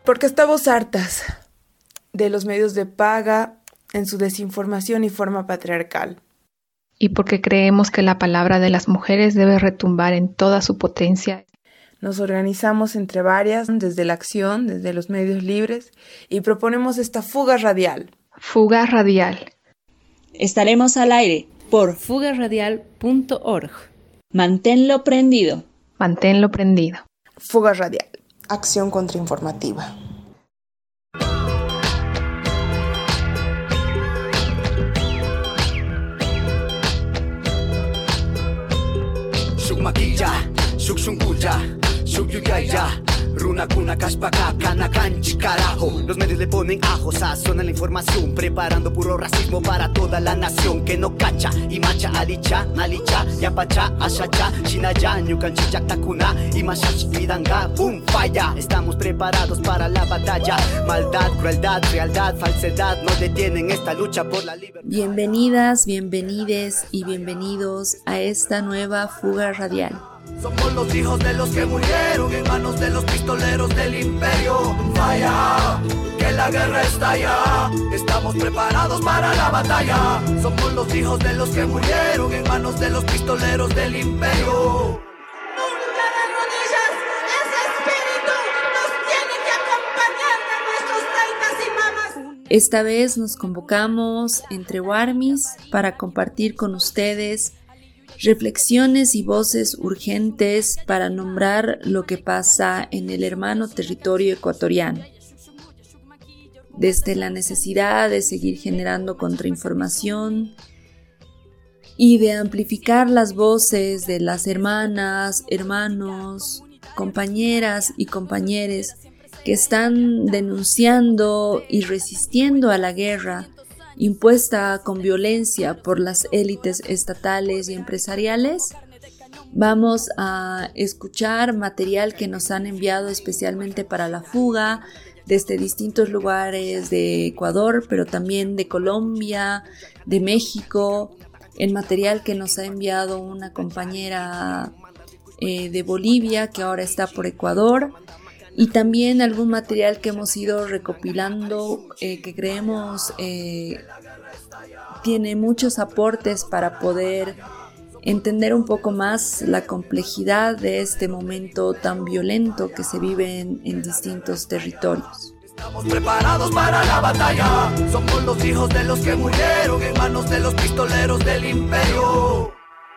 Porque estamos hartas de los medios de paga en su desinformación y forma patriarcal. Y porque creemos que la palabra de las mujeres debe retumbar en toda su potencia. Nos organizamos entre varias, desde la acción, desde los medios libres, y proponemos esta fuga radial. Fuga radial. Estaremos al aire por fugaradial.org. Manténlo prendido. Manténlo prendido. Fuga radial. Acción contrainformativa. Maquilla, Shukshunguya, Shukyuyaya, Runa Kuna Kashpaka, Kanakanchi, carajo. Los medios le ponen ajo, sazonan la información, preparando puro racismo para toda la nación que no cacha. Y macha, alicha, nalicha, yapacha, ashacha, shinaya, nyukanchicha, takuna, y mashash, vidanga, boom, falla. Estamos preparados para la batalla. Maldad, crueldad, realidad, falsedad, no detienen esta lucha por la libertad. Bienvenidas, bienvenides y bienvenidos a esta nueva fuga radial. Somos los hijos de los que murieron en manos de los pistoleros del imperio. Vaya, que la guerra está allá. Estamos preparados para la batalla. Somos los hijos de los que murieron en manos de los pistoleros del imperio. Nunca de rodillas, ese espíritu nos tiene que acompañar de nuestros taitas y mamas. Esta vez nos convocamos entre Warmis para compartir con ustedes reflexiones y voces urgentes para nombrar lo que pasa en el hermano territorio ecuatoriano. Desde la necesidad de seguir generando contrainformación y de amplificar las voces de las hermanas, hermanos, compañeras y compañeres que están denunciando y resistiendo a la guerra impuesta con violencia por las élites estatales y empresariales. Vamos a escuchar material que nos han enviado especialmente para la fuga desde distintos lugares de Ecuador, pero también de Colombia, de México, el material que nos ha enviado una compañera de Bolivia que ahora está por Ecuador, y también algún material que hemos ido recopilando que creemos tiene muchos aportes para poder entender un poco más la complejidad de este momento tan violento que se vive en distintos territorios. Estamos preparados para la batalla. Somos los hijos de los que murieron en manos de los pistoleros del imperio.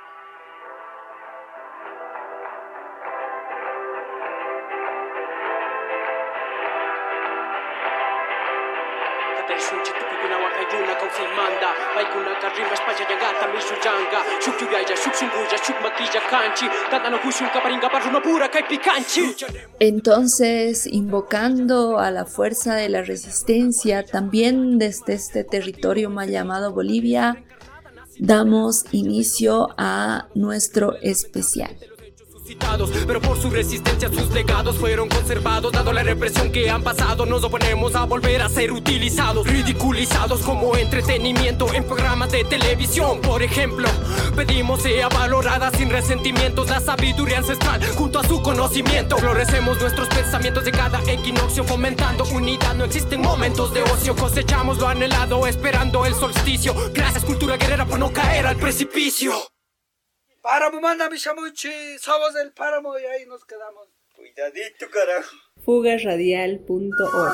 Entonces, invocando a la fuerza de la resistencia, también desde este territorio mal llamado Bolivia, damos inicio a nuestro especial. Pero por su resistencia sus legados fueron conservados. Dado la represión que han pasado, nos oponemos a volver a ser utilizados, ridiculizados como entretenimiento en programas de televisión. Por ejemplo, pedimos sea valorada sin resentimientos la sabiduría ancestral junto a su conocimiento. Florecemos nuestros pensamientos de cada equinoccio, fomentando unidad. No existen momentos de ocio, cosechamos lo anhelado esperando el solsticio. Gracias cultura guerrera por no caer al precipicio. Páramo, manda mi chamuchi, somos del páramo y ahí nos quedamos. Cuidadito, carajo. fugaradial.org.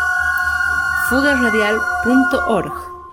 fugaradial.org.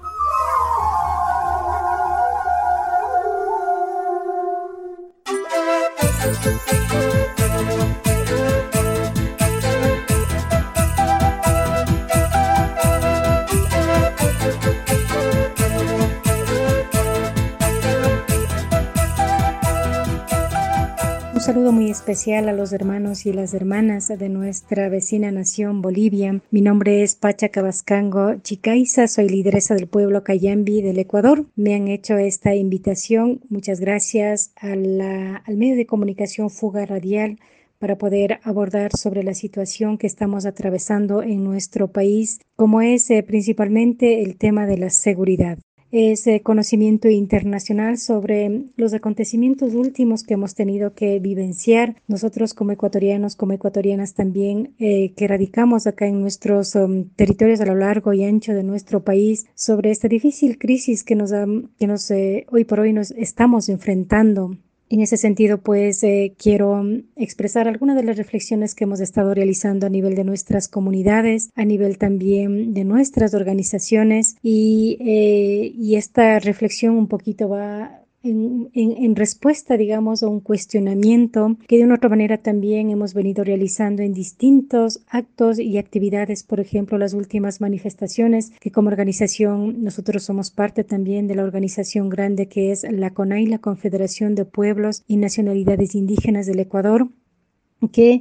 Un saludo muy especial a los hermanos y las hermanas de nuestra vecina nación Bolivia. Mi nombre es Pacha Cabascango Chicaiza, soy lideresa del pueblo Cayambi del Ecuador. Me han hecho esta invitación. Muchas gracias al medio de comunicación Fuga Radial para poder abordar sobre la situación que estamos atravesando en nuestro país, como es principalmente el tema de la seguridad. es conocimiento internacional sobre los acontecimientos últimos que hemos tenido que vivenciar nosotros como ecuatorianos, como ecuatorianas también, que radicamos acá en nuestros territorios a lo largo y ancho de nuestro país, sobre esta difícil crisis que hoy por hoy nos estamos enfrentando. En ese sentido, pues quiero expresar algunas de las reflexiones que hemos estado realizando a nivel de nuestras comunidades, a nivel también de nuestras organizaciones y esta reflexión un poquito va en respuesta, digamos, a un cuestionamiento que de una otra manera también hemos venido realizando en distintos actos y actividades, por ejemplo, las últimas manifestaciones que como organización nosotros somos parte también de la organización grande que es la CONAI, la Confederación de Pueblos y Nacionalidades Indígenas del Ecuador, que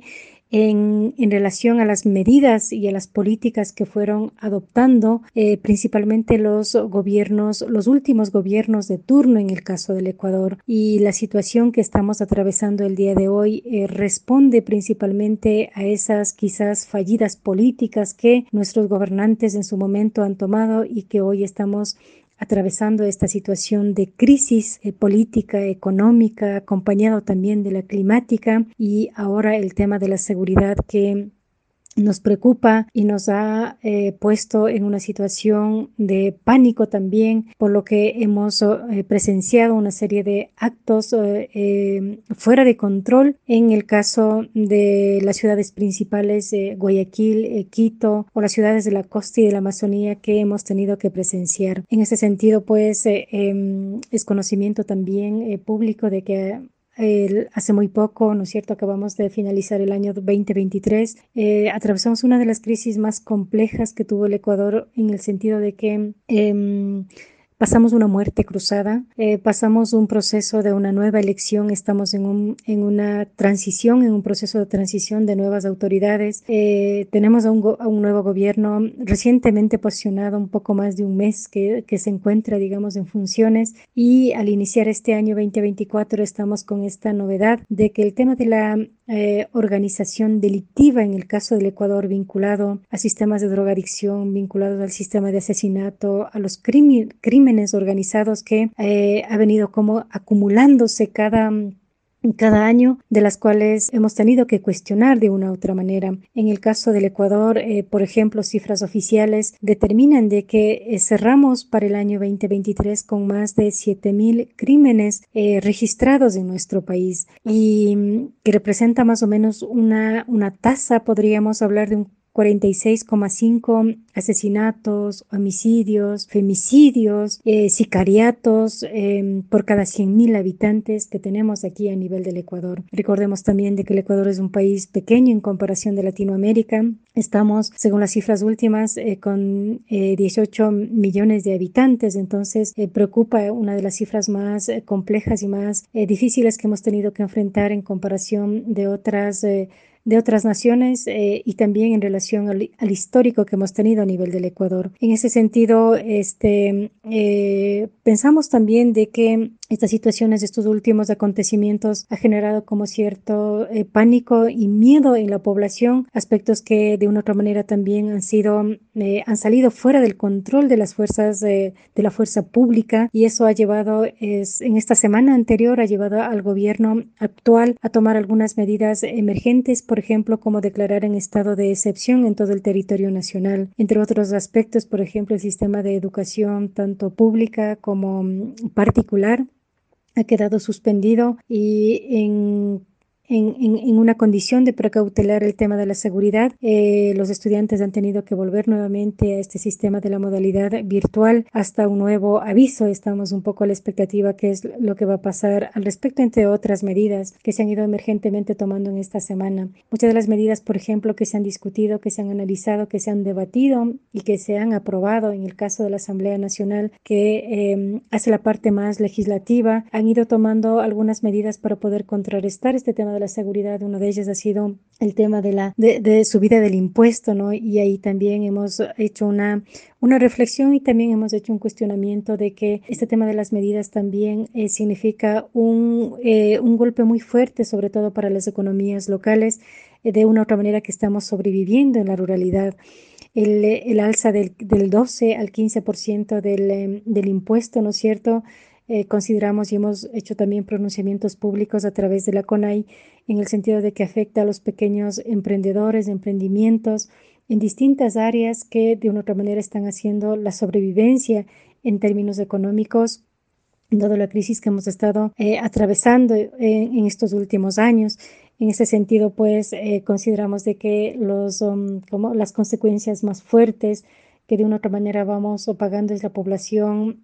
en relación a las medidas y a las políticas que fueron adoptando principalmente los últimos gobiernos de turno en el caso del Ecuador, y la situación que estamos atravesando el día de hoy responde principalmente a esas quizás fallidas políticas que nuestros gobernantes en su momento han tomado y que hoy estamos atravesando esta situación de crisis política, económica, acompañado también de la climática, y ahora el tema de la seguridad que nos preocupa y nos ha puesto en una situación de pánico también, por lo que hemos presenciado una serie de actos fuera de control en el caso de las ciudades principales, Guayaquil, Quito, o las ciudades de la costa y de la Amazonía que hemos tenido que presenciar. En ese sentido, pues es conocimiento también público de que hace muy poco, ¿no es cierto?, acabamos de finalizar el año 2023, atravesamos una de las crisis más complejas que tuvo el Ecuador, en el sentido de que pasamos una muerte cruzada, pasamos un proceso de una nueva elección, estamos en una transición, en un proceso de transición de nuevas autoridades, tenemos a un nuevo gobierno recientemente posicionado, un poco más de un mes que se encuentra, digamos, en funciones, y al iniciar este año 2024 estamos con esta novedad de que el tema de la organización delictiva en el caso del Ecuador, vinculado a sistemas de drogadicción, vinculados al sistema de asesinato, a los crímenes organizados que ha venido como acumulándose cada año, de las cuales hemos tenido que cuestionar de una u otra manera. En el caso del Ecuador, por ejemplo, cifras oficiales determinan de que cerramos para el año 2023 con más de 7,000 crímenes registrados en nuestro país, y que representa más o menos una tasa, podríamos hablar de un 46,5 asesinatos, homicidios, femicidios, sicariatos por cada 100,000 habitantes que tenemos aquí a nivel del Ecuador. Recordemos también de que el Ecuador es un país pequeño en comparación de Latinoamérica. Estamos, según las cifras últimas, con 18 millones de habitantes, entonces preocupa una de las cifras más complejas y más difíciles que hemos tenido que enfrentar en comparación de otras naciones, y también en relación al histórico que hemos tenido a nivel del Ecuador. En ese sentido, pensamos también de que estas situaciones, estos últimos acontecimientos, ha generado como cierto pánico y miedo en la población, aspectos que de una u otra manera también han salido fuera del control de las fuerzas de la fuerza pública, y eso ha llevado, en esta semana anterior, ha llevado al gobierno actual a tomar algunas medidas emergentes, por ejemplo, como declarar en estado de excepción en todo el territorio nacional. Entre otros aspectos, por ejemplo, el sistema de educación, tanto pública como particular, ha quedado suspendido, y en una condición de precautelar el tema de la seguridad, los estudiantes han tenido que volver nuevamente a este sistema de la modalidad virtual hasta un nuevo aviso. Estamos un poco a la expectativa qué es lo que va a pasar al respecto, entre otras medidas que se han ido emergentemente tomando en esta semana. Muchas de las medidas, por ejemplo, que se han discutido, que se han analizado, que se han debatido y que se han aprobado en el caso de la Asamblea Nacional, que hace la parte más legislativa, han ido tomando algunas medidas para poder contrarrestar este tema de la seguridad. Una de ellas ha sido el tema de subida del impuesto, ¿no? Y ahí también hemos hecho una reflexión, y también hemos hecho un cuestionamiento de que este tema de las medidas también significa un golpe muy fuerte, sobre todo para las economías locales, de una u otra manera que estamos sobreviviendo en la ruralidad. el alza del 12 al 15% del impuesto, ¿no es cierto? Consideramos y hemos hecho también pronunciamientos públicos a través de la CONAI en el sentido de que afecta a los pequeños emprendedores, emprendimientos en distintas áreas que de una u otra manera están haciendo la sobrevivencia en términos económicos, dado la crisis que hemos estado atravesando en estos últimos años. En ese sentido, pues, consideramos de que como las consecuencias más fuertes que de una u otra manera vamos pagando es la población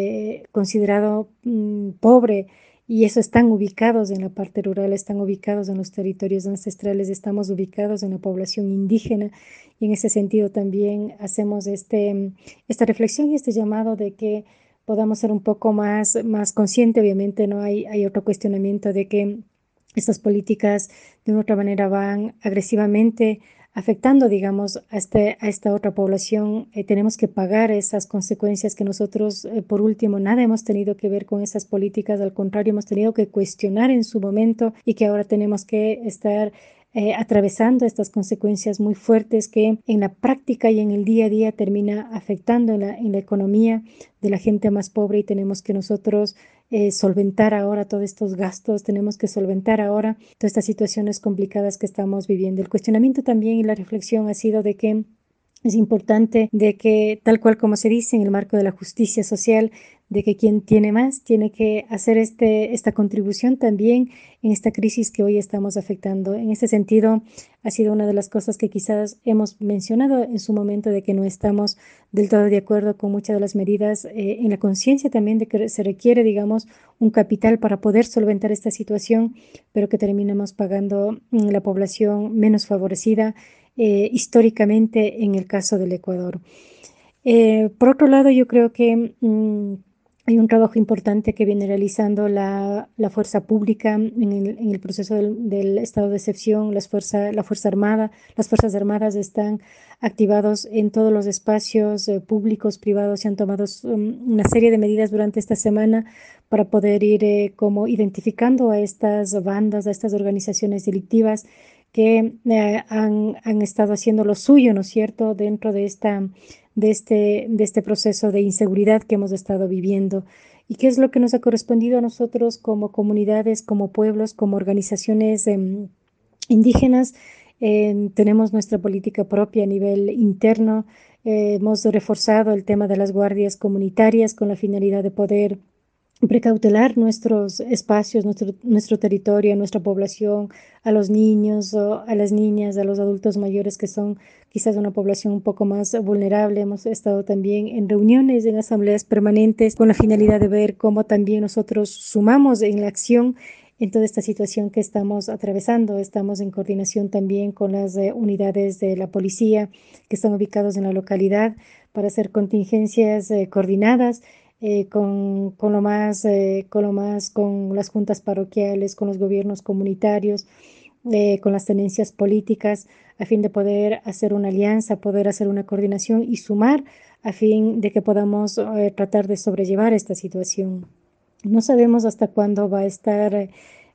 considerado pobre, y eso están ubicados en la parte rural, están ubicados en los territorios ancestrales, estamos ubicados en la población indígena, y en ese sentido también hacemos esta reflexión y este llamado de que podamos ser un poco más conscientes. Obviamente no hay otro cuestionamiento de que estas políticas de una u otra manera van agresivamente afectando, digamos, a esta otra población. Tenemos que pagar esas consecuencias que nosotros, por último, nada hemos tenido que ver con esas políticas, al contrario, hemos tenido que cuestionar en su momento y que ahora tenemos que estar atravesando estas consecuencias muy fuertes que en la práctica y en el día a día termina afectando en la economía de la gente más pobre, y tenemos que nosotros solventar ahora todos estos gastos, tenemos que solventar ahora todas estas situaciones complicadas que estamos viviendo. El cuestionamiento también y la reflexión ha sido de que es importante de que, tal cual como se dice en el marco de la justicia social, de que quien tiene más tiene que hacer esta contribución también en esta crisis que hoy estamos afectando. En ese sentido, ha sido una de las cosas que quizás hemos mencionado en su momento, de que no estamos del todo de acuerdo con muchas de las medidas, en la conciencia también de que se requiere, digamos, un capital para poder solventar esta situación, pero que terminamos pagando la población menos favorecida, históricamente en el caso del Ecuador. Por otro lado, yo creo que hay un trabajo importante que viene realizando la fuerza pública en el proceso del estado de excepción. La Fuerza Armada, las Fuerzas Armadas están activados en todos los espacios públicos, privados, y han tomado una serie de medidas durante esta semana para poder ir como identificando a estas bandas, a estas organizaciones delictivas que han estado haciendo lo suyo, ¿no es cierto?, dentro de este proceso de inseguridad que hemos estado viviendo. ¿Y qué es lo que nos ha correspondido a nosotros como comunidades, como pueblos, como organizaciones indígenas? Tenemos nuestra política propia a nivel interno. Hemos reforzado el tema de las guardias comunitarias con la finalidad de poder precautelar nuestros espacios, nuestro territorio, nuestra población, a los niños, o a las niñas, a los adultos mayores, que son quizás una población un poco más vulnerable. Hemos estado también en reuniones, en asambleas permanentes, con la finalidad de ver cómo también nosotros sumamos en la acción en toda esta situación que estamos atravesando. Estamos en coordinación también con las unidades de la policía que están ubicados en la localidad para hacer contingencias coordinadas, con las juntas parroquiales, con los gobiernos comunitarios, con las tenencias políticas, a fin de poder hacer una alianza, poder hacer una coordinación y sumar a fin de que podamos tratar de sobrellevar esta situación. No sabemos hasta cuándo va a estar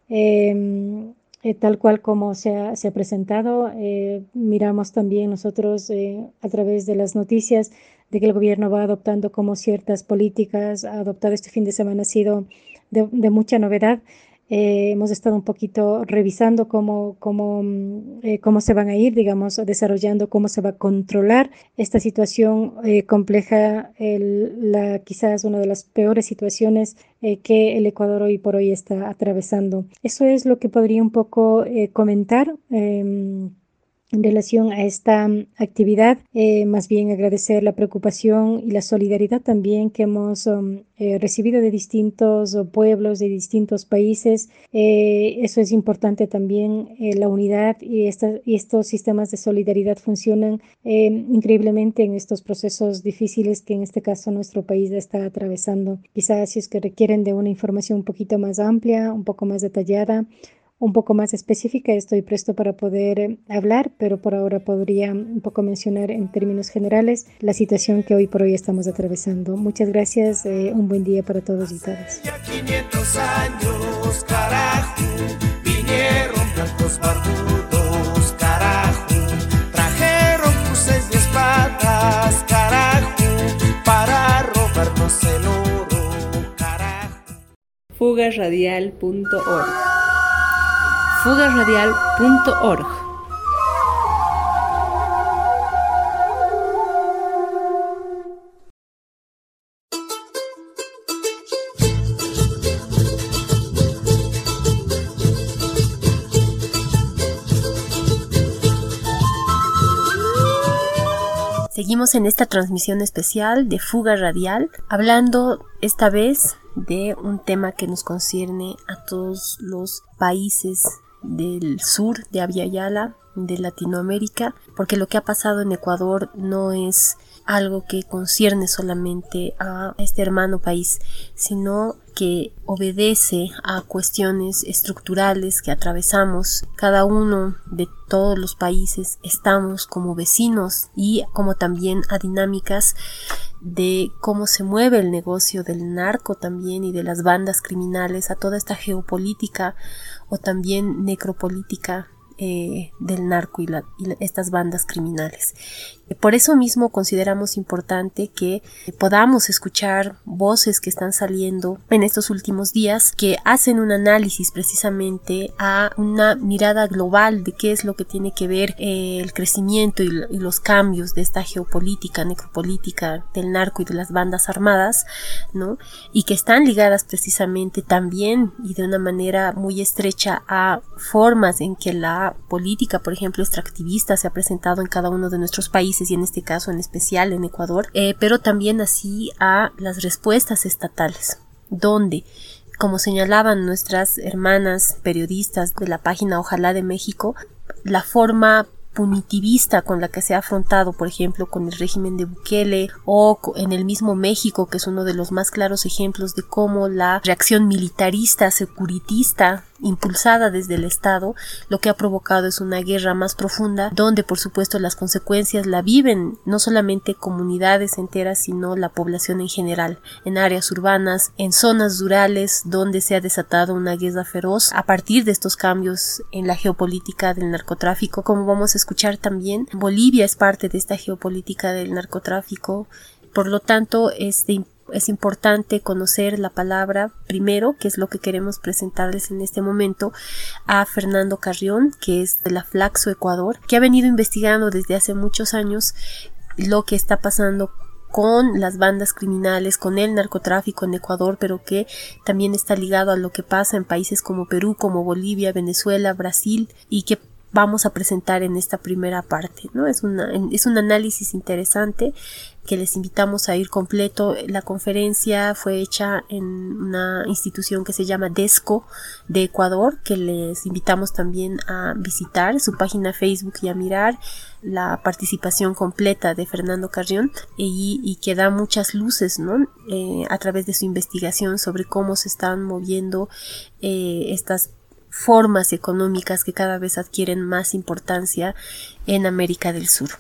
tal cual como se ha presentado. Miramos también nosotros a través de las noticias de que el gobierno va adoptando como ciertas políticas. Adoptado este fin de semana ha sido de mucha novedad. Hemos estado un poquito revisando cómo se van a ir, digamos, desarrollando, cómo se va a controlar esta situación compleja, quizás una de las peores situaciones que el Ecuador hoy por hoy está atravesando. Eso es lo que podría un poco comentar en relación a esta actividad. Más bien agradecer la preocupación y la solidaridad también que hemos recibido de distintos pueblos, de distintos países. Eso es importante también, la unidad y estos sistemas de solidaridad funcionan increíblemente en estos procesos difíciles que en este caso nuestro país está atravesando. Quizás si es que requieren de una información un poquito más amplia, un poco más detallada, un poco más específica, estoy presto para poder hablar, pero por ahora podría un poco mencionar en términos generales la situación que hoy por hoy estamos atravesando. Muchas gracias, un buen día para todos y todas. Ya 500 años, carajo, vinieron blancos barbudos, carajo, trajeron cruces de espada. fugarradial.org. fugarradial.org. Seguimos en esta transmisión especial de Fuga Radial, hablando esta vez de un tema que nos concierne a todos los países del sur de Abya Yala, de Latinoamérica, porque lo que ha pasado en Ecuador no es algo que concierne solamente a este hermano país, sino que obedece a cuestiones estructurales que atravesamos. Cada uno de todos los países estamos como vecinos y como también a dinámicas de cómo se mueve el negocio del narco también y de las bandas criminales, a toda esta geopolítica o también necropolítica del narco y estas bandas criminales. Por eso mismo consideramos importante que podamos escuchar voces que están saliendo en estos últimos días que hacen un análisis precisamente a una mirada global de qué es lo que tiene que ver el crecimiento y los cambios de esta geopolítica, necropolítica del narco y de las bandas armadas, ¿no? Y que están ligadas precisamente también y de una manera muy estrecha a formas en que la política, por ejemplo, extractivista se ha presentado en cada uno de nuestros países y en este caso en especial en Ecuador, pero también así a las respuestas estatales, donde, como señalaban nuestras hermanas periodistas de la página Ojalá de México, la forma punitivista con la que se ha afrontado, por ejemplo, con el régimen de Bukele o en el mismo México, que es uno de los más claros ejemplos de cómo la reacción militarista, securitista, impulsada desde el Estado, lo que ha provocado es una guerra más profunda, donde por supuesto las consecuencias la viven no solamente comunidades enteras, sino la población en general, en áreas urbanas, en zonas rurales, donde se ha desatado una guerra feroz a partir de estos cambios en la geopolítica del narcotráfico. Como vamos a escuchar también, Bolivia es parte de esta geopolítica del narcotráfico, por lo tanto es importante conocer la palabra primero, que es lo que queremos presentarles en este momento, a Fernando Carrión, que es de la Flaxo Ecuador, que ha venido investigando desde hace muchos años lo que está pasando con las bandas criminales, con el narcotráfico en Ecuador, pero que también está ligado a lo que pasa en países como Perú, como Bolivia, Venezuela, Brasil, y que vamos a presentar en esta primera parte, ¿no? Es un análisis interesante que les invitamos a ir completo. La conferencia fue hecha en una institución que se llama DESCO de Ecuador, que les invitamos también a visitar su página Facebook y a mirar la participación completa de Fernando Carrión y que da muchas luces, ¿no? A través de su investigación sobre cómo se están moviendo estas formas económicas que cada vez adquieren más importancia en América del Sur.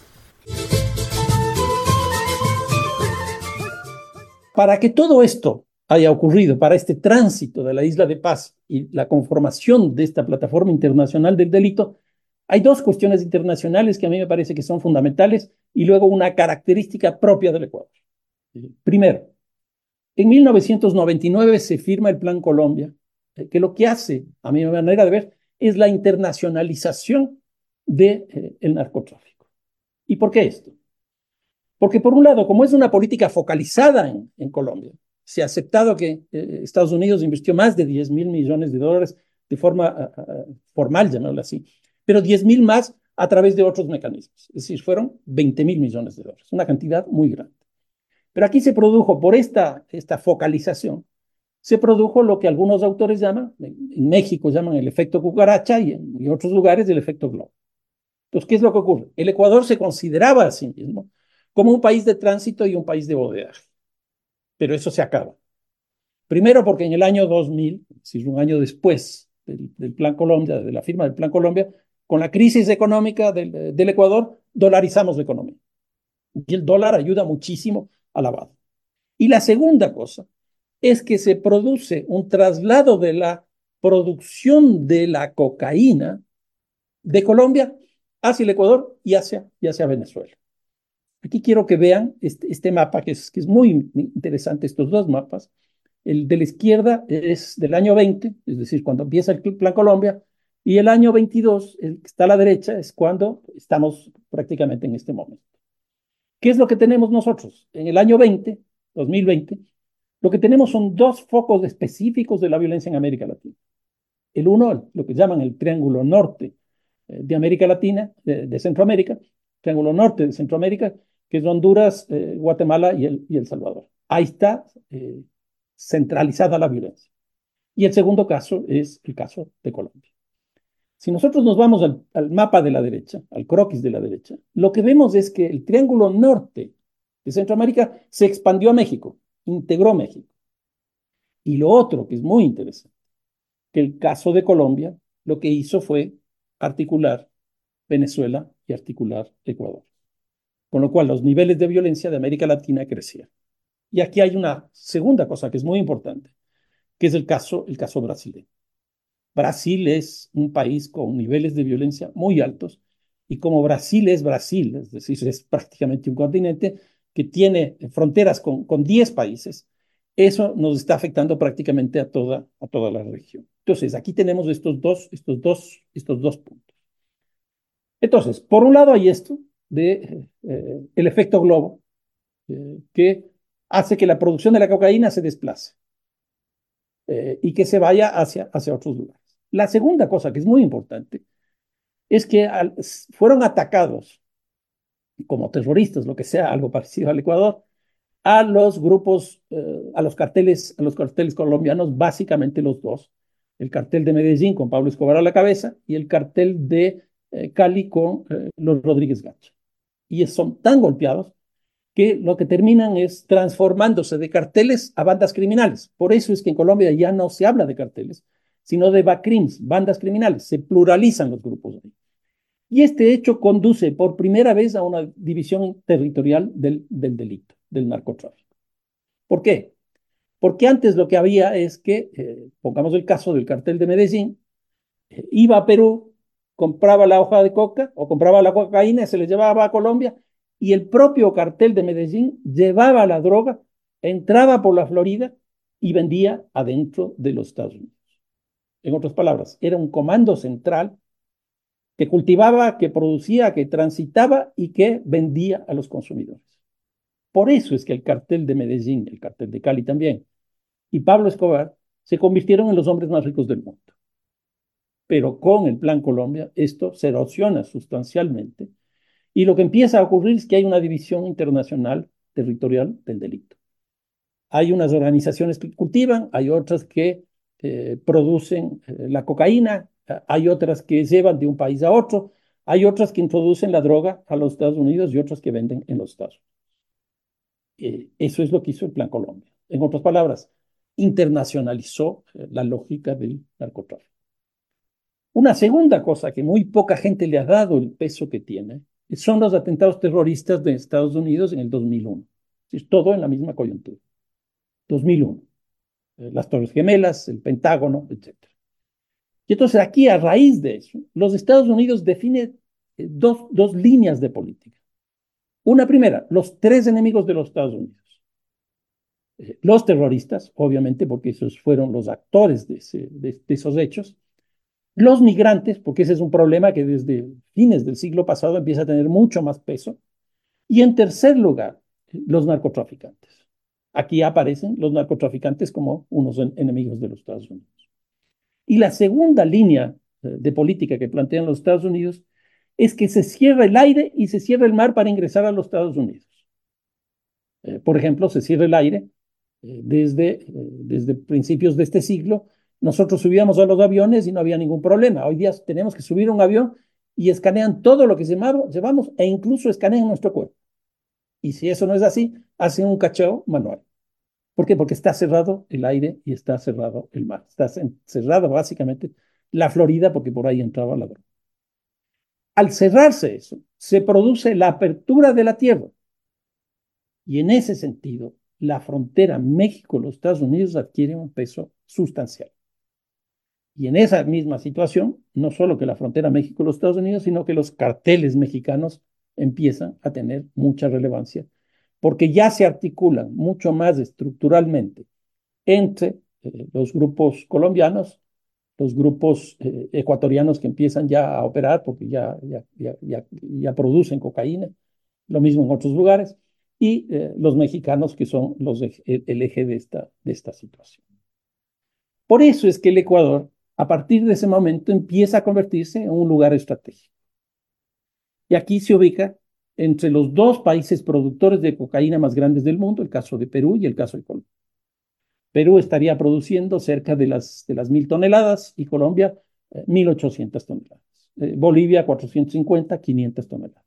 Para que todo esto haya ocurrido, para este tránsito de la Isla de Paz y la conformación de esta plataforma internacional del delito, hay dos cuestiones internacionales que a mí me parece que son fundamentales y luego una característica propia del Ecuador. Primero, en 1999 se firma el Plan Colombia, que lo que hace, a mi manera de ver, es la internacionalización del narcotráfico. ¿Y por qué esto? Porque por un lado, como es una política focalizada en Colombia, se ha aceptado que Estados Unidos invirtió más de 10.000 millones de dólares de forma formal, llamémoslo así, pero 10.000 más a través de otros mecanismos. Es decir, fueron 20.000 millones de dólares, una cantidad muy grande. Pero aquí se produjo, por esta focalización, se produjo lo que algunos autores llaman, en México llaman el efecto cucaracha y en otros lugares el efecto globo. Entonces, ¿qué es lo que ocurre? El Ecuador se consideraba a sí mismo como un país de tránsito y un país de bodeaje. Pero eso se acaba. Primero porque en el año 2000, es decir, un año después del Plan Colombia, de la firma del Plan Colombia, con la crisis económica del Ecuador, dolarizamos la economía. Y el dólar ayuda muchísimo al lavado. Y la segunda cosa es que se produce un traslado de la producción de la cocaína de Colombia hacia el Ecuador y hacia Venezuela. Aquí quiero que vean este mapa, que es muy interesante, estos dos mapas. El de la izquierda es del año 20, es decir, cuando empieza el Plan Colombia, y el año 22, el que está a la derecha, es cuando estamos prácticamente en este momento. ¿Qué es lo que tenemos nosotros? En el año 2020, lo que tenemos son dos focos específicos de la violencia en América Latina. El uno, lo que llaman el Triángulo Norte de América Latina, de Centroamérica, Triángulo Norte de Centroamérica, que es Honduras, Guatemala y el Salvador. Ahí está centralizada la violencia. Y el segundo caso es el caso de Colombia. Si nosotros nos vamos al mapa de la derecha, al croquis de la derecha, lo que vemos es que el Triángulo Norte de Centroamérica se expandió a México, integró México. Y lo otro, que es muy interesante, que el caso de Colombia lo que hizo fue articular Venezuela y articular Ecuador. Con lo cual los niveles de violencia de América Latina crecían. Y aquí hay una segunda cosa que es muy importante, que es el caso brasileño. Brasil es un país con niveles de violencia muy altos, y como Brasil, es decir, es prácticamente un continente que tiene fronteras con 10 países, eso nos está afectando prácticamente a toda la región. Entonces, aquí tenemos estos dos puntos. Entonces, por un lado hay esto de el efecto globo, que hace que la producción de la cocaína se desplace y que se vaya hacia otros lugares. La segunda cosa que es muy importante es que fueron atacados como terroristas, lo que sea, algo parecido al Ecuador, a los grupos, a los carteles colombianos, básicamente los dos, el cartel de Medellín con Pablo Escobar a la cabeza y el cartel de Cali con los Rodríguez Gacha. Y son tan golpeados que lo que terminan es transformándose de carteles a bandas criminales. Por eso es que en Colombia ya no se habla de carteles, sino de BACRIMs, bandas criminales. Se pluralizan los grupos ahí. Y este hecho conduce por primera vez a una división territorial del delito, del narcotráfico. ¿Por qué? Porque antes lo que había es que, pongamos el caso del cartel de Medellín, iba a Perú, compraba la hoja de coca o compraba la cocaína, se le llevaba a Colombia, y el propio cartel de Medellín llevaba la droga, entraba por la Florida y vendía adentro de los Estados Unidos. En otras palabras, era un comando central que cultivaba, que producía, que transitaba y que vendía a los consumidores. Por eso es que el cartel de Medellín, el cartel de Cali también, y Pablo Escobar se convirtieron en los hombres más ricos del mundo. Pero con el Plan Colombia esto se erosiona sustancialmente y lo que empieza a ocurrir es que hay una división internacional territorial del delito. Hay unas organizaciones que cultivan, hay otras que producen la cocaína, hay otras que llevan de un país a otro, hay otras que introducen la droga a los Estados Unidos y otras que venden en los Estados Unidos. Eso es lo que hizo el Plan Colombia. En otras palabras, internacionalizó la lógica del narcotráfico. Una segunda cosa que muy poca gente le ha dado el peso que tiene son los atentados terroristas de Estados Unidos en el 2001. Es todo en la misma coyuntura. 2001. Las Torres Gemelas, el Pentágono, etc. Y entonces aquí, a raíz de eso, los Estados Unidos definen dos líneas de política. Una primera, los tres enemigos de los Estados Unidos. Los terroristas, obviamente, porque esos fueron los actores de esos hechos. Los migrantes, porque ese es un problema que desde fines del siglo pasado empieza a tener mucho más peso. Y en tercer lugar, los narcotraficantes. Aquí aparecen los narcotraficantes como unos enemigos de los Estados Unidos. Y la segunda línea de política que plantean los Estados Unidos es que se cierra el aire y se cierra el mar para ingresar a los Estados Unidos. Por ejemplo, se cierra el aire desde principios de este siglo. Nosotros subíamos a los aviones y no había ningún problema. Hoy día tenemos que subir a un avión y escanean todo lo que llevamos e incluso escanean nuestro cuerpo. Y si eso no es así, hacen un cacheo manual. ¿Por qué? Porque está cerrado el aire y está cerrado el mar. Está cerrado básicamente la Florida porque por ahí entraba la droga. Al cerrarse eso, se produce la apertura de la tierra. Y en ese sentido, la frontera México-los Estados Unidos adquiere un peso sustancial. Y en esa misma situación, no solo que la frontera México-los Estados Unidos, sino que los carteles mexicanos empiezan a tener mucha relevancia, porque ya se articulan mucho más estructuralmente entre los grupos colombianos, los grupos ecuatorianos que empiezan ya a operar porque ya producen cocaína, lo mismo en otros lugares, y los mexicanos que son el eje de esta situación. Por eso es que el Ecuador, a partir de ese momento, empieza a convertirse en un lugar estratégico. Y aquí se ubica entre los dos países productores de cocaína más grandes del mundo, el caso de Perú y el caso de Colombia. Perú estaría produciendo cerca de las 1.000 toneladas y Colombia 1.800 toneladas. Bolivia 450, 500 toneladas.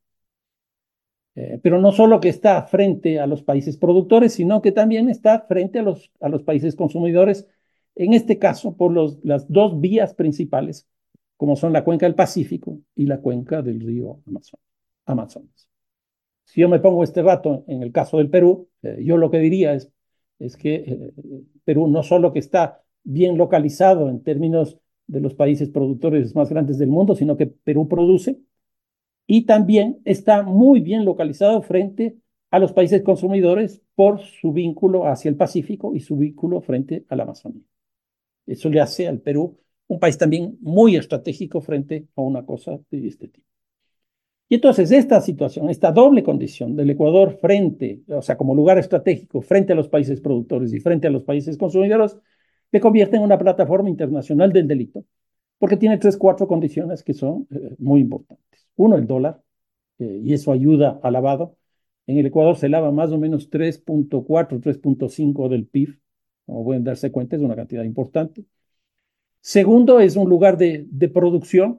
Pero no solo que está frente a los países productores, sino que también está frente a los países consumidores, en este caso por las dos vías principales, como son la cuenca del Pacífico y la cuenca del río Amazonas. Si yo me pongo este rato en el caso del Perú, yo lo que diría es que Perú no solo que está bien localizado en términos de los países productores más grandes del mundo, sino que Perú produce y también está muy bien localizado frente a los países consumidores por su vínculo hacia el Pacífico y su vínculo frente a la Amazonía. Eso le hace al Perú un país también muy estratégico frente a una cosa de este tipo. Y entonces esta situación, esta doble condición del Ecuador frente, o sea, como lugar estratégico frente a los países productores y frente a los países consumidores, le convierte en una plataforma internacional del delito, porque tiene 4 condiciones que son muy importantes. Uno, el dólar, y eso ayuda al lavado. En el Ecuador se lava más o menos 3.4, 3.5 del PIB, como pueden darse cuenta, es una cantidad importante. Segundo, es un lugar de producción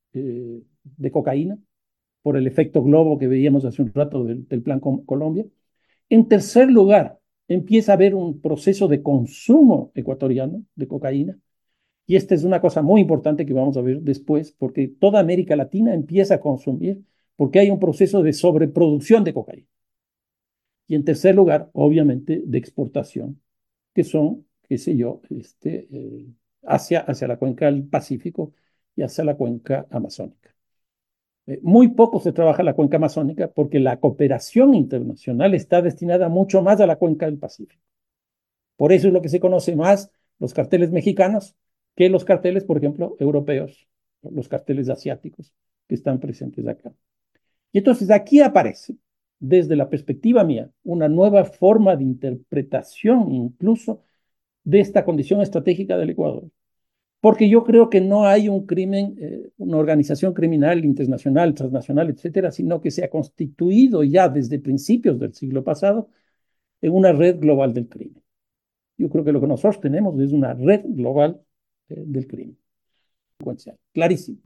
de cocaína, por el efecto globo que veíamos hace un rato del Plan Colombia. En tercer lugar, empieza a haber un proceso de consumo ecuatoriano de cocaína, y esta es una cosa muy importante que vamos a ver después, porque toda América Latina empieza a consumir, porque hay un proceso de sobreproducción de cocaína. Y en tercer lugar, obviamente, de exportación, que son, qué sé yo, hacia la cuenca del Pacífico y hacia la cuenca amazónica. Muy poco se trabaja la cuenca amazónica porque la cooperación internacional está destinada mucho más a la cuenca del Pacífico. Por eso es lo que se conoce más los carteles mexicanos que los carteles, por ejemplo, europeos, los carteles asiáticos que están presentes acá. Y entonces aquí aparece, desde la perspectiva mía, una nueva forma de interpretación incluso de esta condición estratégica del Ecuador. Porque yo creo que no hay un crimen, una organización criminal internacional, transnacional, etcétera, sino que se ha constituido ya desde principios del siglo pasado en una red global del crimen. Yo creo que lo que nosotros tenemos es una red global del crimen. Clarísimo.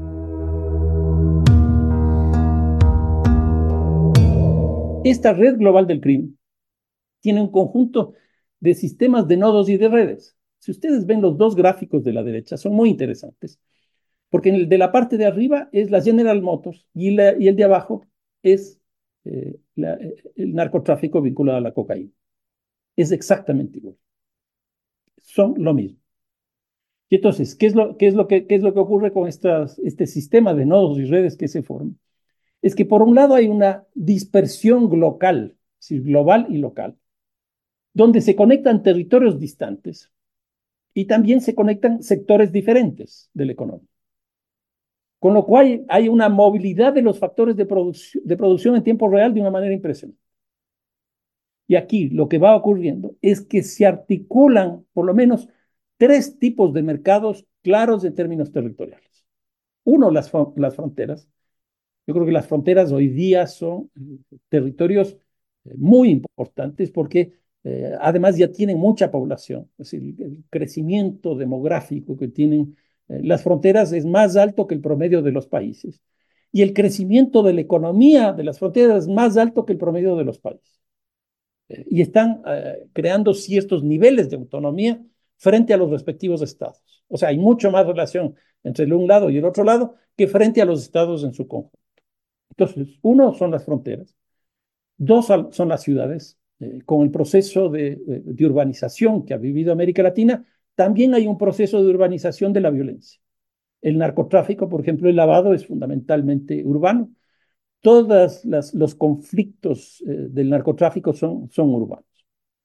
Esta red global del crimen tiene un conjunto de sistemas de nodos y de redes. Si ustedes ven los dos gráficos de la derecha, son muy interesantes, porque el de la parte de arriba es la General Motors y el de abajo es el narcotráfico vinculado a la cocaína. Es exactamente igual. Son lo mismo. Y entonces, ¿qué es lo que ocurre con este sistema de nodos y redes que se forman? Es que por un lado hay una dispersión local, es decir, global y local, donde se conectan territorios distantes y también se conectan sectores diferentes de la economía. Con lo cual hay una movilidad de los factores de producción en tiempo real de una manera impresionante. Y aquí lo que va ocurriendo es que se articulan por lo menos 3 tipos de mercados claros en términos territoriales. Uno, las fronteras. Yo creo que las fronteras hoy día son territorios muy importantes porque además ya tienen mucha población. Es decir, el crecimiento demográfico que tienen las fronteras es más alto que el promedio de los países. Y el crecimiento de la economía de las fronteras es más alto que el promedio de los países. Y están creando ciertos niveles de autonomía frente a los respectivos estados. O sea, hay mucho más relación entre el un lado y el otro lado que frente a los estados en su conjunto. Entonces, uno son las fronteras, 2 son las ciudades. Con el proceso de urbanización que ha vivido América Latina, también hay un proceso de urbanización de la violencia. El narcotráfico, por ejemplo, el lavado es fundamentalmente urbano. Todos los conflictos del narcotráfico son urbanos.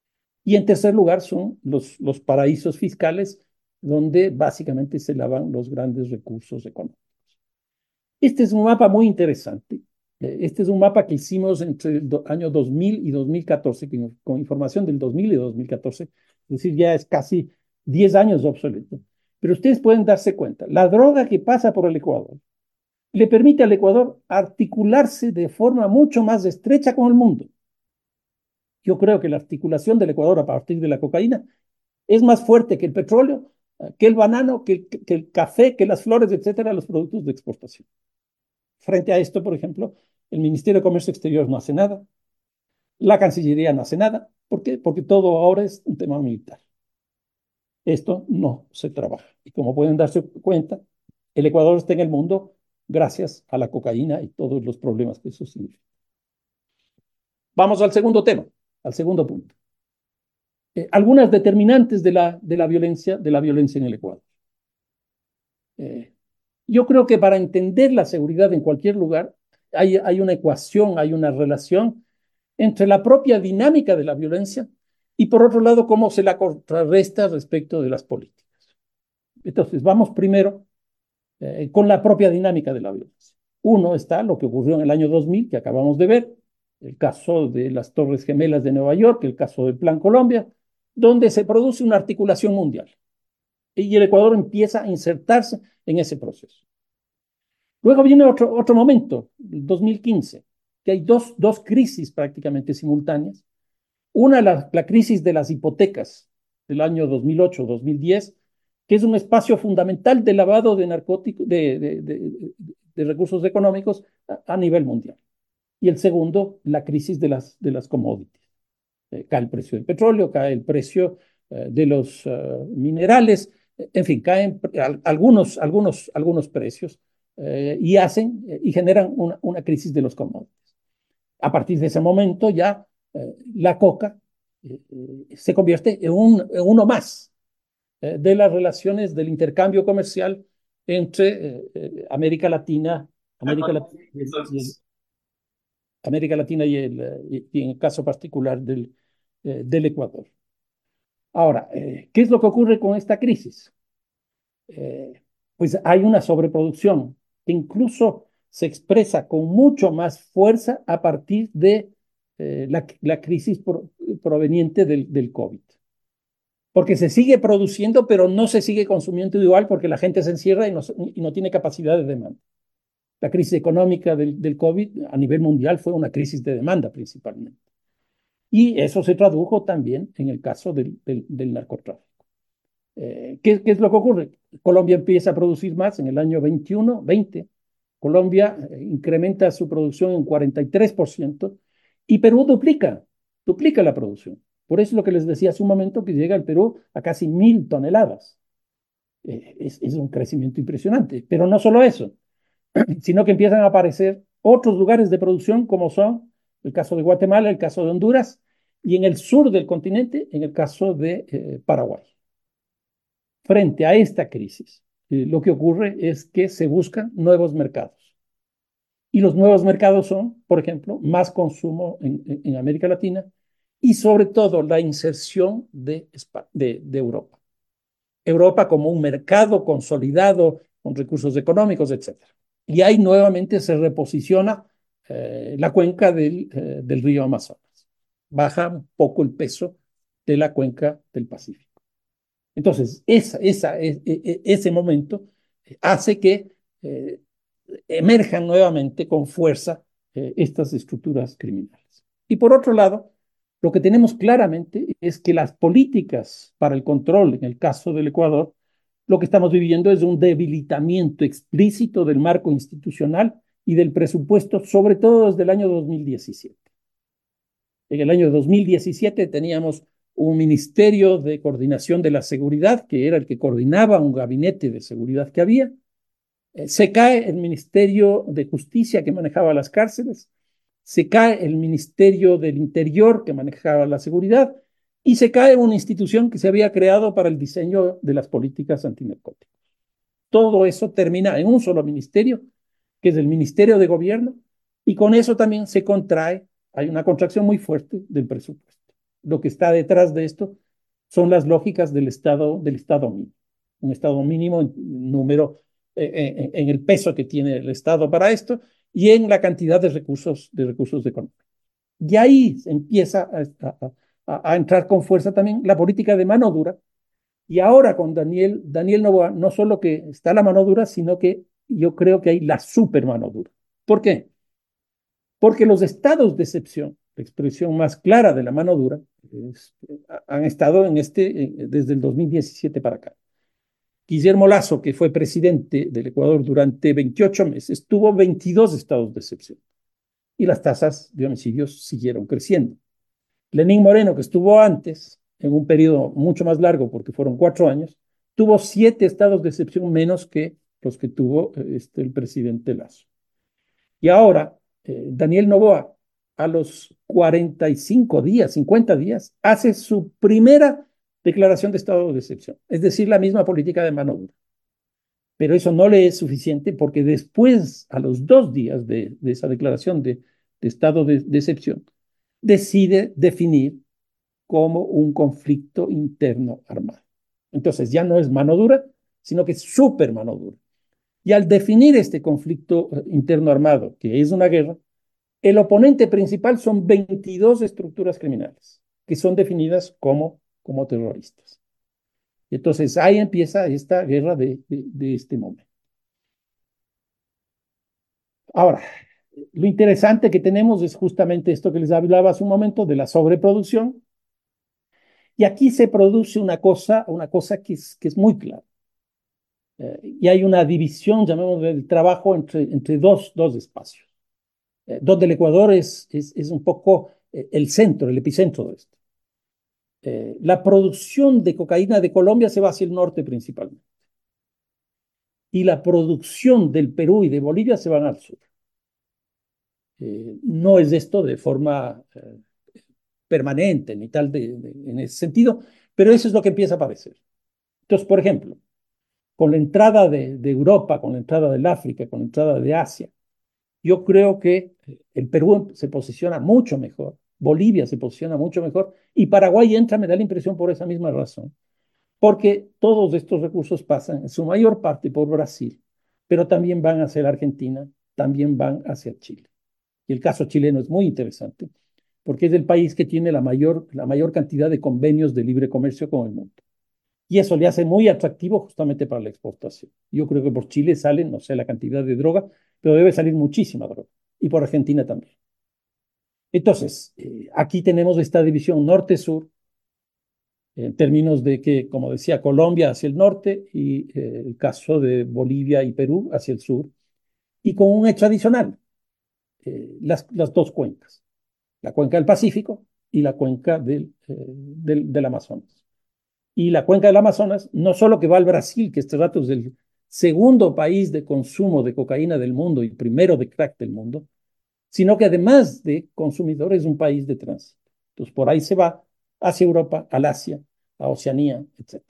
Y en tercer lugar son los paraísos fiscales, donde básicamente se lavan los grandes recursos económicos. Este es un mapa muy interesante. Este es un mapa que hicimos entre el año 2000 y 2014, con información del 2000 y 2014, es decir, ya es casi 10 años obsoleto. Pero ustedes pueden darse cuenta, la droga que pasa por el Ecuador le permite al Ecuador articularse de forma mucho más estrecha con el mundo. Yo creo que la articulación del Ecuador a partir de la cocaína es más fuerte que el petróleo, que el banano, que el café, que las flores, etcétera, los productos de exportación. Frente a esto, por ejemplo, el Ministerio de Comercio Exterior no hace nada, la Cancillería no hace nada. ¿Por qué? Porque todo ahora es un tema militar. Esto no se trabaja. Y como pueden darse cuenta, el Ecuador está en el mundo gracias a la cocaína y todos los problemas que eso significa. Vamos al segundo tema, al segundo punto. Algunas determinantes de la violencia en el Ecuador. Yo creo que para entender la seguridad en cualquier lugar hay una ecuación, hay una relación entre la propia dinámica de la violencia y por otro lado cómo se la contrarresta respecto de las políticas. Entonces, vamos primero con la propia dinámica de la violencia. Uno está lo que ocurrió en el año 2000, que acabamos de ver, el caso de las Torres Gemelas de Nueva York, el caso del Plan Colombia, donde se produce una articulación mundial. Y el Ecuador empieza a insertarse en ese proceso. Luego viene otro momento, el 2015, que hay dos crisis prácticamente simultáneas. Una, la crisis de las hipotecas del año 2008-2010, que es un espacio fundamental de lavado de narcóticos, de recursos económicos a nivel mundial. Y el segundo, la crisis de las commodities. Cae el precio del petróleo, cae el precio de los minerales, en fin, caen algunos precios y generan una crisis de los commodities. A partir de ese momento ya la coca se convierte en uno más de las relaciones del intercambio comercial entre América Latina y en el caso particular del Ecuador. Ahora, ¿qué es lo que ocurre con esta crisis? Pues hay una sobreproducción que incluso se expresa con mucho más fuerza a partir de la crisis proveniente del COVID. Porque se sigue produciendo, pero no se sigue consumiendo igual porque la gente se encierra y no tiene capacidad de demanda. La crisis económica del COVID a nivel mundial fue una crisis de demanda principalmente. Y eso se tradujo también en el caso del narcotráfico. ¿Qué es lo que ocurre? Colombia empieza a producir más en el año 20. Colombia incrementa su producción en 43% y Perú duplica la producción. Por eso es lo que les decía hace un momento, que llega el Perú a casi 1.000 toneladas. Es un crecimiento impresionante. Pero no solo eso, sino que empiezan a aparecer otros lugares de producción como son el caso de Guatemala, el caso de Honduras y en el sur del continente, en el caso de Paraguay. Frente a esta crisis, lo que ocurre es que se buscan nuevos mercados. Y los nuevos mercados son, por ejemplo, más consumo en América Latina y sobre todo la inserción de Europa. Europa como un mercado consolidado con recursos económicos, etc. Y ahí nuevamente se reposiciona la cuenca del río Amazonas. Baja un poco el peso de la cuenca del Pacífico. Entonces, ese momento hace que emerjan nuevamente con fuerza estas estructuras criminales. Y por otro lado, lo que tenemos claramente es que las políticas para el control, en el caso del Ecuador, lo que estamos viviendo es un debilitamiento explícito del marco institucional y del presupuesto, sobre todo desde el año 2017. En el año 2017 teníamos un Ministerio de Coordinación de la Seguridad, que era el que coordinaba un gabinete de seguridad que había. Se cae el Ministerio de Justicia, que manejaba las cárceles. Se cae el Ministerio del Interior, que manejaba la seguridad. Y se cae una institución que se había creado para el diseño de las políticas antinarcóticos. Todo eso termina en un solo ministerio, que es el Ministerio de Gobierno, y con eso también se contrae, hay una contracción muy fuerte del presupuesto. lo que está detrás de esto son las lógicas del Estado mínimo. Un Estado mínimo en número, en el peso que tiene el Estado para esto y en la cantidad de recursos económicos. Y ahí empieza a entrar con fuerza también la política de mano dura. Y ahora con Daniel Noboa, no solo que está la mano dura, sino que yo creo que hay la super mano dura. ¿Por qué? Porque los estados de excepción, la expresión más clara de la mano dura, han estado desde el 2017 para acá. Guillermo Lasso, que fue presidente del Ecuador durante 28 meses, tuvo 22 estados de excepción y las tasas de homicidios siguieron creciendo. Lenín Moreno, que estuvo antes, en un periodo mucho más largo, porque fueron 4 años, tuvo 7 estados de excepción menos que los que tuvo el presidente Lasso. Y ahora, Daniel Noboa, a los 45 días, 50 días, hace su primera declaración de estado de excepción, es decir, la misma política de mano dura. Pero eso no le es suficiente porque después, a los 2 días de esa declaración de estado de excepción, decide definir como un conflicto interno armado. Entonces ya no es mano dura, sino que es súper mano dura. Y al definir este conflicto interno armado, que es una guerra, el oponente principal son 22 estructuras criminales, que son definidas como terroristas. Entonces ahí empieza esta guerra de este momento. Ahora, lo interesante que tenemos es justamente esto que les hablaba hace un momento de la sobreproducción. Y aquí se produce una cosa que es muy clara. Y hay una división, llamémosle, del trabajo entre dos espacios, donde el Ecuador es un poco el centro, el epicentro de esto. La producción de cocaína de Colombia se va hacia el norte principalmente. Y la producción del Perú y de Bolivia se van al sur. No es esto de forma permanente ni tal en ese sentido, pero eso es lo que empieza a aparecer. Entonces, por ejemplo, con la entrada de Europa, con la entrada del África, con la entrada de Asia, yo creo que el Perú se posiciona mucho mejor, Bolivia se posiciona mucho mejor y Paraguay entra, me da la impresión, por esa misma razón, porque todos estos recursos pasan en su mayor parte por Brasil, pero también van hacia la Argentina, también van hacia Chile. Y el caso chileno es muy interesante, porque es el país que tiene la mayor cantidad de convenios de libre comercio con el mundo. Y eso le hace muy atractivo justamente para la exportación. Yo creo que por Chile sale, no sé la cantidad de droga, pero debe salir muchísima droga. Y por Argentina también. Entonces, aquí tenemos esta división norte-sur, en términos de que, como decía, Colombia hacia el norte y el caso de Bolivia y Perú hacia el sur. Y con un hecho adicional, las 2 cuencas, la cuenca del Pacífico y la cuenca del Amazonas. Y la cuenca del Amazonas, no solo que va al Brasil, que este rato es el segundo país de consumo de cocaína del mundo y primero de crack del mundo, sino que además de consumidor es un país de tránsito. Entonces por ahí se va hacia Europa, al Asia, a Oceanía, etc.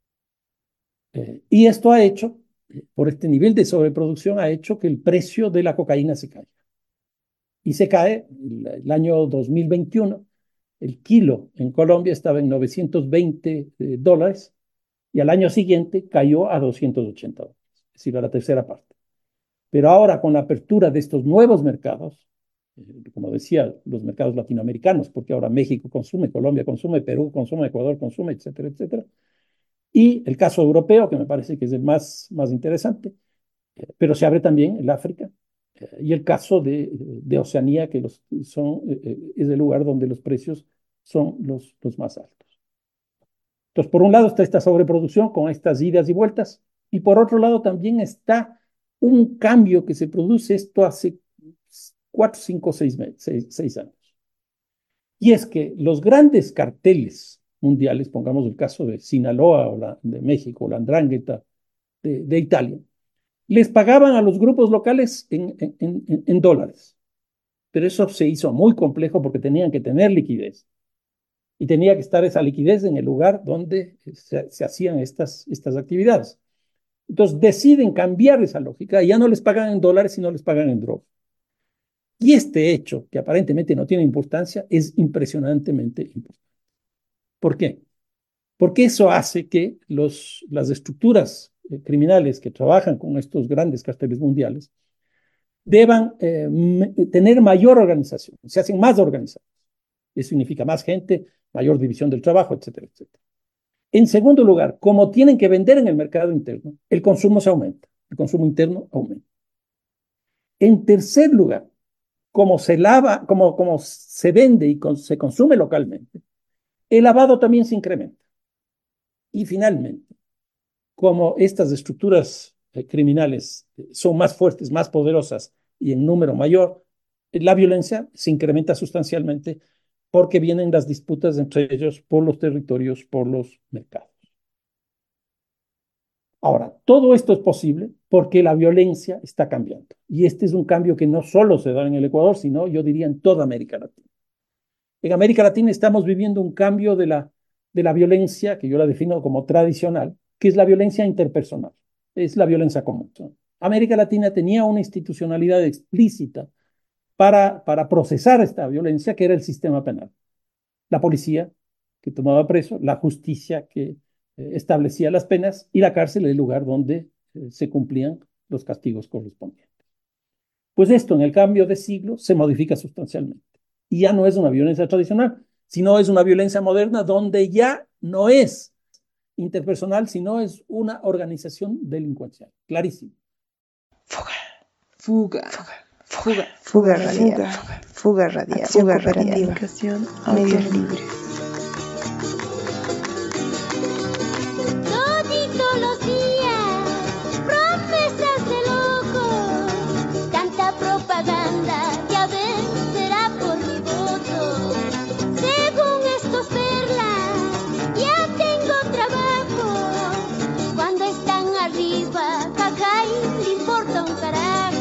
Y esto ha hecho, por este nivel de sobreproducción, ha hecho que el precio de la cocaína se caiga. Y se cae el año 2021. El kilo en Colombia estaba en $920 y al año siguiente cayó a $280, es decir, a la tercera parte. Pero ahora con la apertura de estos nuevos mercados, como decía, los mercados latinoamericanos, porque ahora México consume, Colombia consume, Perú consume, Ecuador consume, etcétera, etcétera. Y el caso europeo, que me parece que es el más interesante, pero se abre también el África, y el caso de Oceanía, que es el lugar donde los precios son los más altos. Entonces, por un lado está esta sobreproducción con estas idas y vueltas, y por otro lado también está un cambio que se produce esto hace 4, 5, 6 años. Y es que los grandes carteles mundiales, pongamos el caso de Sinaloa o de México, la Ndrangheta de Italia, les pagaban a los grupos locales en dólares. Pero eso se hizo muy complejo porque tenían que tener liquidez. Y tenía que estar esa liquidez en el lugar donde se hacían estas actividades. Entonces deciden cambiar esa lógica y ya no les pagan en dólares, sino les pagan en droga. Y este hecho, que aparentemente no tiene importancia, es impresionantemente importante. ¿Por qué? Porque eso hace que las estructuras criminales que trabajan con estos grandes carteles mundiales deban tener mayor organización, se hacen más organizados. Eso significa más gente, mayor división del trabajo, etcétera, etcétera. En segundo lugar, como tienen que vender en el mercado interno, el consumo se aumenta, el consumo interno aumenta. En tercer lugar, como se lava, como se vende y se consume localmente, el lavado también se incrementa. Y finalmente, como estas estructuras criminales son más fuertes, más poderosas y en número mayor, la violencia se incrementa sustancialmente porque vienen las disputas entre ellos por los territorios, por los mercados. Ahora, todo esto es posible porque la violencia está cambiando. Y este es un cambio que no solo se da en el Ecuador, sino yo diría en toda América Latina. En América Latina estamos viviendo un cambio de la violencia, que yo la defino como tradicional, que es la violencia interpersonal, es la violencia común. América Latina tenía una institucionalidad explícita para procesar esta violencia, que era el sistema penal. La policía, que tomaba preso, la justicia, que establecía las penas, y la cárcel, el lugar donde se cumplían los castigos correspondientes. Pues esto, en el cambio de siglo, se modifica sustancialmente. Y ya no es una violencia tradicional, sino es una violencia moderna donde ya no es interpersonal, sino es una organización delincuencial. Clarísimo. Fuga radial. Fuga radial. Fuga radial. Medios libres. Toditos los días, promesas de locos, tanta propaganda, ya ven, será por mi voto. Según estos perlas, ya tengo trabajo. Cuando están arriba, cacay, le importa un carajo.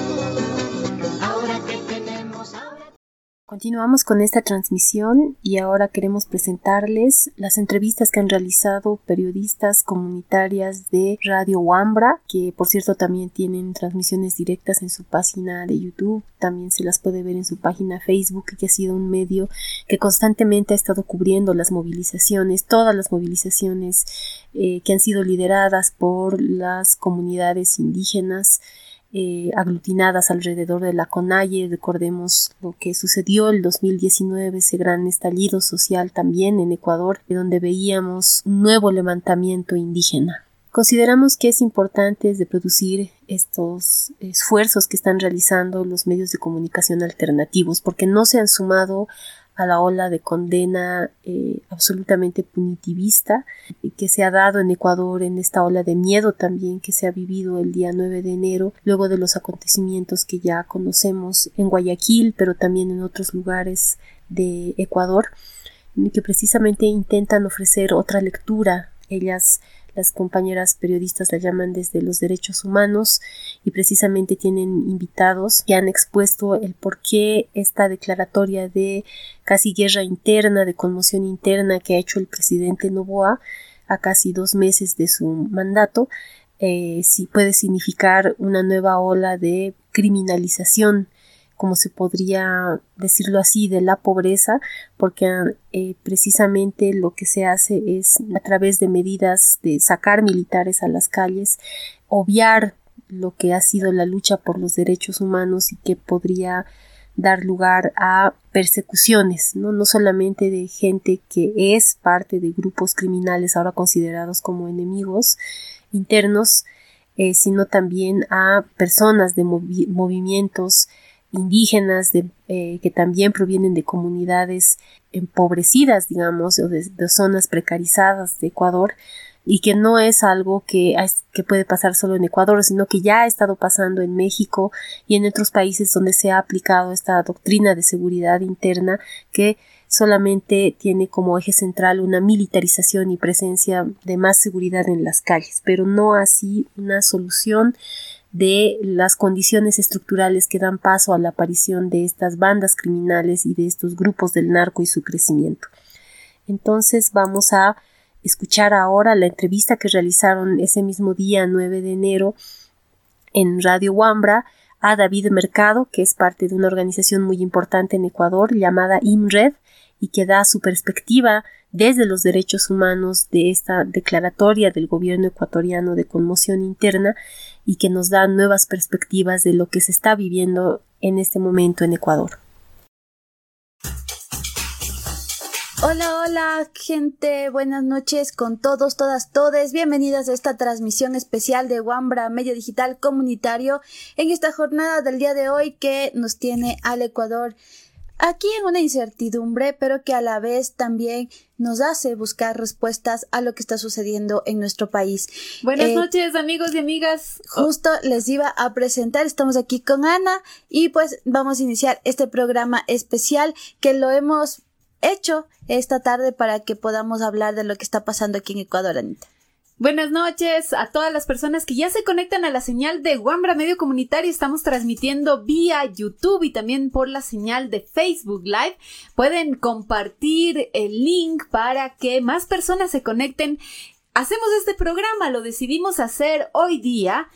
Ahora que tenemos, Continuamos con esta transmisión y ahora queremos presentarles las entrevistas que han realizado periodistas comunitarias de Radio Wambra, que por cierto también tienen transmisiones directas en su página de YouTube, también se las puede ver en su página Facebook, que ha sido un medio que constantemente ha estado cubriendo las movilizaciones, todas las movilizaciones que han sido lideradas por las comunidades indígenas aglutinadas alrededor de la CONAIE. Recordemos lo que sucedió el 2019, ese gran estallido social también en Ecuador, donde veíamos un nuevo levantamiento indígena. Consideramos que es importante de producir estos esfuerzos que están realizando los medios de comunicación alternativos, porque no se han sumado a la ola de condena absolutamente punitivista que se ha dado en Ecuador, en esta ola de miedo también que se ha vivido el día 9 de enero, luego de los acontecimientos que ya conocemos en Guayaquil, pero también en otros lugares de Ecuador, que precisamente intentan ofrecer otra lectura. Ellas, las compañeras periodistas, la llaman desde los derechos humanos, y precisamente tienen invitados que han expuesto el por qué esta declaratoria de casi guerra interna, de conmoción interna que ha hecho el presidente Noboa a casi 2 meses de su mandato, sí puede significar una nueva ola de criminalización, como se podría decirlo así, de la pobreza, porque precisamente lo que se hace es, a través de medidas de sacar militares a las calles, obviar lo que ha sido la lucha por los derechos humanos y que podría dar lugar a persecuciones, no solamente de gente que es parte de grupos criminales ahora considerados como enemigos internos, sino también a personas de movimientos indígenas que también provienen de comunidades empobrecidas, digamos, o de zonas precarizadas de Ecuador, y que no es algo que puede pasar solo en Ecuador, sino que ya ha estado pasando en México y en otros países donde se ha aplicado esta doctrina de seguridad interna que solamente tiene como eje central una militarización y presencia de más seguridad en las calles, pero no así una solución de las condiciones estructurales que dan paso a la aparición de estas bandas criminales y de estos grupos del narco y su crecimiento. Entonces vamos a escuchar ahora la entrevista que realizaron ese mismo día 9 de enero en Radio Wambra a David Mercado, que es parte de una organización muy importante en Ecuador llamada IMRED y que da su perspectiva desde los derechos humanos de esta declaratoria del gobierno ecuatoriano de conmoción interna y que nos da nuevas perspectivas de lo que se está viviendo en este momento en Ecuador. Hola, hola, gente, buenas noches con todos, todas, todes. Bienvenidas a esta transmisión especial de Wambra Medio Digital Comunitario en esta jornada del día de hoy que nos tiene al Ecuador aquí en una incertidumbre, pero que a la vez también nos hace buscar respuestas a lo que está sucediendo en nuestro país. Buenas noches, amigos y amigas. Justo les iba a presentar, estamos aquí con Ana y pues vamos a iniciar este programa especial que lo hemos hecho esta tarde para que podamos hablar de lo que está pasando aquí en Ecuador, Anita. Buenas noches a todas las personas que ya se conectan a la señal de Wambra Medio Comunitario. Estamos transmitiendo vía YouTube y también por la señal de Facebook Live. Pueden compartir el link para que más personas se conecten. Hacemos este programa, lo decidimos hacer hoy día,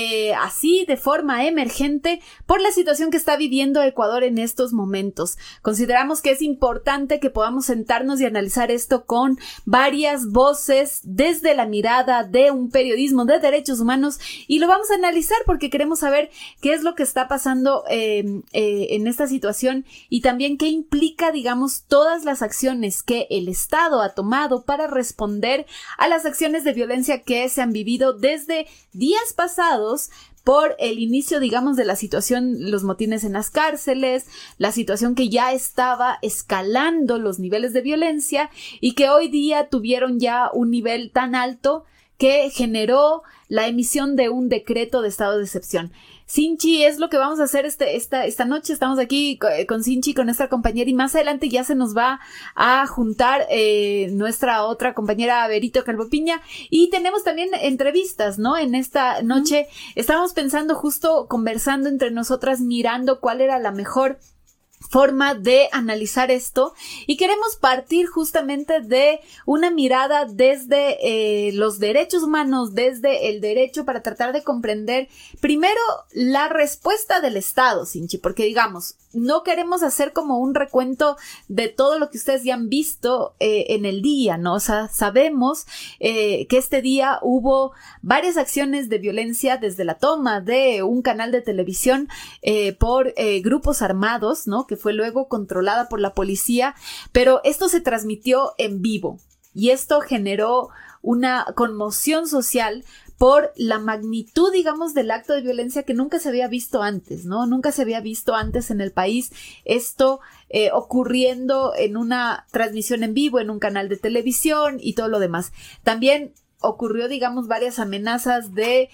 así de forma emergente, por la situación que está viviendo Ecuador en estos momentos. Consideramos que es importante que podamos sentarnos y analizar esto con varias voces desde la mirada de un periodismo de derechos humanos y lo vamos a analizar porque queremos saber qué es lo que está pasando en esta situación y también qué implica, digamos, todas las acciones que el Estado ha tomado para responder a las acciones de violencia que se han vivido desde días pasados por el inicio, digamos, de la situación, los motines en las cárceles, la situación que ya estaba escalando los niveles de violencia y que hoy día tuvieron ya un nivel tan alto que generó la emisión de un decreto de estado de excepción. Sinchi, es lo que vamos a hacer esta noche. Estamos aquí con Sinchi, con nuestra compañera, y más adelante ya se nos va a juntar nuestra otra compañera Berito Calvopiña, y tenemos también entrevistas, ¿no? En esta noche estábamos pensando, justo conversando entre nosotras, mirando cuál era la mejor forma de analizar esto, y queremos partir justamente de una mirada desde los derechos humanos, desde el derecho, para tratar de comprender primero la respuesta del Estado, Sinchi, porque digamos, no queremos hacer como un recuento de todo lo que ustedes ya han visto en el día, ¿no? O sea, sabemos que este día hubo varias acciones de violencia, desde la toma de un canal de televisión por grupos armados, ¿no? Que fue luego controlada por la policía, pero esto se transmitió en vivo y esto generó una conmoción social por la magnitud, digamos, del acto de violencia que nunca se había visto antes, ¿no? Nunca se había visto antes en el país esto ocurriendo en una transmisión en vivo, en un canal de televisión y todo lo demás. También ocurrió, digamos, varias amenazas de,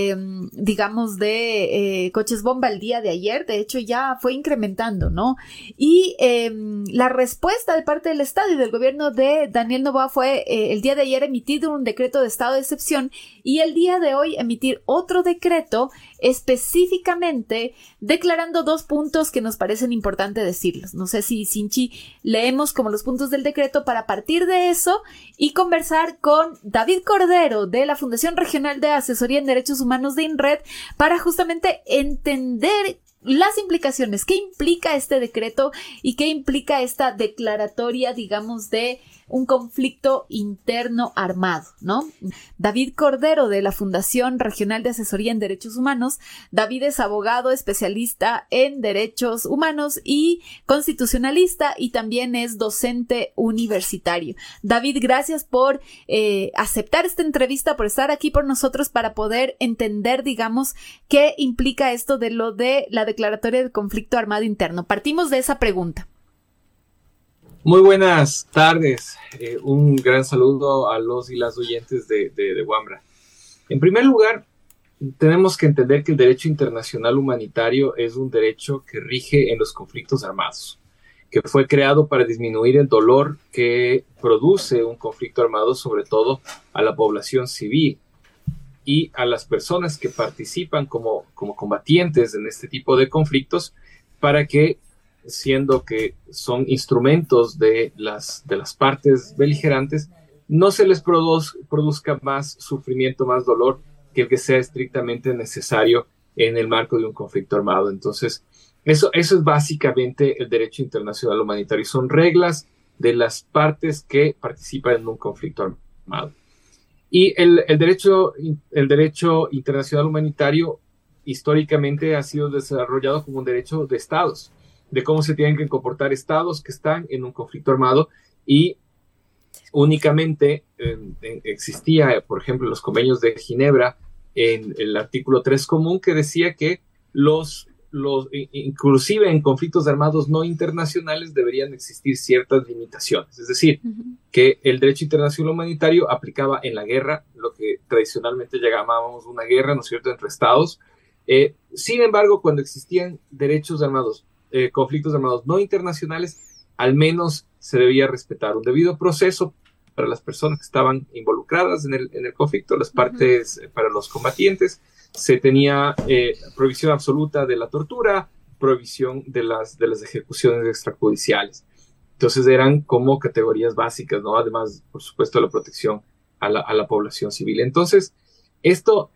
coches bomba el día de ayer. De hecho, ya fue incrementando, ¿no? Y la respuesta de parte del Estado y del gobierno de Daniel Noboa fue el día de ayer emitir un decreto de estado de excepción y el día de hoy emitir otro decreto específicamente declarando dos puntos que nos parecen importantes decirlos. No sé si, Sinchi, leemos como los puntos del decreto para partir de eso y conversar con David Cordero de la Fundación Regional de Asesoría en Derechos Humanos de INRED para justamente entender las implicaciones, qué implica este decreto y qué implica esta declaratoria, digamos, de un conflicto interno armado, ¿no? David Cordero de la Fundación Regional de Asesoría en Derechos Humanos. David es abogado especialista en derechos humanos y constitucionalista y también es docente universitario. David, gracias por aceptar esta entrevista, por estar aquí por nosotros para poder entender, digamos, qué implica esto de lo de la declaratoria del conflicto armado interno. Partimos de esa pregunta. Muy buenas tardes, un gran saludo a los y las oyentes de Wambra. En primer lugar, tenemos que entender que el derecho internacional humanitario es un derecho que rige en los conflictos armados, que fue creado para disminuir el dolor que produce un conflicto armado, sobre todo a la población civil y a las personas que participan como combatientes en este tipo de conflictos, para que, siendo que son instrumentos de las partes beligerantes, no se les produzca más sufrimiento, más dolor que el que sea estrictamente necesario en el marco de un conflicto armado. Entonces, eso es básicamente el derecho internacional humanitario. Son reglas de las partes que participan en un conflicto armado. Y el derecho internacional humanitario históricamente ha sido desarrollado como un derecho de estados, de cómo se tienen que comportar estados que están en un conflicto armado, y únicamente existía, por ejemplo, los convenios de Ginebra, en el artículo 3 común, que decía que inclusive en conflictos armados no internacionales deberían existir ciertas limitaciones. Es decir, que el derecho internacional humanitario aplicaba en la guerra, lo que tradicionalmente llamábamos una guerra, ¿no es cierto?, entre estados. Sin embargo, cuando existían derechos armados, conflictos armados no internacionales, al menos se debía respetar un debido proceso para las personas que estaban involucradas en el conflicto, las partes, para los combatientes. Se tenía prohibición absoluta de la tortura, prohibición de las ejecuciones extrajudiciales. Entonces eran como categorías básicas, ¿no? Además, por supuesto, la protección a la población civil. Entonces, estos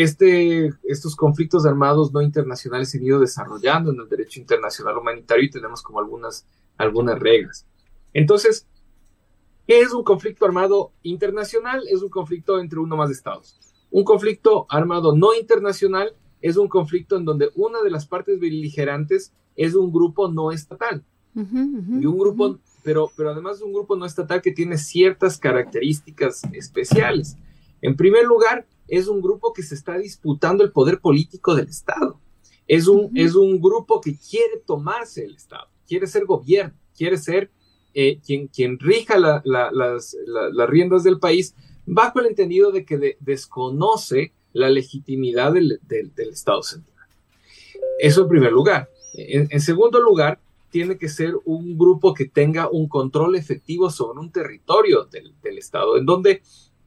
conflictos armados no internacionales se han ido desarrollando en el derecho internacional humanitario, y tenemos como algunas reglas. Entonces, ¿qué es un conflicto armado internacional? Es un conflicto entre uno o más estados. Un conflicto armado no internacional es un conflicto en donde una de las partes beligerantes es un grupo no estatal. Y un grupo, pero además es un grupo no estatal que tiene ciertas características especiales. En primer lugar, es un grupo que se está disputando el poder político del Estado. Es un grupo que quiere tomarse el Estado, quiere ser gobierno, quiere ser quien rija las riendas del país, bajo el entendido de que desconoce la legitimidad del Estado central. Eso en primer lugar. En segundo lugar, tiene que ser un grupo que tenga un control efectivo sobre un territorio del Estado, en donde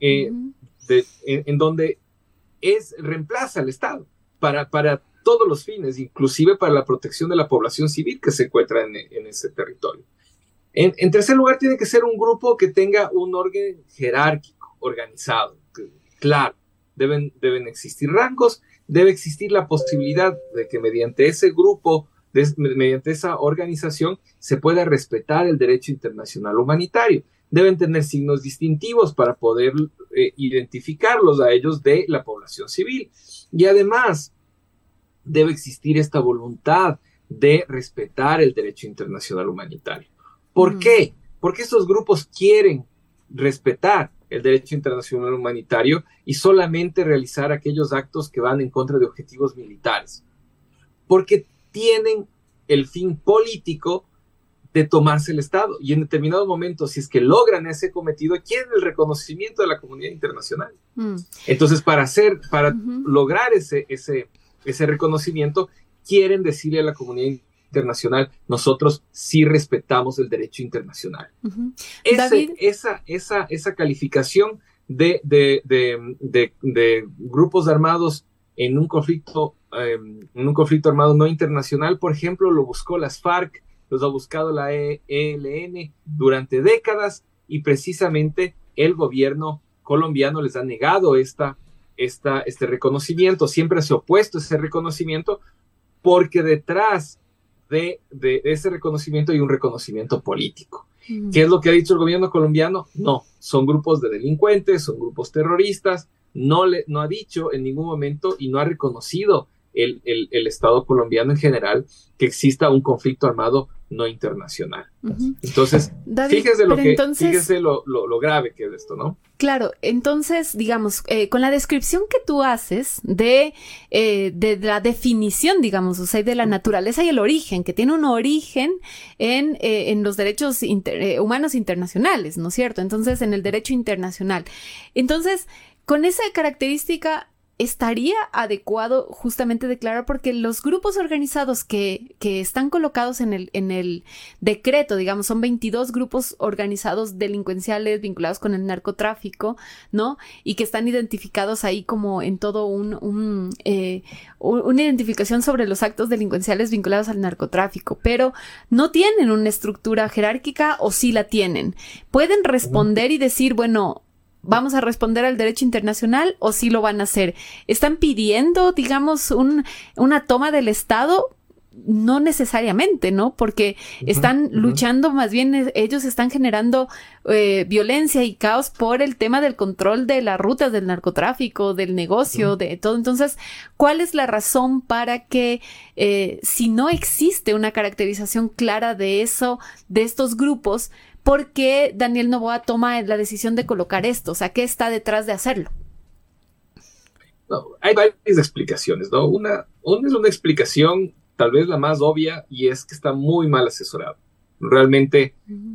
reemplaza al Estado para todos los fines, inclusive para la protección de la población civil que se encuentra en ese territorio. En tercer lugar, tiene que ser un grupo que tenga un orden jerárquico, organizado, claro. Deben existir rangos, debe existir la posibilidad de que mediante ese grupo, mediante esa organización, se pueda respetar el derecho internacional humanitario. Deben tener signos distintivos para poder identificarlos a ellos de la población civil. Y además, debe existir esta voluntad de respetar el derecho internacional humanitario. ¿Por qué? Porque estos grupos quieren respetar el derecho internacional humanitario y solamente realizar aquellos actos que van en contra de objetivos militares. Porque tienen el fin político de tomarse el Estado, y en determinados momentos, si es que logran ese cometido, quieren el reconocimiento de la comunidad internacional. Entonces, para lograr ese reconocimiento, quieren decirle a la comunidad internacional: nosotros sí respetamos el derecho internacional. Esa calificación de grupos armados en un conflicto armado no internacional, por ejemplo, lo buscó las FARC, los ha buscado la ELN durante décadas, y precisamente el gobierno colombiano les ha negado este reconocimiento. Siempre se ha opuesto a ese reconocimiento, porque detrás de ese reconocimiento hay un reconocimiento político. ¿Qué es lo que ha dicho el gobierno colombiano? No, son grupos de delincuentes, son grupos terroristas. No ha dicho en ningún momento, y no ha reconocido el Estado colombiano en general, que exista un conflicto armado no internacional. Entonces, David, fíjese lo grave que es esto, ¿no? Claro, entonces, digamos, con la descripción que tú haces de la definición, digamos, o sea, de la naturaleza y el origen, que tiene un origen en los derechos humanos internacionales, ¿no es cierto? Entonces, en el derecho internacional. Entonces, con esa característica, ¿estaría adecuado justamente declarar? Porque los grupos organizados que están colocados en el decreto, digamos, son 22 grupos organizados delincuenciales vinculados con el narcotráfico, ¿no? Y que están identificados ahí como en todo una identificación sobre los actos delincuenciales vinculados al narcotráfico, pero no tienen una estructura jerárquica, ¿o sí la tienen? ¿Pueden responder y decir, bueno, vamos a responder al derecho internacional, o sí lo van a hacer? ¿Están pidiendo, digamos, una toma del Estado? no necesariamente, ¿no? Porque están luchando, más bien ellos están generando violencia y caos por el tema del control de las rutas del narcotráfico, del negocio, de todo. Entonces, ¿cuál es la razón para que si no existe una caracterización clara de eso, de estos grupos, por qué Daniel Noboa toma la decisión de colocar esto? O sea, ¿qué está detrás de hacerlo? No, hay varias explicaciones, ¿no? Una es una explicación, tal vez la más obvia, y es que está muy mal asesorado. Realmente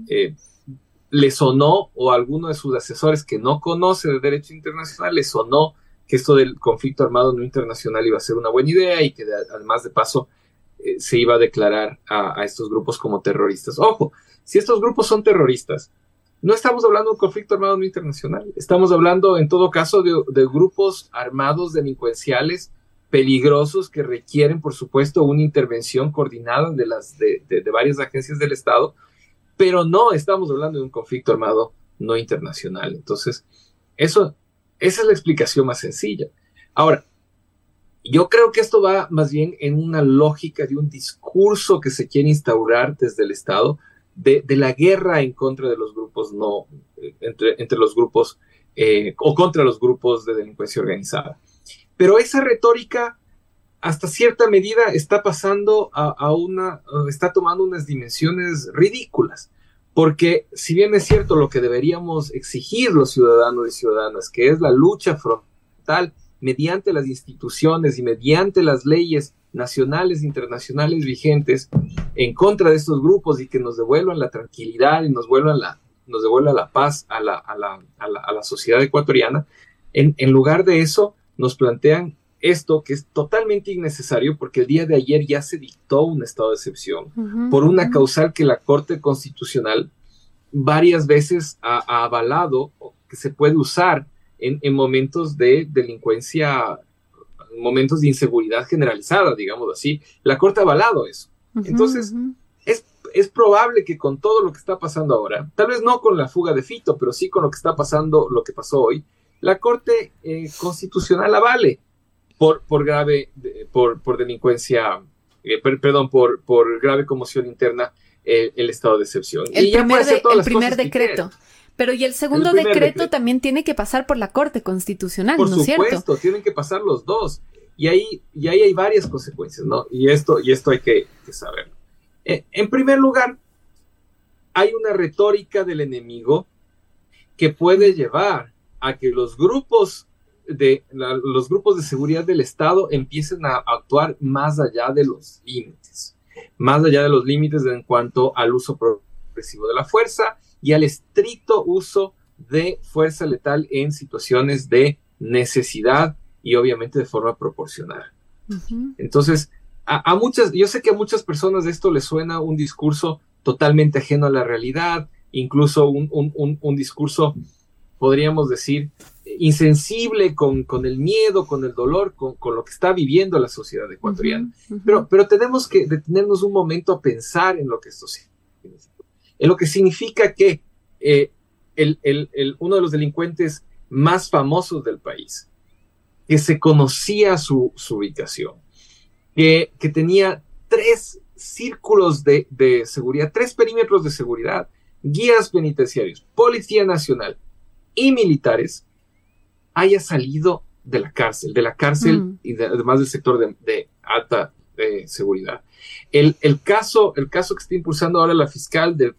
le sonó, o a alguno de sus asesores que no conoce de derecho internacional, le sonó que esto del conflicto armado no internacional iba a ser una buena idea y que además de paso se iba a declarar a estos grupos como terroristas. Ojo, si estos grupos son terroristas, no estamos hablando de un conflicto armado no internacional, estamos hablando en todo caso de grupos armados delincuenciales peligrosos que requieren, por supuesto, una intervención coordinada de varias agencias del Estado, pero no estamos hablando de un conflicto armado no internacional. Entonces, esa es la explicación más sencilla. Ahora, yo creo que esto va más bien en una lógica de un discurso que se quiere instaurar desde el Estado, de la guerra en contra de los grupos entre los grupos o contra los grupos de delincuencia organizada. Pero esa retórica hasta cierta medida está pasando está tomando unas dimensiones ridículas, porque si bien es cierto lo que deberíamos exigir los ciudadanos y ciudadanas, que es la lucha frontal mediante las instituciones y mediante las leyes nacionales e internacionales vigentes en contra de estos grupos y que nos devuelvan la tranquilidad y nos devuelvan la paz a la sociedad ecuatoriana, en lugar de eso nos plantean esto que es totalmente innecesario, porque el día de ayer ya se dictó un estado de excepción por una causal que la Corte Constitucional varias veces ha avalado, que se puede usar en momentos de delincuencia, momentos de inseguridad generalizada, digamos así. La Corte ha avalado eso. Entonces, es probable que con todo lo que está pasando ahora, tal vez no con la fuga de Fito, pero sí con lo que está pasando, lo que pasó hoy, la Corte Constitucional avale por delincuencia, por grave conmoción interna el estado de excepción. El primer decreto. Pero y el segundo decreto también tiene que pasar por la Corte Constitucional, ¿no es cierto? Por supuesto, tienen que pasar los dos. Y ahí hay varias consecuencias, ¿no? Y esto hay que saberlo. En primer lugar, hay una retórica del enemigo que puede llevar a que los grupos de seguridad del Estado empiecen a actuar más allá de los límites en cuanto al uso progresivo de la fuerza y al estricto uso de fuerza letal en situaciones de necesidad y obviamente de forma proporcional. Entonces, yo sé que a muchas personas esto les suena un discurso totalmente ajeno a la realidad, incluso un discurso, podríamos decir, insensible con el miedo, con el dolor, con lo que está viviendo la sociedad ecuatoriana. Pero tenemos que detenernos un momento a pensar en lo que esto significa. En lo que significa que uno de los delincuentes más famosos del país, que se conocía su ubicación, que tenía 3 círculos de seguridad, 3 perímetros de seguridad, guías penitenciarios, Policía Nacional y militares, haya salido de la cárcel y además del sector de alta seguridad. El caso que está impulsando ahora la fiscal de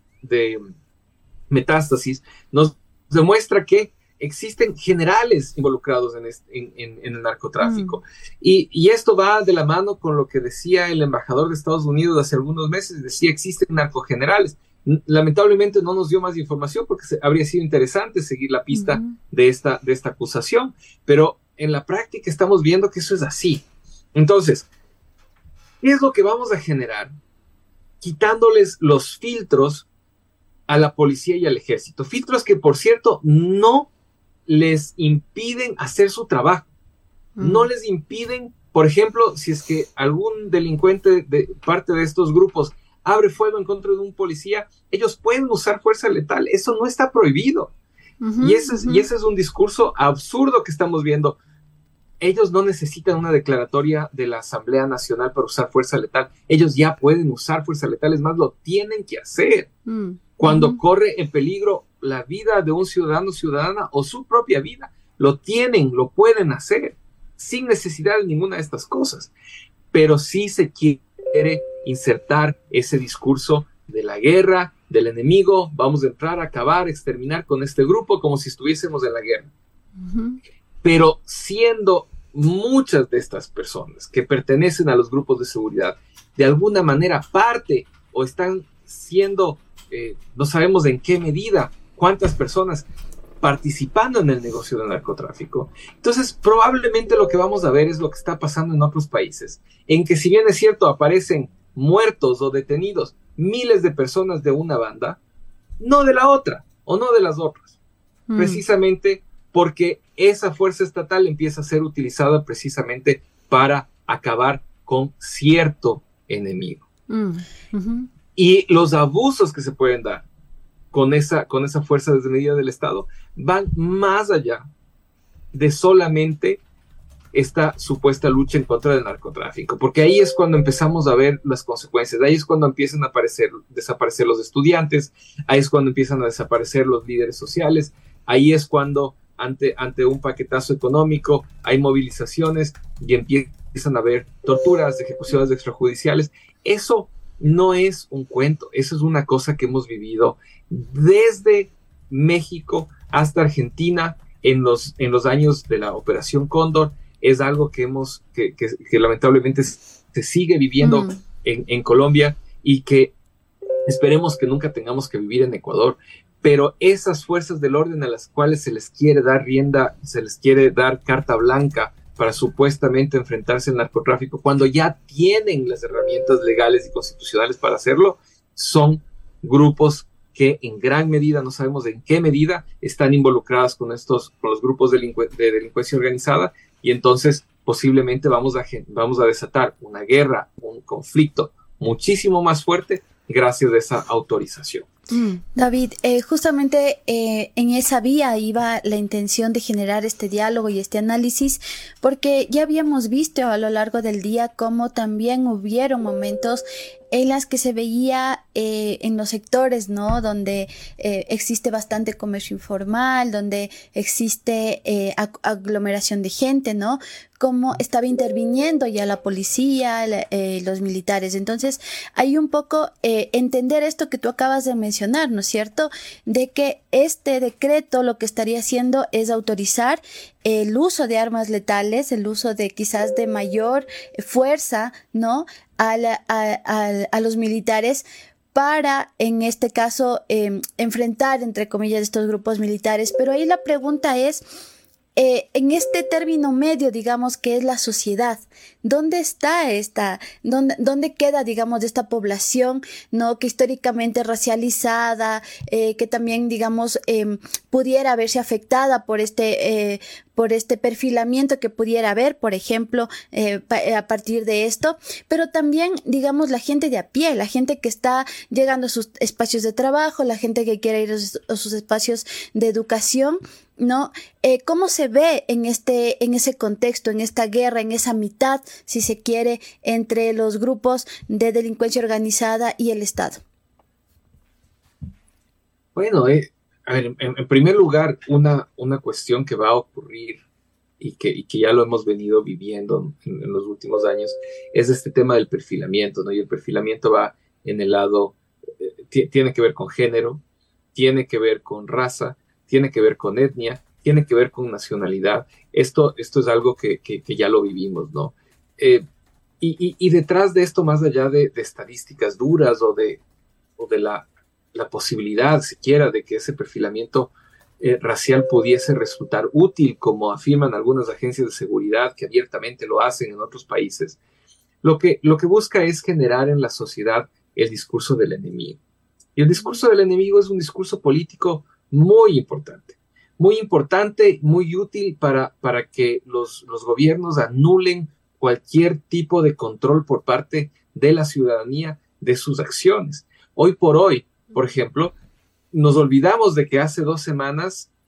Metástasis nos demuestra que existen generales involucrados en el narcotráfico. Y esto va de la mano con lo que decía el embajador de Estados Unidos hace algunos meses. Decía, existen narcogenerales. Lamentablemente no nos dio más información porque habría sido interesante seguir la pista de esta acusación, pero en la práctica estamos viendo que eso es así. Entonces, ¿qué es lo que vamos a generar? Quitándoles los filtros a la policía y al ejército. Filtros que, por cierto, no les impiden hacer su trabajo. No les impiden, por ejemplo, si es que algún delincuente de parte de estos grupos abre fuego en contra de un policía, ellos pueden usar fuerza letal. Eso no está prohibido. Y ese es un discurso absurdo que estamos viendo ellos no necesitan una declaratoria de la Asamblea Nacional para usar fuerza letal. Ellos ya pueden usar fuerza letal, es más, lo tienen que hacer. Cuando corre en peligro la vida de un ciudadano o ciudadana o su propia vida, lo pueden hacer, sin necesidad de ninguna de estas cosas. Pero sí se quiere insertar ese discurso de la guerra, del enemigo, vamos a entrar a acabar, exterminar con este grupo como si estuviésemos en la guerra. Pero siendo muchas de estas personas que pertenecen a los grupos de seguridad de alguna manera parte o están siendo, no sabemos en qué medida, cuántas personas participando en el negocio del narcotráfico. Entonces, probablemente lo que vamos a ver es lo que está pasando en otros países, en que si bien es cierto, aparecen muertos o detenidos miles de personas de una banda, no de la otra, o no de las otras, precisamente porque esa fuerza estatal empieza a ser utilizada precisamente para acabar con cierto enemigo. Y los abusos que se pueden dar con esa fuerza desmedida del Estado van más allá de solamente esta supuesta lucha en contra del narcotráfico, porque ahí es cuando empezamos a ver las consecuencias, ahí es cuando empiezan a desaparecer los estudiantes, ahí es cuando empiezan a desaparecer los líderes sociales, ahí es cuando ante un paquetazo económico hay movilizaciones y empiezan a haber torturas, ejecuciones extrajudiciales. Eso no es un cuento, eso es una cosa que hemos vivido desde México hasta Argentina en los años de la Operación Cóndor. Es algo que lamentablemente se sigue viviendo en Colombia y que esperemos que nunca tengamos que vivir en Ecuador. Pero esas fuerzas del orden a las cuales se les quiere dar rienda, se les quiere dar carta blanca para supuestamente enfrentarse al narcotráfico, cuando ya tienen las herramientas legales y constitucionales para hacerlo, son grupos que en gran medida, no sabemos en qué medida, están involucradas con los grupos de delincuencia organizada, y entonces posiblemente vamos a desatar una guerra, un conflicto muchísimo más fuerte gracias a esa autorización. David, justamente en esa vía iba la intención de generar este diálogo y este análisis, porque ya habíamos visto a lo largo del día cómo también hubieron momentos en las que se veía en los sectores, ¿no? Donde existe bastante comercio informal, donde existe aglomeración de gente, ¿no? Cómo estaba interviniendo ya la policía, los militares. Entonces, hay un poco entender esto que tú acabas de mencionar, ¿no es cierto? De que este decreto lo que estaría haciendo es autorizar el uso de armas letales, el uso de quizás de mayor fuerza, ¿no? A los militares para, en este caso, enfrentar, entre comillas, estos grupos militares. Pero ahí la pregunta es, en este término medio, digamos, que es la sociedad, ¿dónde está dónde queda, digamos, esta población, ¿no? Que históricamente racializada, que también, digamos, pudiera verse afectada por este perfilamiento que pudiera haber, por ejemplo, a partir de esto, pero también, digamos, la gente de a pie, la gente que está llegando a sus espacios de trabajo, la gente que quiere ir a sus espacios de educación, ¿no? ¿Cómo se ve en ese contexto, en esta guerra, en esa mitad, si se quiere, entre los grupos de delincuencia organizada y el Estado? Bueno, a ver, en primer lugar, una cuestión que va a ocurrir y que ya lo hemos venido viviendo en los últimos años es este tema del perfilamiento, ¿no? Y el perfilamiento va en el lado, tiene que ver con género, tiene que ver con raza, tiene que ver con etnia, tiene que ver con nacionalidad. Esto es algo que ya lo vivimos, ¿no? Y detrás de esto, más allá de estadísticas duras o de la posibilidad siquiera de que ese perfilamiento racial pudiese resultar útil, como afirman algunas agencias de seguridad que abiertamente lo hacen en otros países, lo que busca es generar en la sociedad el discurso del enemigo. Y el discurso del enemigo es un discurso político muy importante, muy útil para que los gobiernos anulen cualquier tipo de control por parte de la ciudadanía de sus acciones. Hoy por hoy, por ejemplo, nos olvidamos de que hace 2 semanas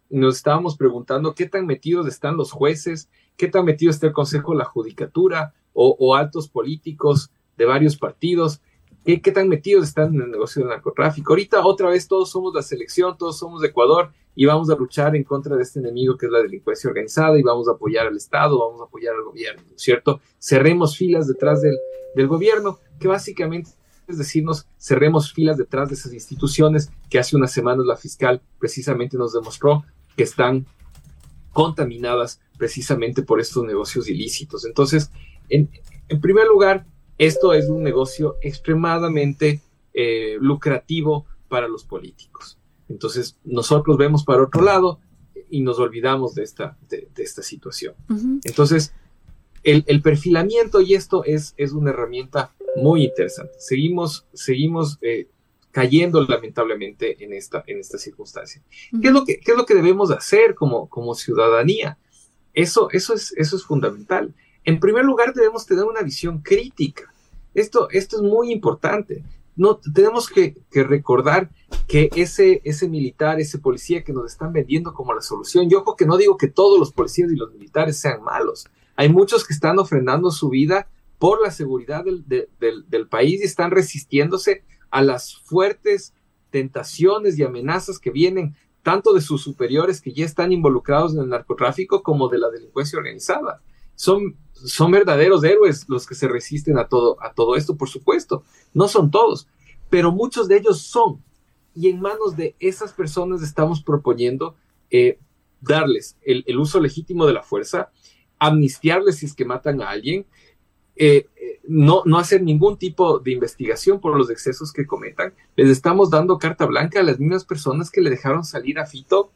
nos estábamos preguntando qué tan metidos están los jueces, qué tan metido está el Consejo de la Judicatura o altos políticos de varios partidos, qué tan metidos están en el negocio del narcotráfico. Ahorita otra vez todos somos la selección, todos somos de Ecuador y vamos a luchar en contra de este enemigo que es la delincuencia organizada y vamos a apoyar al Estado, vamos a apoyar al gobierno, ¿no es cierto? Cerremos filas detrás del gobierno, que básicamente es decirnos, cerremos filas detrás de esas instituciones que hace unas semanas la fiscal precisamente nos demostró que están contaminadas precisamente por estos negocios ilícitos. Entonces, en primer lugar, esto es un negocio extremadamente lucrativo para los políticos. Entonces, nosotros vemos para otro lado y nos olvidamos de esta situación. Uh-huh. Entonces, el perfilamiento, y esto es una herramienta muy interesante. Seguimos cayendo lamentablemente en esta circunstancia. Uh-huh. ¿Qué es lo que debemos hacer como ciudadanía? Eso es fundamental. En primer lugar, debemos tener una visión crítica. Esto es muy importante. No, tenemos que recordar que ese militar, ese policía que nos están vendiendo como la solución, y ojo que no digo que todos los policías y los militares sean malos. Hay muchos que están ofrendando su vida por la seguridad del país y están resistiéndose a las fuertes tentaciones y amenazas que vienen tanto de sus superiores que ya están involucrados en el narcotráfico como de la delincuencia organizada. Son verdaderos héroes los que se resisten a todo esto, por supuesto. No son todos, pero muchos de ellos son. Y en manos de esas personas estamos proponiendo darles el uso legítimo de la fuerza, amnistiarles si es que matan a alguien, no hacer ningún tipo de investigación por los excesos que cometan. Les estamos dando carta blanca a las mismas personas que le dejaron salir a Fito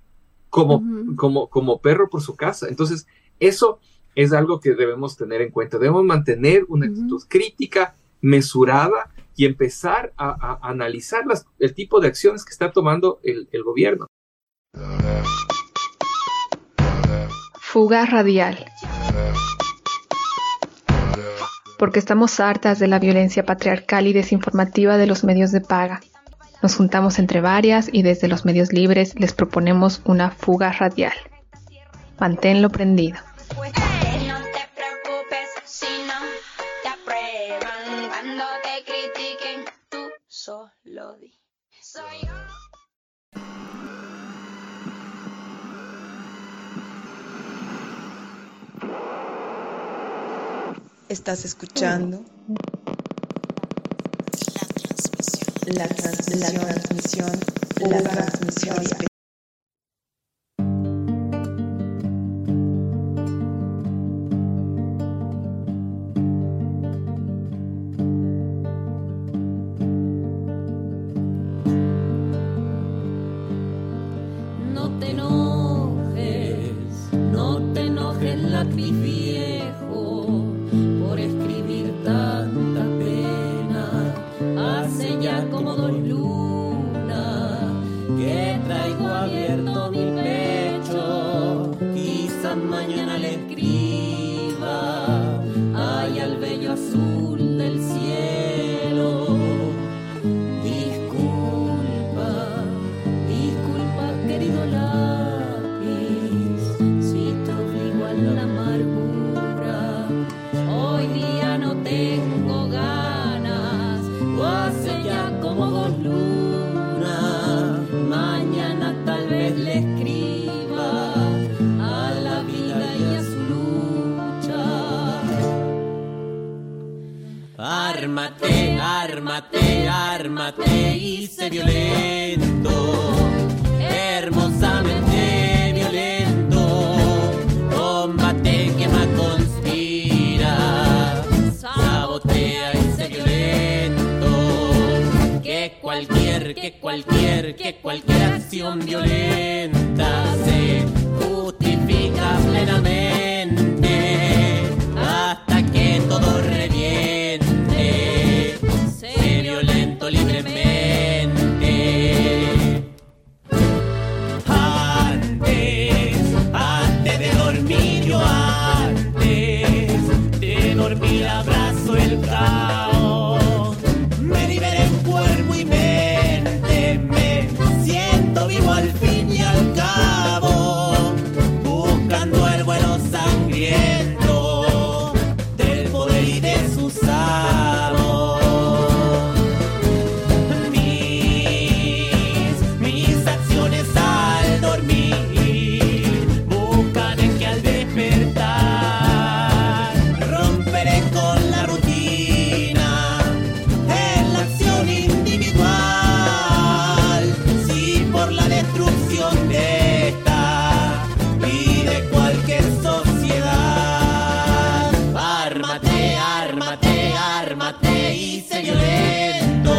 como perro por su casa. Entonces, eso es algo que debemos tener en cuenta. Debemos mantener una actitud crítica, mesurada, y empezar a analizar el tipo de acciones que está tomando el gobierno. Fuga radial. Porque estamos hartas de la violencia patriarcal y desinformativa de los medios de paga. Nos juntamos entre varias y desde los medios libres les proponemos una fuga radial. Manténlo prendido. No te preocupes si no te aprueban. Cuando te critiquen, tú solo di. Soy yo. Estás escuchando la transmisión especial. Ármate y sé violento, hermosamente violento. Combate, quema, conspira, sabotea y sé violento. Que cualquier acción violenta se justifica plenamente hasta que todo reviente. Violento libremente. Antes de dormir, yo antes de dormir abrazo el caos. Me liberé en cuerpo y mente, me siento vivo al fin y al cabo. nación de esta y de cualquier sociedad. Ármate, ármate, ármate y sé violento,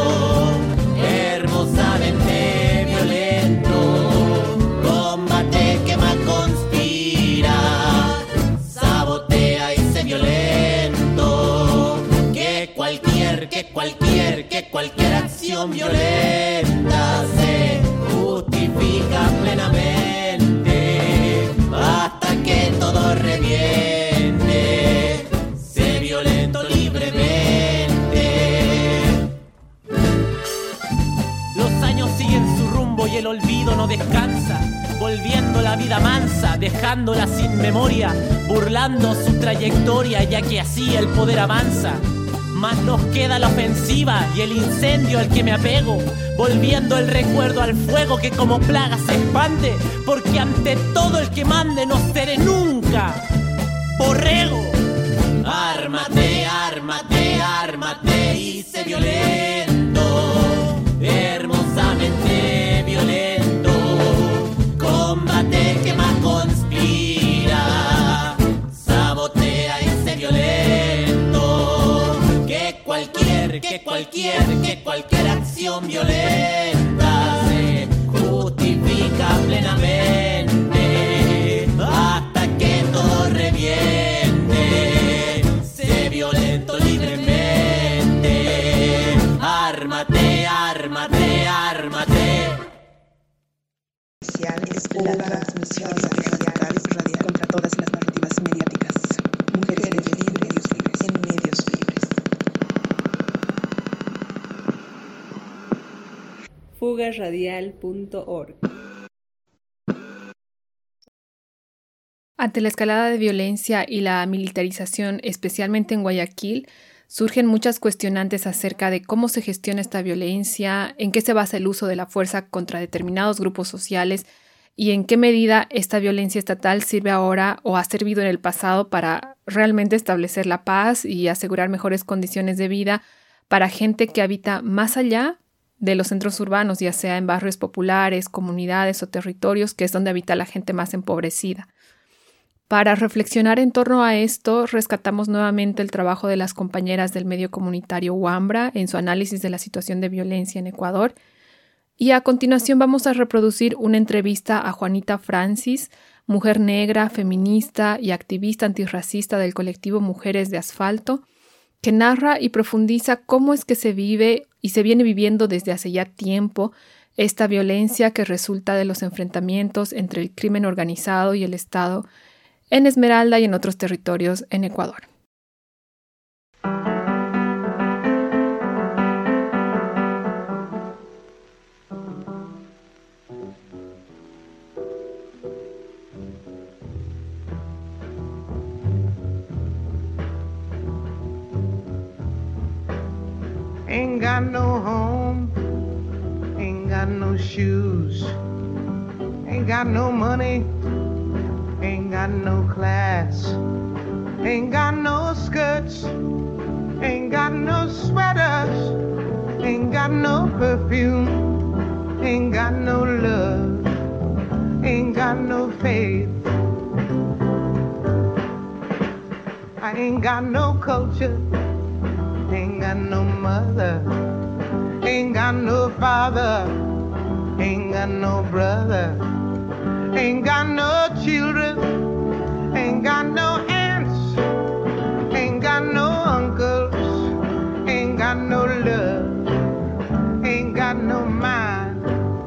hermosamente violento. Combate, quema, conspira, sabotea y sé violento. Que cualquier acción violenta se justifica plenamente hasta que todo reviente. Sé violento libremente. Los años siguen su rumbo y el olvido no descansa, volviendo la vida mansa, dejándola sin memoria, burlando su trayectoria, ya que así el poder avanza. Más nos queda la ofensiva y el incendio al que me apego, volviendo el recuerdo al fuego que como plaga se expande, porque ante todo el que mande no seré nunca borrego. Ármate, ármate, ármate y sé violento, hermosamente violento. Combate, quema, conspira, sabotea y sé violento. Que cualquier acción violenta se justifica plenamente hasta que todo reviente. Sé violento libremente. Ármate, ármate, ármate. La transmisión especial contra todas las narrativas mediáticas. Mujeres libres en medios libres. Fugarradial.org. Ante la escalada de violencia y la militarización, especialmente en Guayaquil, surgen muchas cuestionantes acerca de cómo se gestiona esta violencia, en qué se basa el uso de la fuerza contra determinados grupos sociales y en qué medida esta violencia estatal sirve ahora o ha servido en el pasado para realmente establecer la paz y asegurar mejores condiciones de vida para gente que habita más allá de los centros urbanos, ya sea en barrios populares, comunidades o territorios, que es donde habita la gente más empobrecida. Para reflexionar en torno a esto, rescatamos nuevamente el trabajo de las compañeras del medio comunitario Wambra en su análisis de la situación de violencia en Ecuador. Y a continuación vamos a reproducir una entrevista a Juanita Francis, mujer negra, feminista y activista antirracista del colectivo Mujeres de Asfalto, que narra y profundiza cómo es que se vive y se viene viviendo desde hace ya tiempo esta violencia que resulta de los enfrentamientos entre el crimen organizado y el Estado en Esmeralda y en otros territorios en Ecuador. Ain't got no home, ain't got no shoes, ain't got no money, ain't got no class, ain't got no skirts, ain't got no sweaters, ain't got no perfume, ain't got no love, ain't got no faith. I ain't got no culture, ain't got no mother, ain't got no father, ain't got no brother, ain't got no children, ain't got no aunts, ain't got no uncles, ain't got no love, ain't got no mind.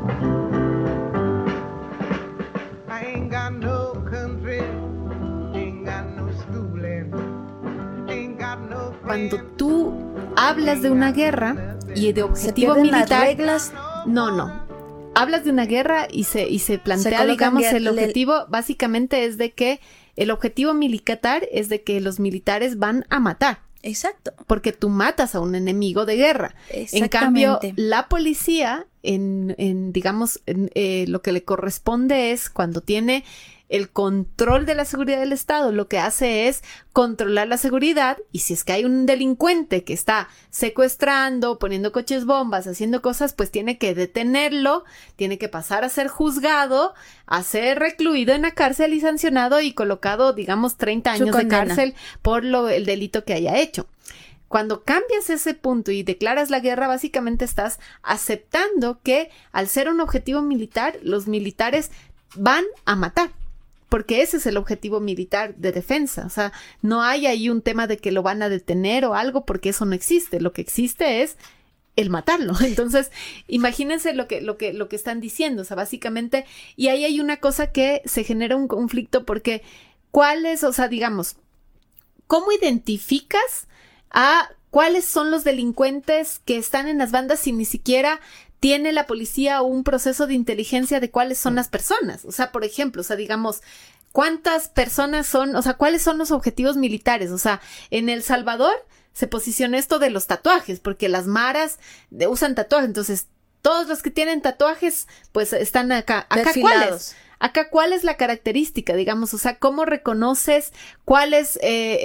I ain't got no country, ain't got no schooling, ain't got no. Cuando tú hablas de una guerra y de objetivo militar, las reglas. No. Hablas de una guerra y se plantea, digamos, el objetivo básicamente es de que el objetivo militar es de que los militares van a matar. Exacto. Porque tú matas a un enemigo de guerra. En cambio, la policía digamos, lo que le corresponde es cuando tiene el control de la seguridad del Estado, lo que hace es controlar la seguridad, y si es que hay un delincuente que está secuestrando, poniendo coches bombas, haciendo cosas, pues tiene que detenerlo, tiene que pasar a ser juzgado, a ser recluido en la cárcel y sancionado y colocado, digamos, 30 años de cárcel por el delito que haya hecho. Cuando cambias ese punto y declaras la guerra, básicamente estás aceptando que al ser un objetivo militar, los militares van a matar. Porque ese es el objetivo militar de defensa. O sea, no hay ahí un tema de que lo van a detener o algo, porque eso no existe. Lo que existe es el matarlo. Entonces, imagínense lo que están diciendo. O sea, básicamente, y ahí hay una cosa que se genera un conflicto, porque digamos, ¿cómo identificas a cuáles son los delincuentes que están en las bandas si ni siquiera tiene la policía un proceso de inteligencia de cuáles son las personas? O sea, por ejemplo, digamos, ¿cuántas personas son? O sea, ¿cuáles son los objetivos militares? O sea, en El Salvador se posiciona esto de los tatuajes, porque las maras usan tatuajes. Entonces, todos los que tienen tatuajes, pues están acá. ¿Acá cuáles? Acá, ¿cuál es la característica, digamos? O sea, ¿cómo reconoces cuál es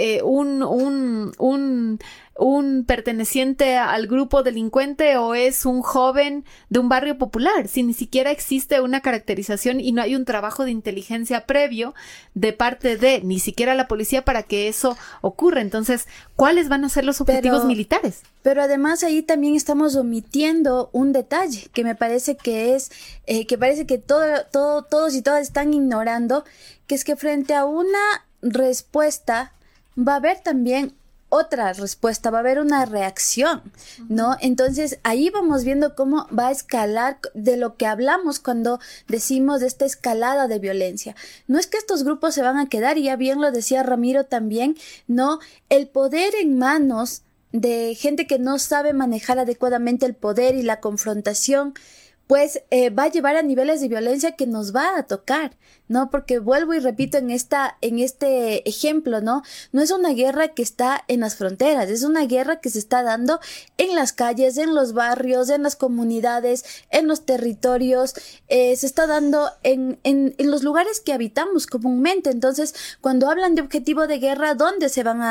un perteneciente al grupo delincuente o es un joven de un barrio popular? Si ni siquiera existe una caracterización y no hay un trabajo de inteligencia previo de parte de ni siquiera la policía para que eso ocurra. Entonces, ¿cuáles van a ser los objetivos militares? Pero además ahí también estamos omitiendo un detalle que me parece que es, que todos y todas están ignorando, que es que frente a una respuesta va a haber también otra respuesta, va a haber una reacción, ¿no? Entonces ahí vamos viendo cómo va a escalar de lo que hablamos cuando decimos de esta escalada de violencia. No es que estos grupos se van a quedar, y ya bien lo decía Ramiro también, ¿no? El poder en manos de gente que no sabe manejar adecuadamente el poder y la confrontación, pues va a llevar a niveles de violencia que nos va a tocar, ¿no? Porque vuelvo y repito en este ejemplo, ¿no? No es una guerra que está en las fronteras, es una guerra que se está dando en las calles, en los barrios, en las comunidades, en los territorios, se está dando en los lugares que habitamos comúnmente. Entonces, cuando hablan de objetivo de guerra, ¿dónde se van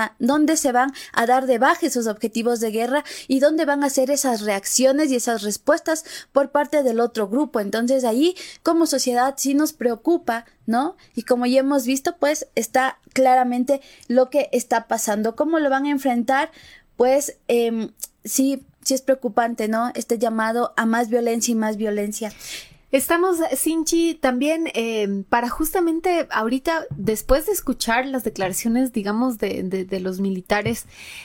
a dar de baja esos objetivos de guerra y dónde van a hacer esas reacciones y esas respuestas por parte del otro grupo? Entonces ahí como sociedad sí nos preocupa, ¿no? Y como ya hemos visto, pues está claramente lo que está pasando. ¿Cómo lo van a enfrentar? Pues sí es preocupante, ¿no? Este llamado a más violencia y más violencia. Estamos, Sinchi, también para justamente ahorita, después de escuchar las declaraciones, digamos, de los militares,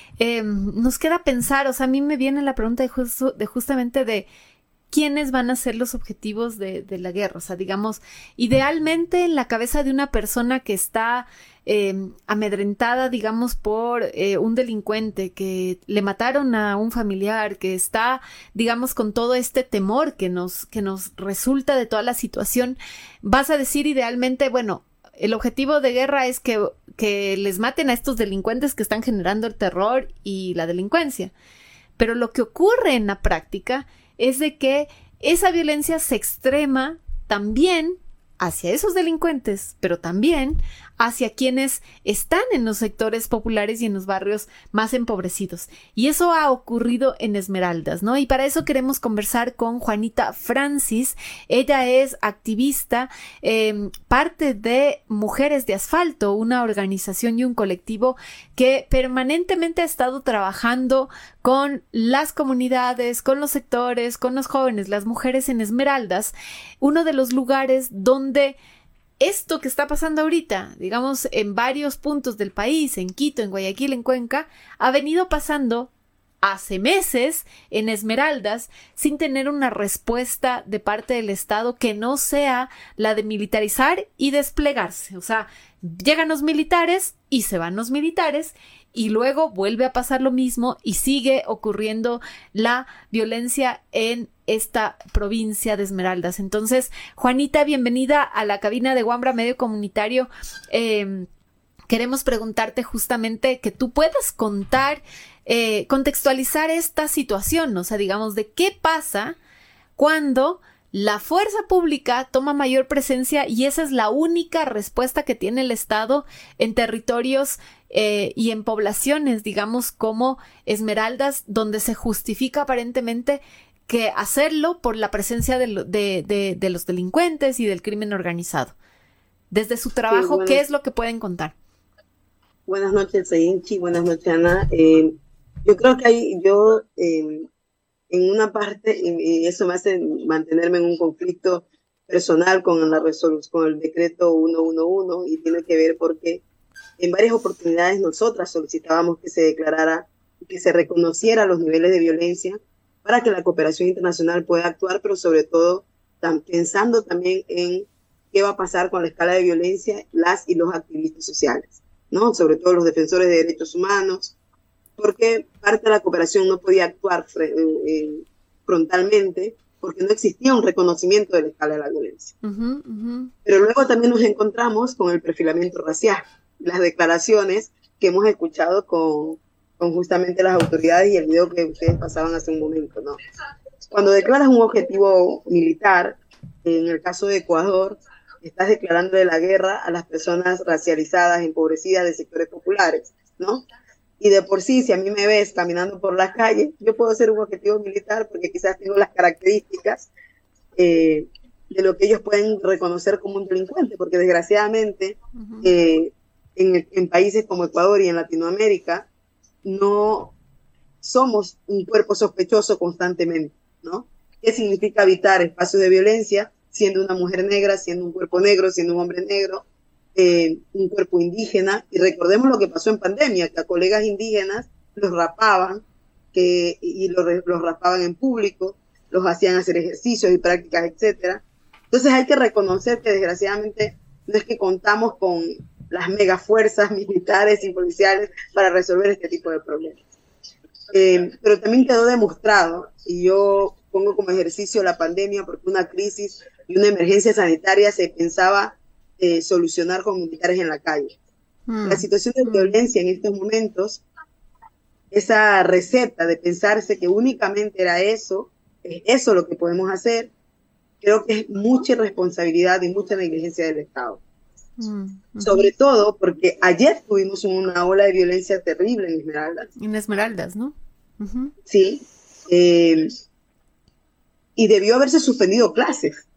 nos queda pensar, o sea, a mí me viene la pregunta de justamente de ¿quiénes van a ser los objetivos de la guerra? O sea, digamos, idealmente en la cabeza de una persona que está amedrentada, digamos, por un delincuente, que le mataron a un familiar, que está, digamos, con todo este temor que nos resulta de toda la situación, vas a decir idealmente, bueno, el objetivo de guerra es que les maten a estos delincuentes que están generando el terror y la delincuencia. Pero lo que ocurre en la práctica es de que esa violencia se extrema también hacia esos delincuentes, pero también hacia quienes están en los sectores populares y en los barrios más empobrecidos. Y eso ha ocurrido en Esmeraldas, ¿no? Y para eso queremos conversar con Juanita Francis. Ella es activista, parte de Mujeres de Asfalto, una organización y un colectivo que permanentemente ha estado trabajando con las comunidades, con los sectores, con los jóvenes, las mujeres en Esmeraldas, uno de los lugares donde esto que está pasando ahorita, digamos, en varios puntos del país, en Quito, en Guayaquil, en Cuenca, ha venido pasando hace meses en Esmeraldas sin tener una respuesta de parte del Estado que no sea la de militarizar y desplegarse. O sea, llegan los militares y se van los militares y luego vuelve a pasar lo mismo y sigue ocurriendo la violencia en esta provincia de Esmeraldas. Entonces, Juanita, bienvenida a la cabina de Wambra Medio Comunitario. Queremos preguntarte justamente que tú puedas contar, contextualizar esta situación, o sea, digamos, de qué pasa cuando la fuerza pública toma mayor presencia y esa es la única respuesta que tiene el Estado en territorios y en poblaciones, digamos, como Esmeraldas, donde se justifica aparentemente que hacerlo por la presencia de los delincuentes y del crimen organizado. Desde su trabajo, ¿qué es lo que pueden contar? Buenas noches, Inchi. Buenas noches, Ana. Yo creo que en una parte, y eso me hace mantenerme en un conflicto personal con la resolución, con el decreto 111, y tiene que ver porque en varias oportunidades nosotras solicitábamos que se declarara, que se reconociera los niveles de violencia para que la cooperación internacional pueda actuar, pero sobre todo pensando también en qué va a pasar con la escala de violencia, las y los activistas sociales, ¿no? Sobre todo los defensores de derechos humanos, porque parte de la cooperación no podía actuar frontalmente porque no existía un reconocimiento de la escala de la violencia. Pero luego también nos encontramos con el perfilamiento racial, las declaraciones que hemos escuchado con justamente las autoridades y el video que ustedes pasaban hace un momento, ¿no? Cuando declaras un objetivo militar, en el caso de Ecuador, estás declarando la guerra a las personas racializadas, empobrecidas de sectores populares, ¿no? Y de por sí, si a mí me ves caminando por la calle, yo puedo ser un objetivo militar porque quizás tengo las características de lo que ellos pueden reconocer como un delincuente, porque desgraciadamente en países como Ecuador y en Latinoamérica no somos un cuerpo sospechoso constantemente, ¿no? ¿Qué significa habitar espacios de violencia siendo una mujer negra, siendo un cuerpo negro, siendo un hombre negro? Un cuerpo indígena, y recordemos lo que pasó en pandemia, que a colegas indígenas los rapaban, los rapaban en público, los hacían hacer ejercicios y prácticas, etcétera. Entonces hay que reconocer que desgraciadamente no es que contamos con las megafuerzas militares y policiales para resolver este tipo de problemas. Pero también quedó demostrado, y yo pongo como ejercicio la pandemia porque una crisis y una emergencia sanitaria se pensaba solucionar con militares en la calle. La situación de violencia en estos momentos, esa receta de pensarse que únicamente era eso, es eso lo que podemos hacer, creo que es mucha irresponsabilidad y mucha negligencia del Estado. Sobre todo porque ayer tuvimos una ola de violencia terrible en Esmeraldas. En Esmeraldas, ¿no? Sí. Y debió haberse suspendido clases.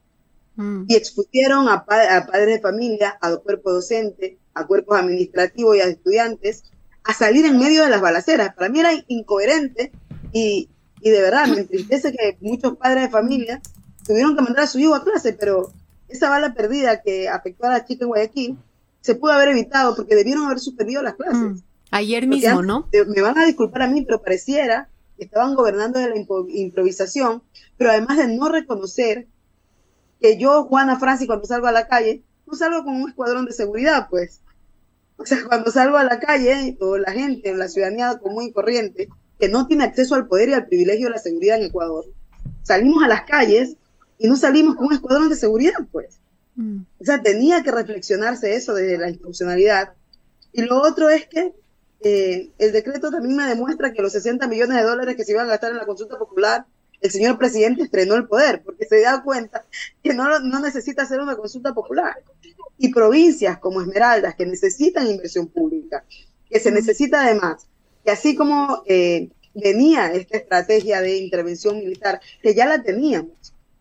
Y expusieron a padres de familia, a cuerpos docentes, a cuerpos administrativos y a estudiantes a salir en medio de las balaceras. Para mí era incoherente y de verdad me entristece que muchos padres de familia tuvieron que mandar a su hijo a clase, pero esa bala perdida que afectó a la chica en Guayaquil se pudo haber evitado porque debieron haber suspendido las clases. Ayer mismo, antes, ¿no? Me van a disculpar a mí, pero pareciera que estaban gobernando de la improvisación, pero además de no reconocer que yo, Juana Francis, cuando salgo a la calle, no salgo con un escuadrón de seguridad, pues. O sea, cuando salgo a la calle, o la gente, la ciudadanía común y corriente, que no tiene acceso al poder y al privilegio de la seguridad en Ecuador, salimos a las calles y no salimos con un escuadrón de seguridad, pues. O sea, tenía que reflexionarse eso desde la institucionalidad. Y lo otro es que el decreto también me demuestra que los $60 millones que se iban a gastar en la consulta popular, el señor presidente estrenó el poder, porque se da cuenta que no necesita hacer una consulta popular. Y provincias como Esmeraldas, que necesitan inversión pública, que se necesita además, que así como venía esta estrategia de intervención militar, que ya la teníamos,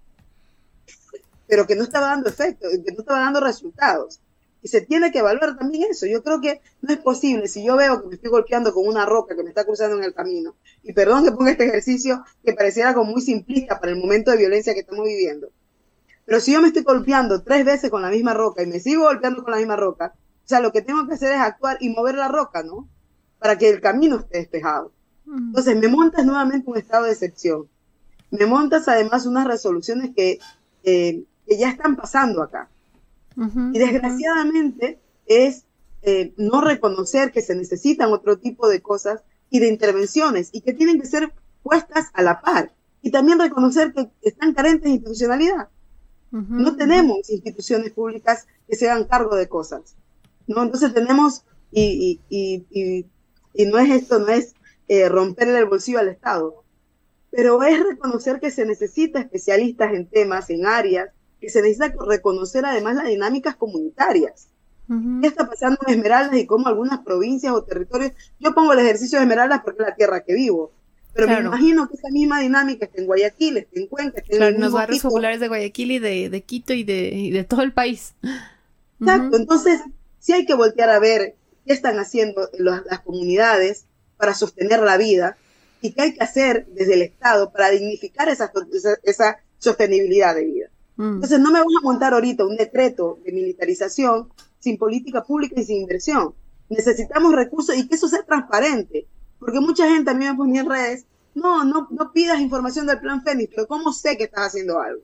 pero que no estaba dando efecto, que no estaba dando resultados. Y se tiene que evaluar también eso. Yo creo que no es posible, si yo veo que me estoy golpeando con una roca que me está cruzando en el camino, y perdón que ponga este ejercicio que pareciera como muy simplista para el momento de violencia que estamos viviendo, pero si yo me estoy golpeando 3 veces con la misma roca y me sigo golpeando con la misma roca, o sea, lo que tengo que hacer es actuar y mover la roca, ¿no? Para que el camino esté despejado. Entonces me montas nuevamente un estado de excepción. Me montas además unas resoluciones que ya están pasando acá. Y desgraciadamente es no reconocer que se necesitan otro tipo de cosas y de intervenciones y que tienen que ser puestas a la par. Y también reconocer que están carentes de institucionalidad. No tenemos instituciones públicas que se hagan cargo de cosas, ¿no? Entonces tenemos, y no es esto, no es romperle el bolsillo al Estado. pero es reconocer que se necesita especialistas en temas, en áreas, que se necesita reconocer además las dinámicas comunitarias. ¿Qué está pasando en Esmeraldas y cómo algunas provincias o territorios? Yo pongo el ejercicio de Esmeraldas porque es la tierra que vivo, pero me imagino que esa misma dinámica está en Guayaquil, está en Cuenca, está en los barrios populares de Guayaquil y de Quito y de todo el país. Exacto, entonces sí hay que voltear a ver qué están haciendo las comunidades para sostener la vida y qué hay que hacer desde el Estado para dignificar esa sostenibilidad de vida. Entonces no me van a montar ahorita un decreto de militarización sin política pública y sin inversión. Necesitamos recursos y que eso sea transparente, porque mucha gente a mí me ponía en redes, no pidas información del Plan Fénix, pero ¿cómo sé que estás haciendo algo?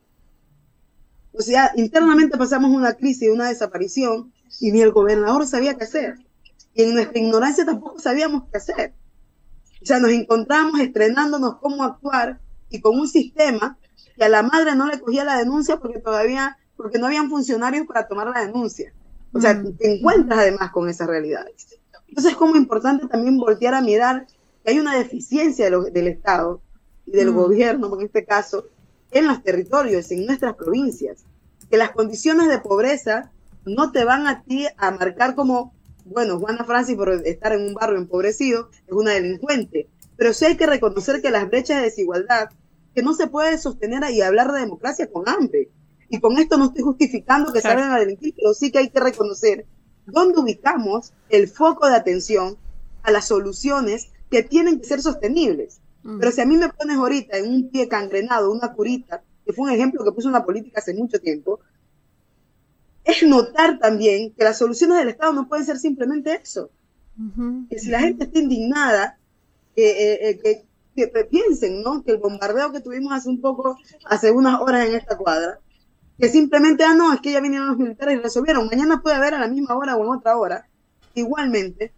O sea, internamente pasamos una crisis, una desaparición, y ni el gobernador sabía qué hacer. Y en nuestra ignorancia tampoco sabíamos qué hacer. O sea, nos encontramos estrenándonos cómo actuar y con un sistema que a la madre no le cogía la denuncia porque no habían funcionarios para tomar la denuncia. O sea, te encuentras además con esas realidades. Entonces es como importante también voltear a mirar que hay una deficiencia del Estado y del gobierno, en este caso, en los territorios, en nuestras provincias. Que las condiciones de pobreza no te van a ti a marcar como, bueno, Juana Francis por estar en un barrio empobrecido es una delincuente. Pero sí hay que reconocer que las brechas de desigualdad, que no se puede sostener y hablar de democracia con hambre. Y con esto no estoy justificando que salgan a delinquir, pero sí que hay que reconocer dónde ubicamos el foco de atención a las soluciones que tienen que ser sostenibles. Pero si a mí me pones ahorita en un pie gangrenado, una curita, que fue un ejemplo que puso una política hace mucho tiempo, es notar también que las soluciones del Estado no pueden ser simplemente eso. Que si la gente está indignada, que piensen, ¿no? Que el bombardeo que tuvimos hace unas horas en esta cuadra, que simplemente, no, es que ya vinieron los militares y resolvieron, mañana puede haber a la misma hora o en otra hora, igualmente,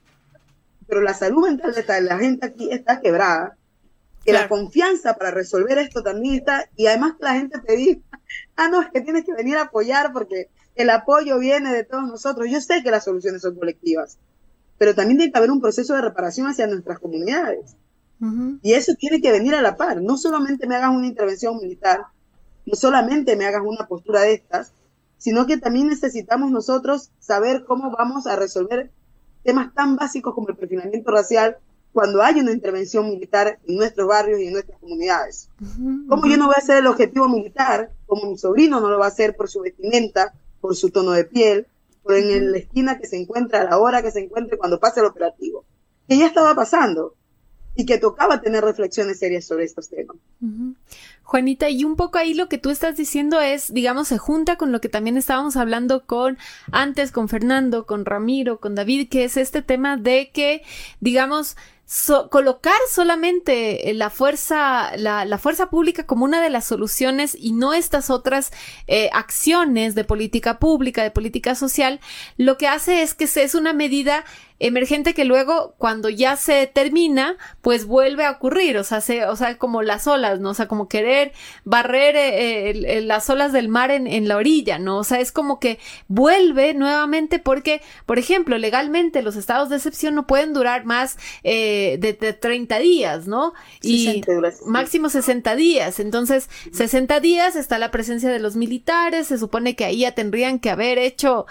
pero la salud mental de la gente aquí está quebrada, que la confianza para resolver esto también está, y además que la gente te diga, no, es que tienes que venir a apoyar porque el apoyo viene de todos nosotros. Yo sé que las soluciones son colectivas, pero también tiene que haber un proceso de reparación hacia nuestras comunidades. Y eso tiene que venir a la par. No solamente me hagas una intervención militar, no solamente me hagas una postura de estas, sino que también necesitamos nosotros saber cómo vamos a resolver temas tan básicos como el perfilamiento racial cuando hay una intervención militar en nuestros barrios y en nuestras comunidades. ¿Cómo yo no voy a ser el objetivo militar, como mi sobrino no lo va a hacer por su vestimenta, por su tono de piel, por en la esquina que se encuentra, a la hora que se encuentre cuando pase el operativo? Que ya estaba pasando y que tocaba tener reflexiones serias sobre estos temas. Juanita, y un poco ahí lo que tú estás diciendo es, digamos, se junta con lo que también estábamos hablando con Fernando, con Ramiro, con David, que es este tema de que, digamos, colocar solamente la fuerza pública como una de las soluciones y no estas otras acciones de política pública, de política social, lo que hace es que es una medida emergente que luego cuando ya se termina pues vuelve a ocurrir, o sea como las olas, ¿no? O sea, como querer barrer las olas del mar en la orilla, ¿no? O sea, es como que vuelve nuevamente porque, por ejemplo, legalmente los estados de excepción no pueden durar más de 30 días, ¿no? Y máximo 60 días. Entonces, 60 días está la presencia de los militares, se supone que ahí ya tendrían que haber hecho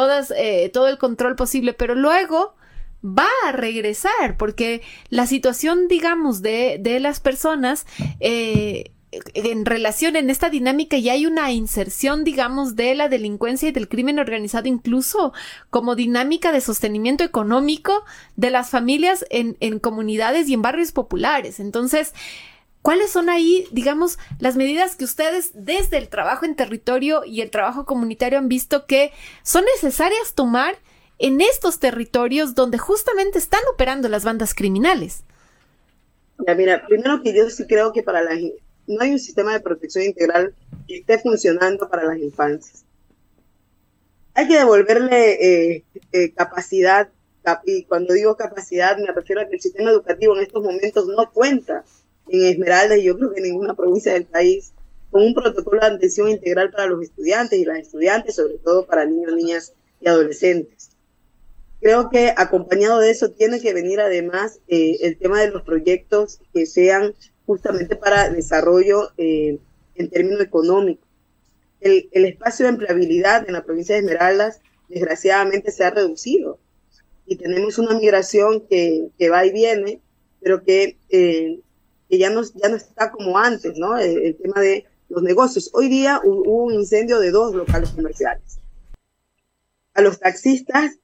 todo el control posible, pero luego va a regresar porque la situación, digamos, de las personas en relación en esta dinámica ya hay una inserción, digamos, de la delincuencia y del crimen organizado incluso como dinámica de sostenimiento económico de las familias en comunidades y en barrios populares. Entonces, ¿cuáles son ahí, digamos, las medidas que ustedes desde el trabajo en territorio y el trabajo comunitario han visto que son necesarias tomar en estos territorios donde justamente están operando las bandas criminales? Ya, mira, primero que yo sí creo que no hay un sistema de protección integral que esté funcionando para las infancias. Hay que devolverle capacidad, y cuando digo capacidad me refiero a que el sistema educativo en estos momentos no cuenta en Esmeraldas y yo creo que en ninguna provincia del país con un protocolo de atención integral para los estudiantes y las estudiantes, sobre todo para niños, niñas y adolescentes. Creo que acompañado de eso tiene que venir además el tema de los proyectos que sean justamente para desarrollo en términos económicos. El espacio de empleabilidad en la provincia de Esmeraldas desgraciadamente se ha reducido y tenemos una migración que va y viene, pero que ya no está como antes, ¿no? El tema de los negocios. Hoy día hubo un incendio de 2 locales comerciales. A los taxistas,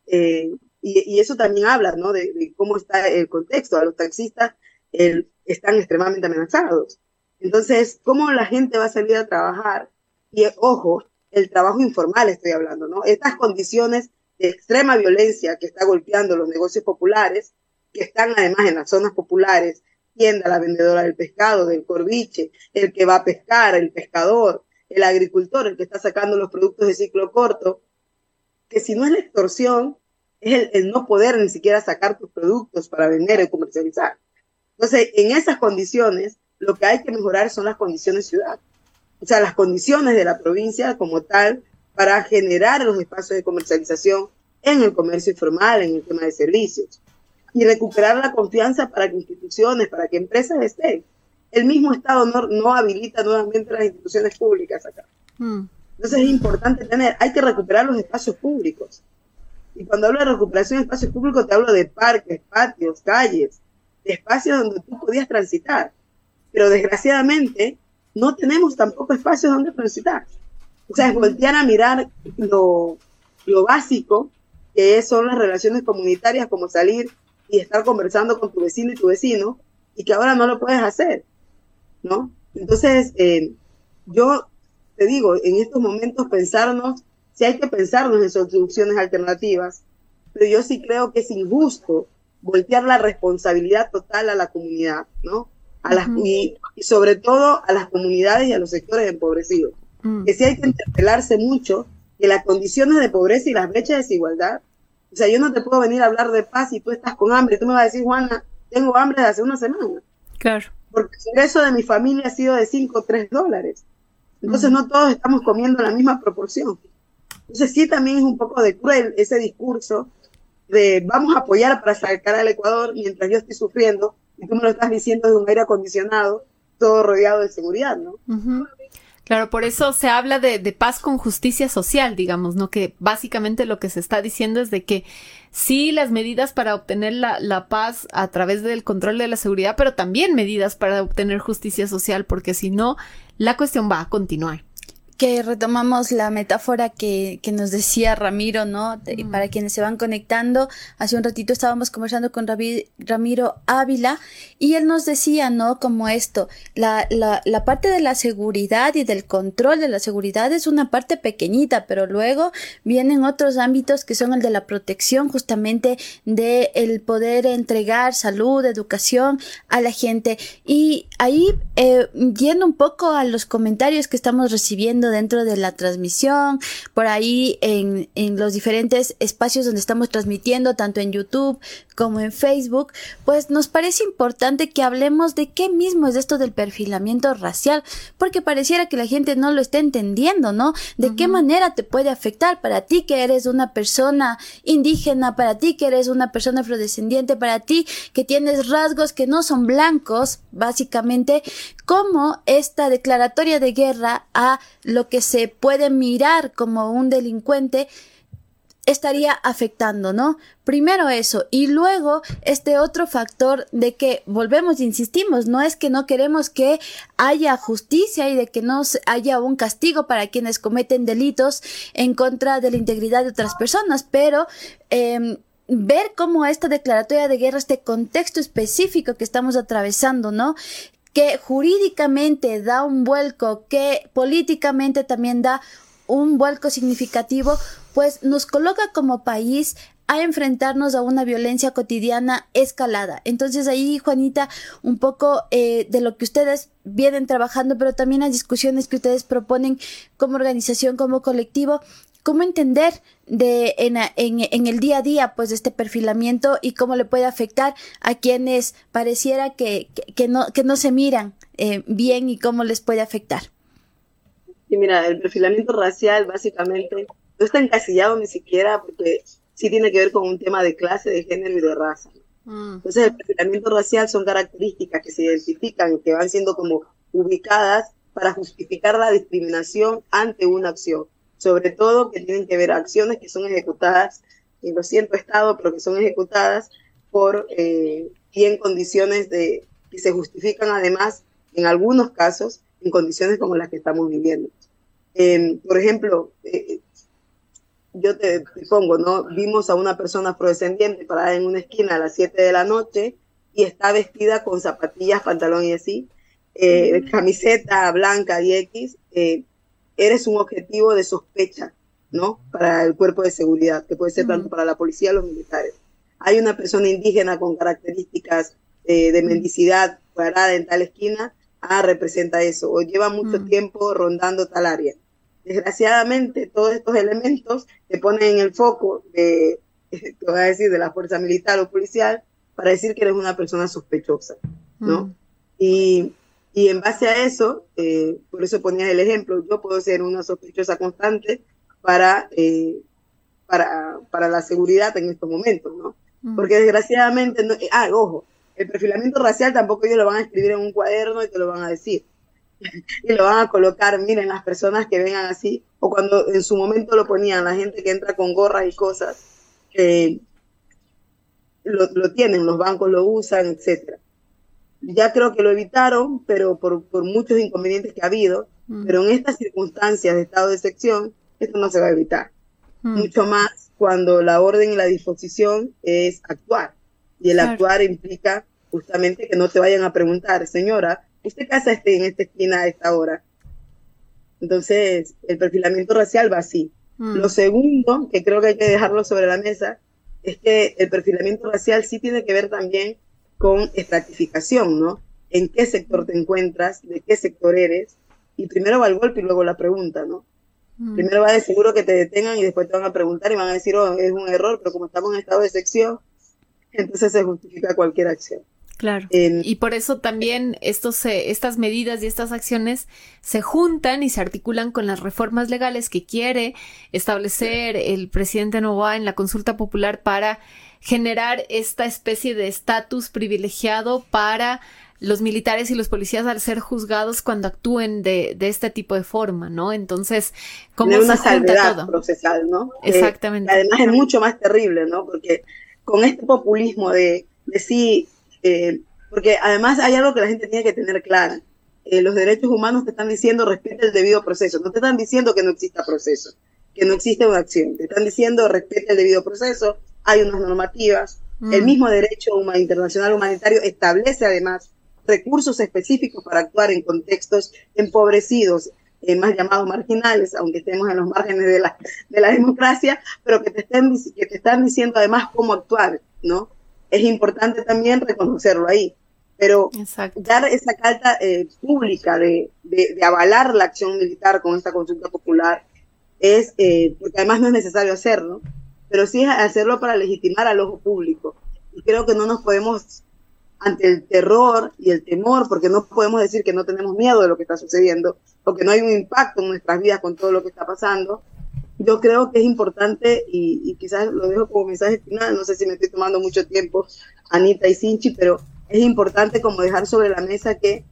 y eso también habla, ¿no? de cómo está el contexto. A los taxistas están extremadamente amenazados. Entonces, ¿cómo la gente va a salir a trabajar? Y ojo, el trabajo informal estoy hablando, ¿no? Estas condiciones de extrema violencia que está golpeando los negocios populares, que están además en las zonas populares, tienda, la vendedora del pescado, del corviche, el que va a pescar, el pescador, el agricultor, el que está sacando los productos de ciclo corto, que si no es la extorsión, es el no poder ni siquiera sacar tus productos para vender y comercializar. Entonces, en esas condiciones, lo que hay que mejorar son las condiciones ciudad. O sea, las condiciones de la provincia como tal para generar los espacios de comercialización en el comercio informal, en el tema de servicios. Y recuperar la confianza para que instituciones, para que empresas estén. El mismo Estado no habilita nuevamente las instituciones públicas acá. Entonces es importante hay que recuperar los espacios públicos. Y cuando hablo de recuperación de espacios públicos, te hablo de parques, patios, calles, de espacios donde tú podías transitar. Pero desgraciadamente no tenemos tampoco espacios donde transitar. O sea, es voltear a mirar lo básico, que son las relaciones comunitarias, como salir y estar conversando con tu vecino y tu vecino, y que ahora no lo puedes hacer, ¿no? Entonces, yo te digo, en estos momentos sí hay que pensarnos en soluciones alternativas, pero yo sí creo que es injusto voltear la responsabilidad total a la comunidad, ¿no? Y sobre todo a las comunidades y a los sectores empobrecidos. Que sí hay que interpelarse mucho que las condiciones de pobreza y las brechas de desigualdad. O sea, yo no te puedo venir a hablar de paz y tú estás con hambre. Tú me vas a decir, Juana, tengo hambre desde hace una semana. Claro. Porque el ingreso de mi familia ha sido de $5 o $3. Entonces no todos estamos comiendo la misma proporción. Entonces sí también es un poco de cruel ese discurso de vamos a apoyar para sacar al Ecuador mientras yo estoy sufriendo y tú me lo estás diciendo de un aire acondicionado, todo rodeado de seguridad, ¿no? Claro, por eso se habla de paz con justicia social, digamos, ¿no? Que básicamente lo que se está diciendo es de que sí, las medidas para obtener la paz a través del control de la seguridad, pero también medidas para obtener justicia social, porque si no, la cuestión va a continuar. Que retomamos la metáfora que nos decía Ramiro, ¿no? Para quienes se van conectando, hace un ratito estábamos conversando con Ramiro Ávila y él nos decía, ¿no? Como esto, la parte de la seguridad y del control de la seguridad es una parte pequeñita, pero luego vienen otros ámbitos que son el de la protección, justamente de el poder entregar salud, educación a la gente. Y ahí, yendo un poco a los comentarios que estamos recibiendo dentro de la transmisión, por ahí en los diferentes espacios donde estamos transmitiendo, tanto en YouTube como en Facebook, pues nos parece importante que hablemos de qué mismo es esto del perfilamiento racial, porque pareciera que la gente no lo está entendiendo, ¿no? De qué manera te puede afectar para ti que eres una persona indígena, para ti que eres una persona afrodescendiente, para ti que tienes rasgos que no son blancos, básicamente, cómo esta declaratoria de guerra a lo que se puede mirar como un delincuente estaría afectando, ¿no? Primero eso, y luego este otro factor de que volvemos e insistimos, no es que no queremos que haya justicia y de que no haya un castigo para quienes cometen delitos en contra de la integridad de otras personas, pero ver cómo esta declaratoria de guerra, este contexto específico que estamos atravesando, ¿no? Que jurídicamente da un vuelco, que políticamente también da un vuelco significativo, pues nos coloca como país a enfrentarnos a una violencia cotidiana escalada. Entonces ahí, Juanita, un poco de lo que ustedes vienen trabajando, pero también las discusiones que ustedes proponen como organización, como colectivo, cómo entender en el día a día pues este perfilamiento y cómo le puede afectar a quienes pareciera que no se miran bien y cómo les puede afectar. Sí, mira, el perfilamiento racial básicamente no está encasillado ni siquiera porque sí tiene que ver con un tema de clase, de género y de raza. Entonces, el perfilamiento racial son características que se identifican y que van siendo como ubicadas para justificar la discriminación ante una acción. Sobre todo que tienen que ver acciones que son ejecutadas, y lo siento Estado, pero que son ejecutadas y en condiciones que se justifican además, en algunos casos, en condiciones como las que estamos viviendo. Por ejemplo, yo te pongo, ¿no? Vimos a una persona afrodescendiente parada en una esquina a las 7 de la noche y está vestida con zapatillas, pantalón y así, camiseta blanca y X, eres un objetivo de sospecha, ¿no? Para el cuerpo de seguridad, que puede ser tanto para la policía o los militares. Hay una persona indígena con características de mendicidad parada en tal esquina, representa eso, o lleva mucho tiempo rondando tal área. Desgraciadamente, todos estos elementos te ponen en el foco te voy a decir, de la fuerza militar o policial para decir que eres una persona sospechosa, ¿no? Y en base a eso, por eso ponía el ejemplo, yo puedo ser una sospechosa constante para la seguridad en estos momentos, ¿no? Porque desgraciadamente, ojo, el perfilamiento racial tampoco ellos lo van a escribir en un cuaderno y te lo van a decir. Y lo van a colocar, miren, las personas que vengan así, o cuando en su momento lo ponían, la gente que entra con gorras y cosas, lo tienen, los bancos lo usan, etcétera. Ya creo que lo evitaron, pero por muchos inconvenientes que ha habido, pero en estas circunstancias de estado de excepción, esto no se va a evitar. Mucho más cuando la orden y la disposición es actuar. Y el actuar implica justamente que no te vayan a preguntar, señora, ¿usted casa en esta esquina a esta hora? Entonces, el perfilamiento racial va así. Lo segundo, que creo que hay que dejarlo sobre la mesa, es que el perfilamiento racial sí tiene que ver también con estratificación, ¿no? ¿En qué sector te encuentras? ¿De qué sector eres? Y primero va el golpe y luego la pregunta, ¿no? Primero va de seguro que te detengan y después te van a preguntar y van a decir, es un error, pero como estamos en estado de excepción, entonces se justifica cualquier acción. Claro. Y por eso también estas medidas y estas acciones se juntan y se articulan con las reformas legales que quiere establecer el presidente Noboa en la consulta popular para generar esta especie de estatus privilegiado para los militares y los policías al ser juzgados cuando actúen de este tipo de forma, ¿no? Entonces, ¿cómo se una junta salvedad todo? Procesal, ¿no? Exactamente. Además es mucho más terrible, ¿no? Porque con este populismo de sí, porque además hay algo que la gente tiene que tener clara. Los derechos humanos te están diciendo respeta el debido proceso. No te están diciendo que no exista proceso, que no existe una acción. Te están diciendo respeta el debido proceso, hay unas normativas. El mismo derecho internacional humanitario establece además recursos específicos para actuar en contextos empobrecidos, más llamados marginales, aunque estemos en los márgenes de la democracia, pero que te están diciendo además cómo actuar, ¿no? Es importante también reconocerlo ahí, pero dar esa carta pública de avalar la acción militar con esta consulta popular es, porque además no es necesario hacerlo, pero sí es hacerlo para legitimar al ojo público. Y creo que no nos podemos, ante el terror y el temor, porque no podemos decir que no tenemos miedo de lo que está sucediendo, o que no hay un impacto en nuestras vidas con todo lo que está pasando. Yo creo que es importante, y quizás lo dejo como mensaje final, no sé si me estoy tomando mucho tiempo, Anita y Sinchi, pero es importante como dejar sobre la mesa que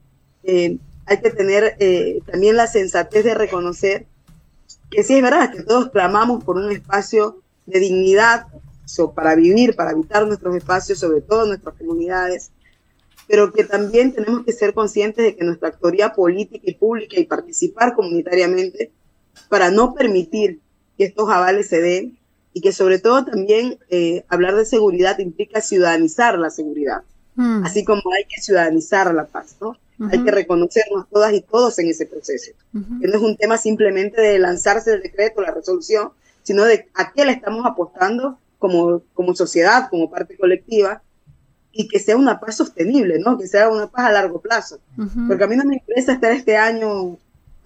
hay que tener también la sensatez de reconocer que sí es verdad que todos clamamos por un espacio de dignidad para vivir, para habitar nuestros espacios, sobre todo nuestras comunidades, pero que también tenemos que ser conscientes de que nuestra actoría política y pública y participar comunitariamente para no permitir que estos avales se den, y que sobre todo también hablar de seguridad implica ciudadanizar la seguridad, así como hay que ciudadanizar la paz, ¿no? Hay que reconocernos todas y todos en ese proceso, que no es un tema simplemente de lanzarse el decreto, la resolución, sino de a qué le estamos apostando como sociedad, como parte colectiva, y que sea una paz sostenible, ¿no? Que sea una paz a largo plazo. Porque a mí no me interesa estar este año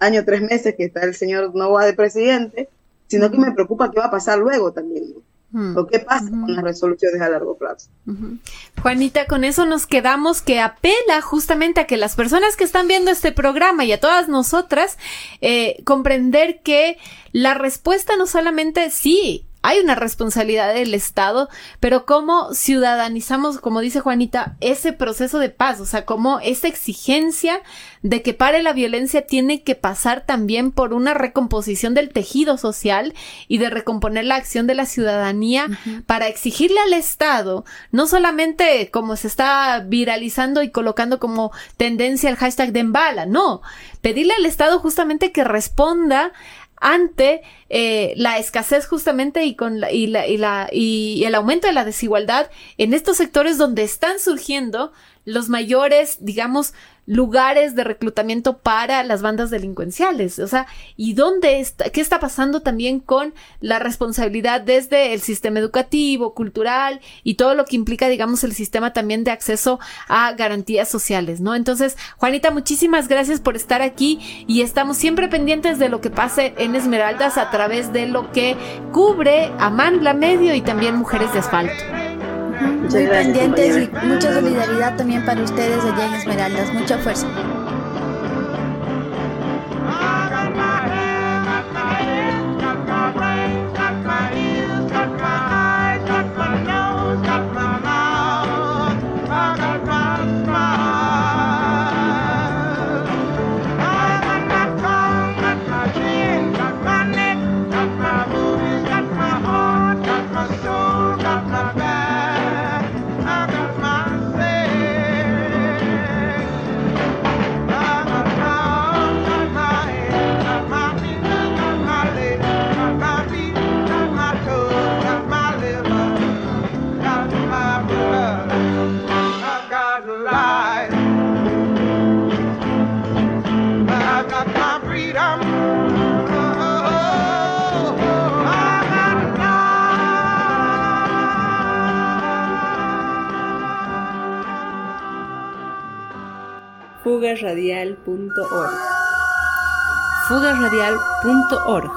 3 meses que está el señor Noboa de presidente, sino que me preocupa qué va a pasar luego también, ¿no? O qué pasa con las resoluciones a largo plazo. Juanita, con eso nos quedamos, que apela justamente a que las personas que están viendo este programa y a todas nosotras comprender que la respuesta no solamente sí hay una responsabilidad del Estado, pero cómo ciudadanizamos, como dice Juanita, ese proceso de paz, o sea, cómo esa exigencia de que pare la violencia tiene que pasar también por una recomposición del tejido social y de recomponer la acción de la ciudadanía para exigirle al Estado, no solamente como se está viralizando y colocando como tendencia el hashtag de Embala, no, pedirle al Estado justamente que responda ante la escasez justamente y el aumento de la desigualdad en estos sectores donde están surgiendo los mayores, digamos, lugares de reclutamiento para las bandas delincuenciales. O sea, ¿y qué está pasando también con la responsabilidad desde el sistema educativo, cultural y todo lo que implica, digamos, el sistema también de acceso a garantías sociales, ¿no? Entonces, Juanita, muchísimas gracias por estar aquí y estamos siempre pendientes de lo que pase en Esmeraldas a través de lo que cubre Amandla Medio y también Mujeres de Asfalto. Muy pendientes y mucha solidaridad también para ustedes allá en Esmeraldas. Mucha fuerza. Fugarradial.org. Fugarradial.org.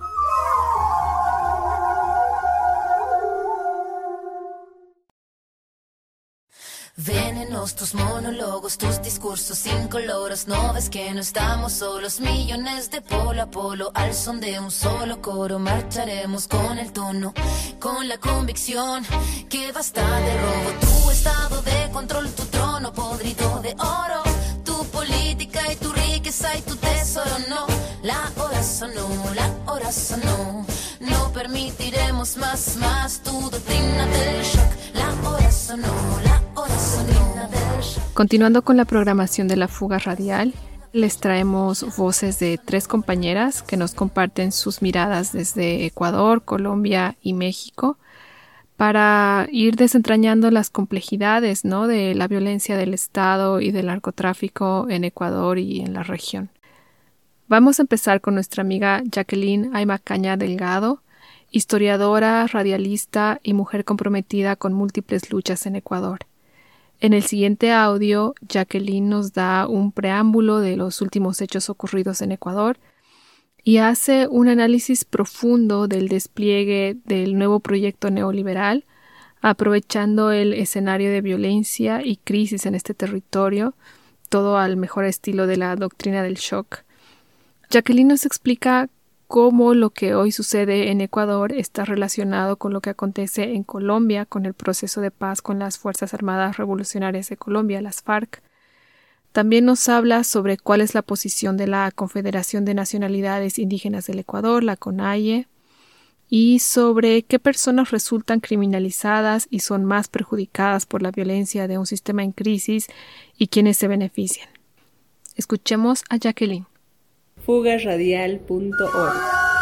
Venenos tus monólogos, tus discursos incoloros. No ves que no estamos solos, millones de polo a polo. Al son de un solo coro marcharemos con el tono, con la convicción que basta de robo. Tu estado de control, tu trono podrido de oro, tu política y tu riqueza y tu tesoro. No, la hora sonó, la hora sonó. No permitiremos más tu doctrina del shock. La hora sonó, la hora sonó del shock. Continuando con la programación de la Fuga Radial, les traemos voces de 3 compañeras que nos comparten sus miradas desde Ecuador, Colombia y México para ir desentrañando las complejidades, ¿no?, de la violencia del Estado y del narcotráfico en Ecuador y en la región. Vamos a empezar con nuestra amiga Jacqueline Aymacaña Delgado, historiadora, radialista y mujer comprometida con múltiples luchas en Ecuador. En el siguiente audio, Jacqueline nos da un preámbulo de los últimos hechos ocurridos en Ecuador y hace un análisis profundo del despliegue del nuevo proyecto neoliberal, aprovechando el escenario de violencia y crisis en este territorio, todo al mejor estilo de la doctrina del shock. Jacqueline nos explica cómo lo que hoy sucede en Ecuador está relacionado con lo que acontece en Colombia, con el proceso de paz con las Fuerzas Armadas Revolucionarias de Colombia, las FARC. También nos habla sobre cuál es la posición de la Confederación de Nacionalidades Indígenas del Ecuador, la CONAIE, y sobre qué personas resultan criminalizadas y son más perjudicadas por la violencia de un sistema en crisis y quienes se benefician. Escuchemos a Jacqueline. Fugarradial.org.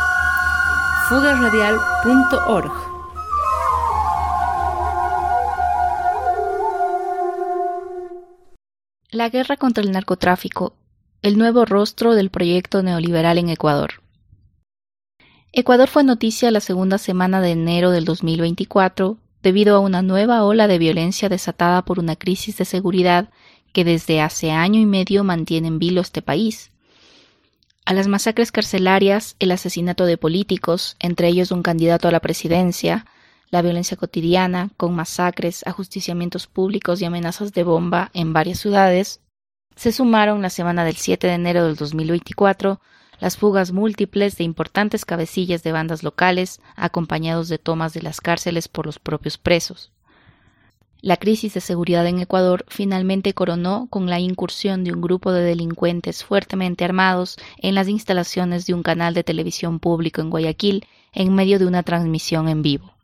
Fugarradial.org. La guerra contra el narcotráfico, el nuevo rostro del proyecto neoliberal en Ecuador. Ecuador fue noticia la segunda semana de enero del 2024 debido a una nueva ola de violencia desatada por una crisis de seguridad que desde hace año y medio mantiene en vilo este país. A las masacres carcelarias, el asesinato de políticos, entre ellos un candidato a la presidencia, la violencia cotidiana, con masacres, ajusticiamientos públicos y amenazas de bomba en varias ciudades, se sumaron la semana del 7 de enero del 2024 las fugas múltiples de importantes cabecillas de bandas locales, acompañados de tomas de las cárceles por los propios presos. La crisis de seguridad en Ecuador finalmente coronó con la incursión de un grupo de delincuentes fuertemente armados en las instalaciones de un canal de televisión público en Guayaquil en medio de una transmisión en vivo.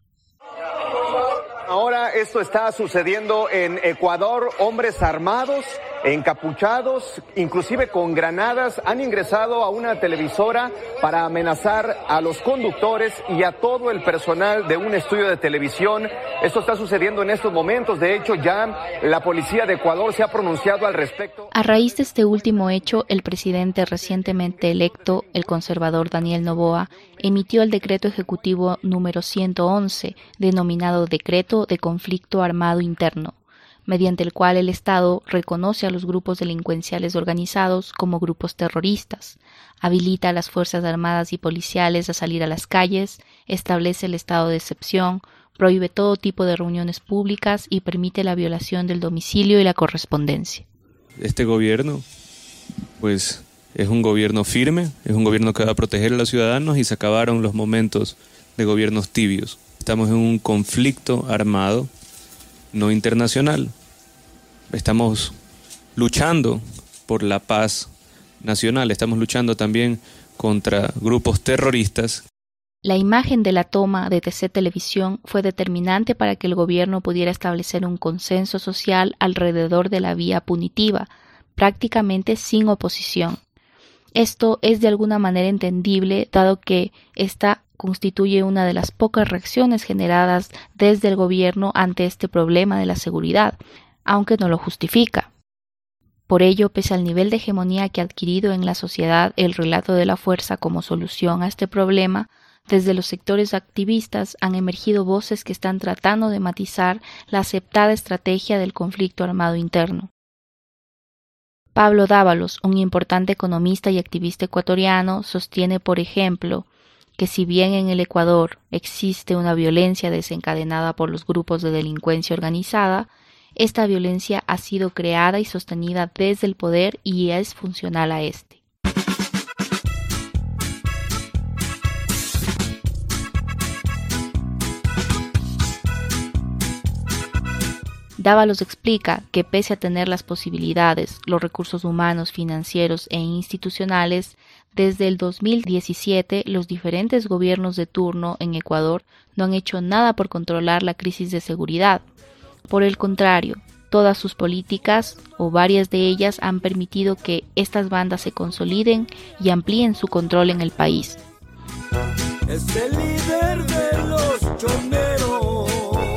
Ahora esto está sucediendo en Ecuador. Hombres armados, encapuchados, inclusive con granadas, han ingresado a una televisora para amenazar a los conductores y a todo el personal de un estudio de televisión. Esto está sucediendo en estos momentos. De hecho, ya la policía de Ecuador se ha pronunciado al respecto. A raíz de este último hecho, el presidente recientemente electo, el conservador Daniel Noboa, emitió el decreto ejecutivo número 111, denominado Decreto de Conflicto Armado Interno, mediante el cual el Estado reconoce a los grupos delincuenciales organizados como grupos terroristas, habilita a las Fuerzas Armadas y policiales a salir a las calles, establece el estado de excepción, prohíbe todo tipo de reuniones públicas y permite la violación del domicilio y la correspondencia. Este gobierno, pues, es un gobierno firme, es un gobierno que va a proteger a los ciudadanos y se acabaron los momentos de gobiernos tibios. Estamos en un conflicto armado, no internacional. Estamos luchando por la paz nacional, estamos luchando también contra grupos terroristas. La imagen de la toma de TC Televisión fue determinante para que el gobierno pudiera establecer un consenso social alrededor de la vía punitiva, prácticamente sin oposición. Esto es de alguna manera entendible, dado que esta constituye una de las pocas reacciones generadas desde el gobierno ante este problema de la seguridad, aunque no lo justifica. Por ello, pese al nivel de hegemonía que ha adquirido en la sociedad el relato de la fuerza como solución a este problema, desde los sectores activistas han emergido voces que están tratando de matizar la aceptada estrategia del conflicto armado interno. Pablo Dávalos, un importante economista y activista ecuatoriano, sostiene, por ejemplo, que si bien en el Ecuador existe una violencia desencadenada por los grupos de delincuencia organizada, esta violencia ha sido creada y sostenida desde el poder y es funcional a este. Dávalos explica que pese a tener las posibilidades, los recursos humanos, financieros e institucionales, desde el 2017 los diferentes gobiernos de turno en Ecuador no han hecho nada por controlar la crisis de seguridad. Por el contrario, todas sus políticas o varias de ellas han permitido que estas bandas se consoliden y amplíen su control en el país. Es el líder de los choneros,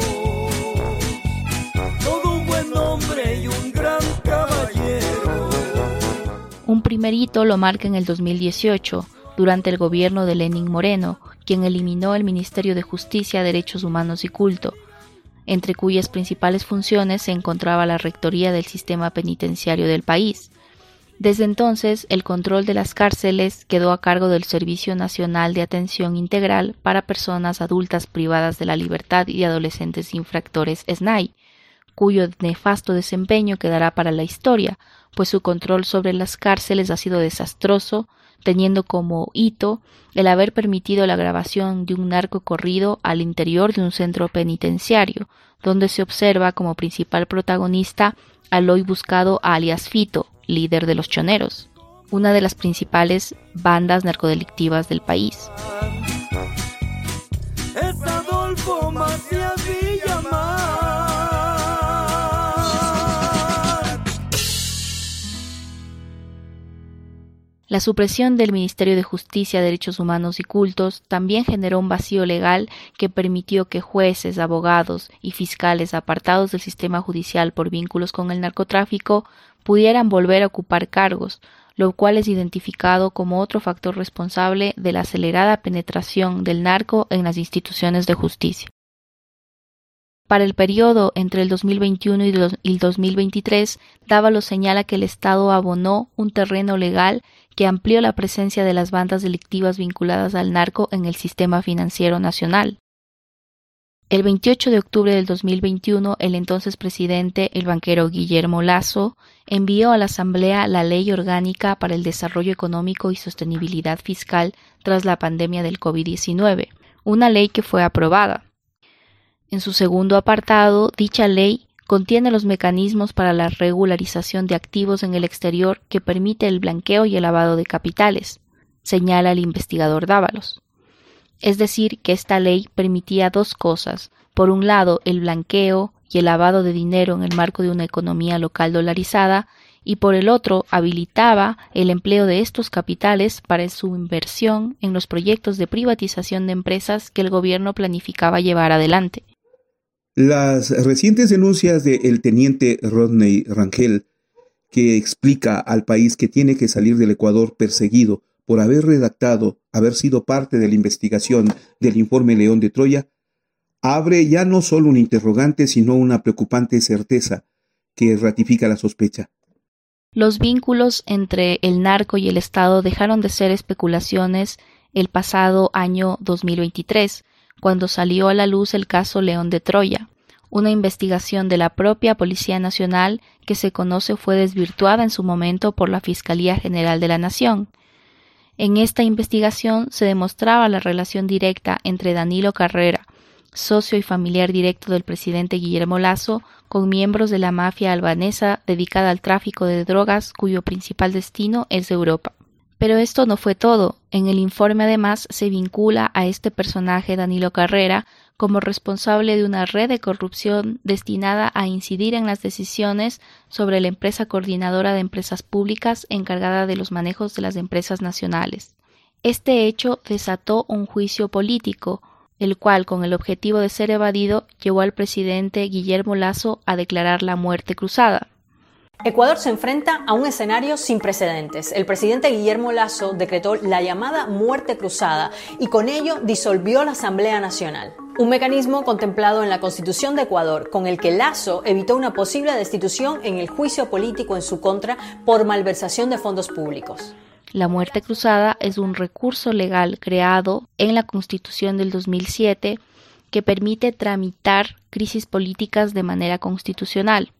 todo un buen hombre y un gran caballero. Un primer hito lo marca en el 2018, durante el gobierno de Lenín Moreno, quien eliminó el Ministerio de Justicia, Derechos Humanos y Culto, entre cuyas principales funciones se encontraba la rectoría del sistema penitenciario del país. Desde entonces, el control de las cárceles quedó a cargo del Servicio Nacional de Atención Integral para Personas Adultas Privadas de la Libertad y Adolescentes Infractores SNAI, cuyo nefasto desempeño quedará para la historia, pues su control sobre las cárceles ha sido desastroso, teniendo como hito el haber permitido la grabación de un narcocorrido al interior de un centro penitenciario, donde se observa como principal protagonista al hoy buscado alias Fito, líder de los choneros, una de las principales bandas narcodelictivas del país. Es Adolfo Macías Villamar. La supresión del Ministerio de Justicia, Derechos Humanos y Cultos también generó un vacío legal que permitió que jueces, abogados y fiscales apartados del sistema judicial por vínculos con el narcotráfico pudieran volver a ocupar cargos, lo cual es identificado como otro factor responsable de la acelerada penetración del narco en las instituciones de justicia. Para el periodo entre el 2021 y el 2023, Dávalos señala que el Estado abonó un terreno legal que amplió la presencia de las bandas delictivas vinculadas al narco en el sistema financiero nacional. El 28 de octubre del 2021, el entonces presidente, el banquero Guillermo Lasso, envió a la Asamblea la Ley Orgánica para el Desarrollo Económico y Sostenibilidad Fiscal tras la pandemia del COVID-19, una ley que fue aprobada. En su segundo apartado, dicha ley contiene los mecanismos para la regularización de activos en el exterior que permite el blanqueo y el lavado de capitales, señala el investigador Dávalos. Es decir, que esta ley permitía dos cosas: por un lado, el blanqueo y el lavado de dinero en el marco de una economía local dolarizada, y por el otro, habilitaba el empleo de estos capitales para su inversión en los proyectos de privatización de empresas que el gobierno planificaba llevar adelante. Las recientes denuncias del teniente Rodney Rangel, que explica al país que tiene que salir del Ecuador perseguido por haber sido parte de la investigación del informe León de Troya, abre ya no solo un interrogante, sino una preocupante certeza que ratifica la sospecha. Los vínculos entre el narco y el Estado dejaron de ser especulaciones el pasado año 2023, cuando salió a la luz el caso León de Troya, una investigación de la propia Policía Nacional que se conoce fue desvirtuada en su momento por la Fiscalía General de la Nación. En esta investigación se demostraba la relación directa entre Danilo Carrera, socio y familiar directo del presidente Guillermo Lasso, con miembros de la mafia albanesa dedicada al tráfico de drogas, cuyo principal destino es Europa. Pero esto no fue todo. En el informe además se vincula a este personaje, Danilo Carrera, como responsable de una red de corrupción destinada a incidir en las decisiones sobre la empresa coordinadora de empresas públicas encargada de los manejos de las empresas nacionales. Este hecho desató un juicio político, el cual, con el objetivo de ser evadido, llevó al presidente Guillermo Lasso a declarar la muerte cruzada. Ecuador se enfrenta a un escenario sin precedentes. El presidente Guillermo Lasso decretó la llamada muerte cruzada y con ello disolvió la Asamblea Nacional. Un mecanismo contemplado en la Constitución de Ecuador, con el que Lasso evitó una posible destitución en el juicio político en su contra por malversación de fondos públicos. La muerte cruzada es un recurso legal creado en la Constitución del 2007 que permite tramitar crisis políticas de manera constitucional.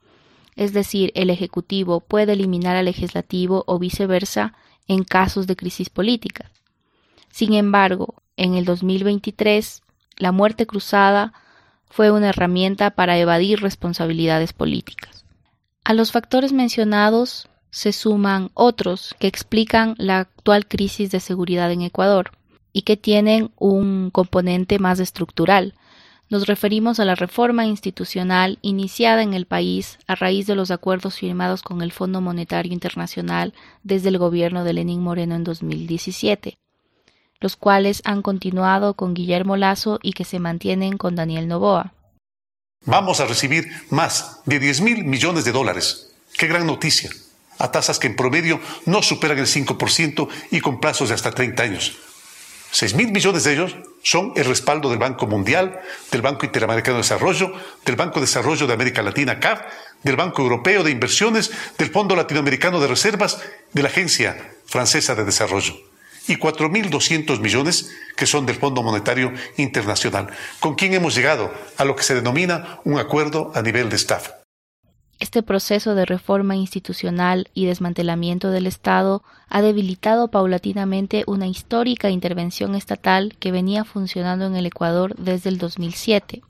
Es decir, el Ejecutivo puede eliminar al Legislativo o viceversa en casos de crisis política. Sin embargo, en el 2023, la muerte cruzada fue una herramienta para evadir responsabilidades políticas. A los factores mencionados se suman otros que explican la actual crisis de seguridad en Ecuador y que tienen un componente más estructural. Nos referimos a la reforma institucional iniciada en el país a raíz de los acuerdos firmados con el Fondo Monetario Internacional desde el gobierno de Lenín Moreno en 2017, los cuales han continuado con Guillermo Lasso y que se mantienen con Daniel Noboa. Vamos a recibir más de 10.000 millones de dólares. ¡Qué gran noticia! A tasas que en promedio no superan el 5% y con plazos de hasta 30 años. 6.000 millones de ellos son el respaldo del Banco Mundial, del Banco Interamericano de Desarrollo, del Banco de Desarrollo de América Latina, CAF, del Banco Europeo de Inversiones, del Fondo Latinoamericano de Reservas, de la Agencia Francesa de Desarrollo. Y 4.200 millones que son del Fondo Monetario Internacional, con quien hemos llegado a lo que se denomina un acuerdo a nivel de staff. Este proceso de reforma institucional y desmantelamiento del Estado ha debilitado paulatinamente una histórica intervención estatal que venía funcionando en el Ecuador desde el 2007.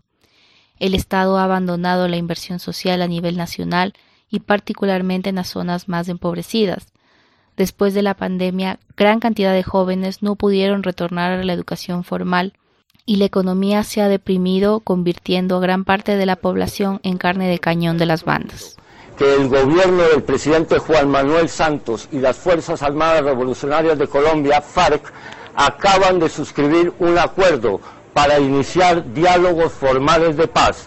El Estado ha abandonado la inversión social a nivel nacional y particularmente en las zonas más empobrecidas. Después de la pandemia, gran cantidad de jóvenes no pudieron retornar a la educación formal y la economía se ha deprimido, convirtiendo a gran parte de la población en carne de cañón de las bandas. Que el gobierno del presidente Juan Manuel Santos y las Fuerzas Armadas Revolucionarias de Colombia, FARC, acaban de suscribir un acuerdo para iniciar diálogos formales de paz.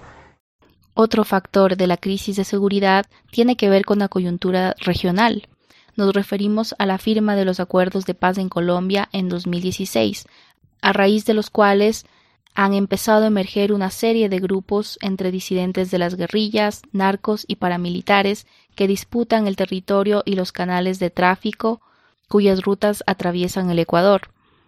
Otro factor de la crisis de seguridad tiene que ver con la coyuntura regional. Nos referimos a la firma de los acuerdos de paz en Colombia en 2016, a raíz de los cuales han empezado a emerger una serie de grupos entre disidentes de las guerrillas, narcos y paramilitares que disputan el territorio y los canales de tráfico cuyas rutas atraviesan el Ecuador.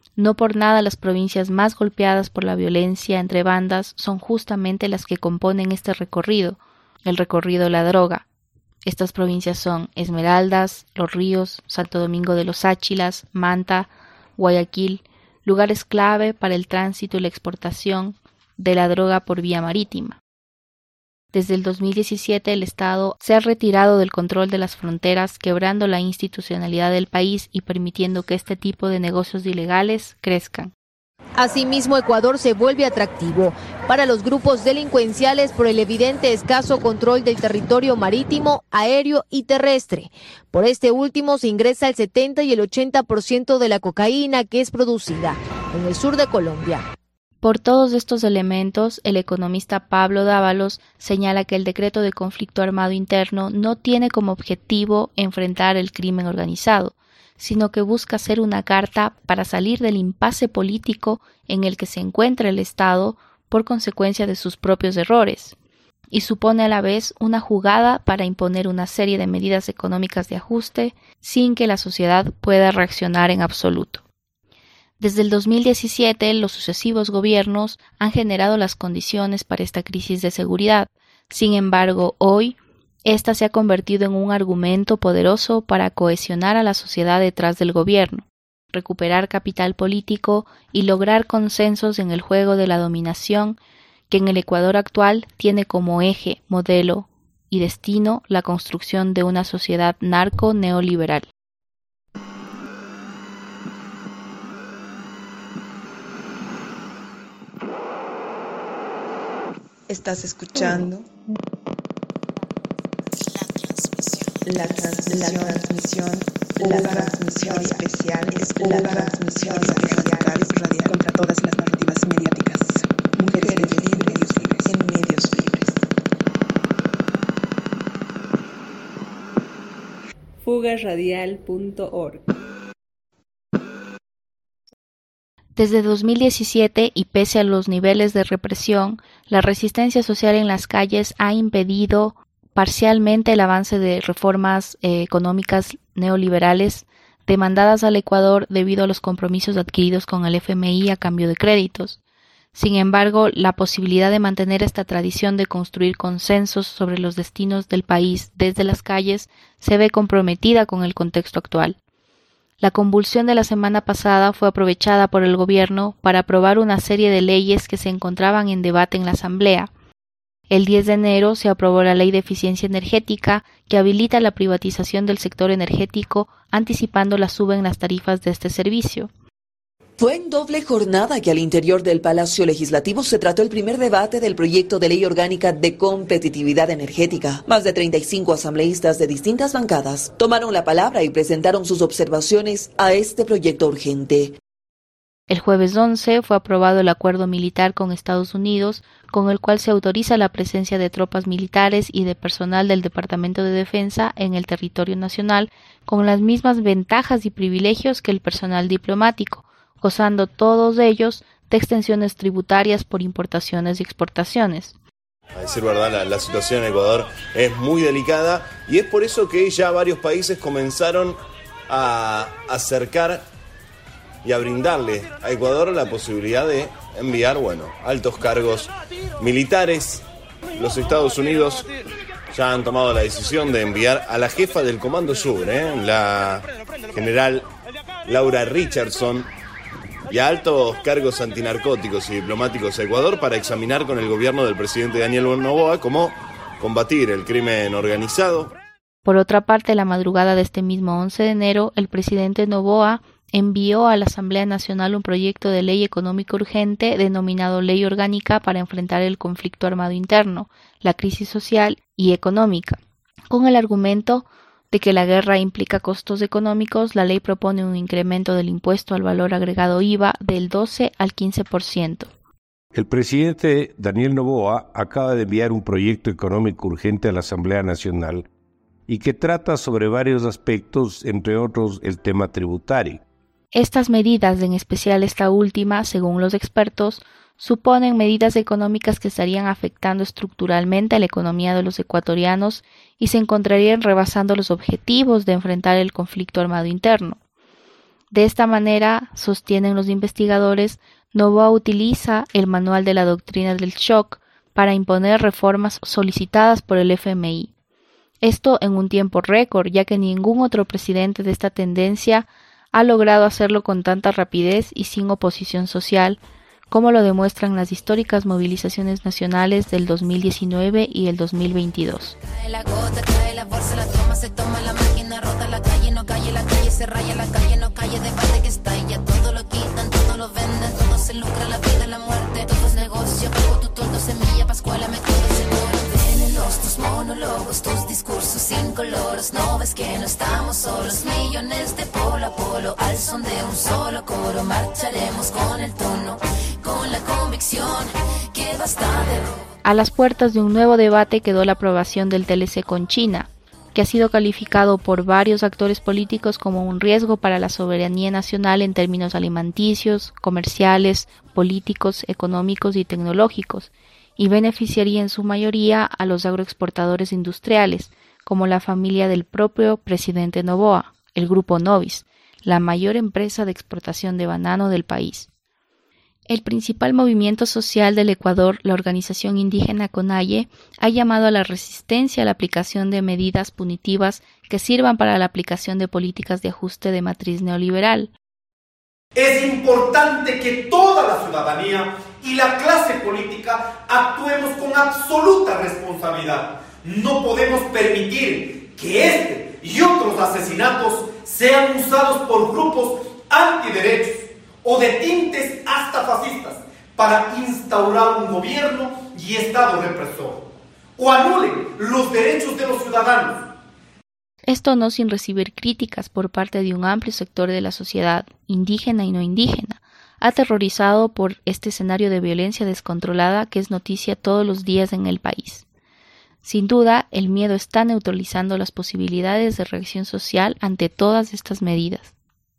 No por nada las provincias más golpeadas por la violencia entre bandas son justamente las que componen este recorrido, el recorrido de la droga. Estas provincias son Esmeraldas, Los Ríos, Santo Domingo de los Áchilas, Manta, Guayaquil, lugares clave para el tránsito y la exportación de la droga por vía marítima. Desde el 2017 el Estado se ha retirado del control de las fronteras, quebrando la institucionalidad del país y permitiendo que este tipo de negocios ilegales crezcan. Asimismo, Ecuador se vuelve atractivo para los grupos delincuenciales por el evidente escaso control del territorio marítimo, aéreo y terrestre. Por este último se ingresa el 70 y el 80% de la cocaína que es producida en el sur de Colombia. Por todos estos elementos, el economista Pablo Dávalos señala que el decreto de conflicto armado interno no tiene como objetivo enfrentar el crimen organizado, sino que busca ser una carta para salir del impasse político en el que se encuentra el Estado por consecuencia de sus propios errores, y supone a la vez una jugada para imponer una serie de medidas económicas de ajuste sin que la sociedad pueda reaccionar en absoluto. Desde el 2017, los sucesivos gobiernos han generado las condiciones para esta crisis de seguridad. Sin embargo, hoy, esta se ha convertido en un argumento poderoso para cohesionar a la sociedad detrás del gobierno, recuperar capital político y lograr consensos en el juego de la dominación que en el Ecuador actual tiene como eje, modelo y destino la construcción de una sociedad narco-neoliberal. Estás escuchando la transmisión especial radial contra todas las narrativas mediáticas. Mujeres libres en medios libres. Fugarradial.org. Desde 2017, y pese a los niveles de represión, la resistencia social en las calles ha impedido parcialmente el avance de reformas económicas neoliberales demandadas al Ecuador debido a los compromisos adquiridos con el FMI a cambio de créditos. Sin embargo, la posibilidad de mantener esta tradición de construir consensos sobre los destinos del país desde las calles se ve comprometida con el contexto actual. La convulsión de la semana pasada fue aprovechada por el gobierno para aprobar una serie de leyes que se encontraban en debate en la Asamblea. El 10 de enero se aprobó la Ley de Eficiencia Energética que habilita la privatización del sector energético, anticipando la suba en las tarifas de este servicio. Fue en doble jornada que al interior del Palacio Legislativo se trató el primer debate del proyecto de ley orgánica de competitividad energética. Más de 35 asambleístas de distintas bancadas tomaron la palabra y presentaron sus observaciones a este proyecto urgente. El jueves 11 fue aprobado el acuerdo militar con Estados Unidos, con el cual se autoriza la presencia de tropas militares y de personal del Departamento de Defensa en el territorio nacional, con las mismas ventajas y privilegios que el personal diplomático, gozando todos ellos de extensiones tributarias por importaciones y exportaciones. A decir verdad, la situación en Ecuador es muy delicada y es por eso que ya varios países comenzaron a acercar y a brindarle a Ecuador la posibilidad de enviar, altos cargos militares. Los Estados Unidos ya han tomado la decisión de enviar a la jefa del Comando Sur, la general Laura Richardson, y a altos cargos antinarcóticos y diplomáticos a Ecuador para examinar con el gobierno del presidente Daniel Noboa cómo combatir el crimen organizado. Por otra parte, la madrugada de este mismo 11 de enero, el presidente Noboa envió a la Asamblea Nacional un proyecto de ley económica urgente denominado Ley Orgánica para enfrentar el conflicto armado interno, la crisis social y económica. Con el argumento de que la guerra implica costos económicos, la ley propone un incremento del impuesto al valor agregado IVA del 12 al 15%. El presidente Daniel Noboa acaba de enviar un proyecto económico urgente a la Asamblea Nacional y que trata sobre varios aspectos, entre otros el tema tributario. Estas medidas, en especial esta última, según los expertos, suponen medidas económicas que estarían afectando estructuralmente a la economía de los ecuatorianos y se encontrarían rebasando los objetivos de enfrentar el conflicto armado interno. De esta manera, sostienen los investigadores, Noboa utiliza el manual de la doctrina del shock para imponer reformas solicitadas por el FMI. Esto en un tiempo récord, ya que ningún otro presidente de esta tendencia ha logrado hacerlo con tanta rapidez y sin oposición social, como lo demuestran las históricas movilizaciones nacionales del 2019 y el 2022. Cae la gota, cae la bolsa, la toma, se toma la máquina, rota la calle se raya, la calle no calle, debate que está y ya todo lo quitan, todo lo venden, todo se lucra, la vida, la muerte, todo es negocio, pago tu toldo, semilla, pascuala, me todo seguro. Venenos tus monólogos, tus discursos sin colores, no ves que no estamos solos, millones de polo a polo, al son de un solo coro, marcharemos con el tono, con la convicción que basta de robo. A las puertas de un nuevo debate quedó la aprobación del TLC con China, que ha sido calificado por varios actores políticos como un riesgo para la soberanía nacional en términos alimenticios, comerciales, políticos, económicos y tecnológicos, y beneficiaría en su mayoría a los agroexportadores industriales, como la familia del propio presidente Noboa, el grupo Novis, la mayor empresa de exportación de banano del país. El principal movimiento social del Ecuador, la organización indígena CONAIE, ha llamado a la resistencia a la aplicación de medidas punitivas que sirvan para la aplicación de políticas de ajuste de matriz neoliberal. Es importante que toda la ciudadanía y la clase política actuemos con absoluta responsabilidad. No podemos permitir que este y otros asesinatos sean usados por grupos antiderechos o de tintes hasta fascistas para instaurar un gobierno y Estado represor, o anulen los derechos de los ciudadanos. Esto no sin recibir críticas por parte de un amplio sector de la sociedad, indígena y no indígena, aterrorizado por este escenario de violencia descontrolada que es noticia todos los días en el país. Sin duda, el miedo está neutralizando las posibilidades de reacción social ante todas estas medidas.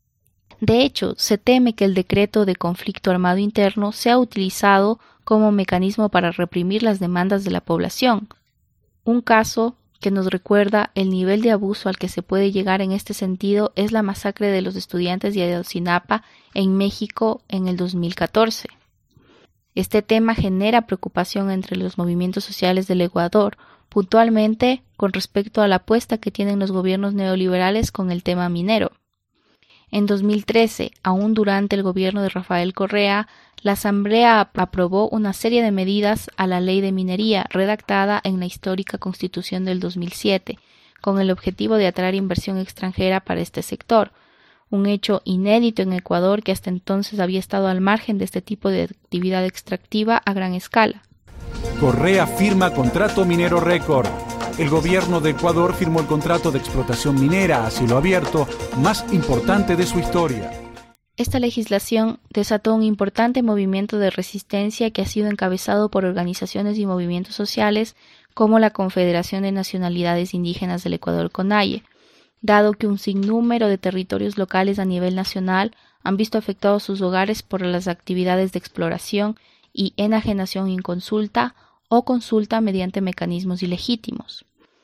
De hecho, se teme que el decreto de conflicto armado interno sea utilizado como mecanismo para reprimir las demandas de la población. Un caso que nos recuerda el nivel de abuso al que se puede llegar en este sentido es la masacre de los estudiantes de Ayotzinapa en México en el 2014. Este tema genera preocupación entre los movimientos sociales del Ecuador, puntualmente con respecto a la apuesta que tienen los gobiernos neoliberales con el tema minero. En 2013, aún durante el gobierno de Rafael Correa, la Asamblea aprobó una serie de medidas a la Ley de Minería redactada en la histórica Constitución del 2007, con el objetivo de atraer inversión extranjera para este sector, un hecho inédito en Ecuador que hasta entonces había estado al margen de este tipo de actividad extractiva a gran escala. Correa firma contrato minero récord. El gobierno de Ecuador firmó el contrato de explotación minera a cielo abierto más importante de su historia. Esta legislación desató un importante movimiento de resistencia que ha sido encabezado por organizaciones y movimientos sociales como la Confederación de Nacionalidades Indígenas del Ecuador CONAIE, dado que un sinnúmero de territorios locales a nivel nacional han visto afectados sus hogares por las actividades de exploración y enajenación inconsulta o consulta mediante mecanismos ilegítimos.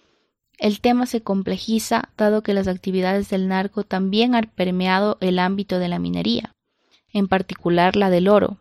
El tema se complejiza dado que las actividades del narco también han permeado el ámbito de la minería, en particular la del oro.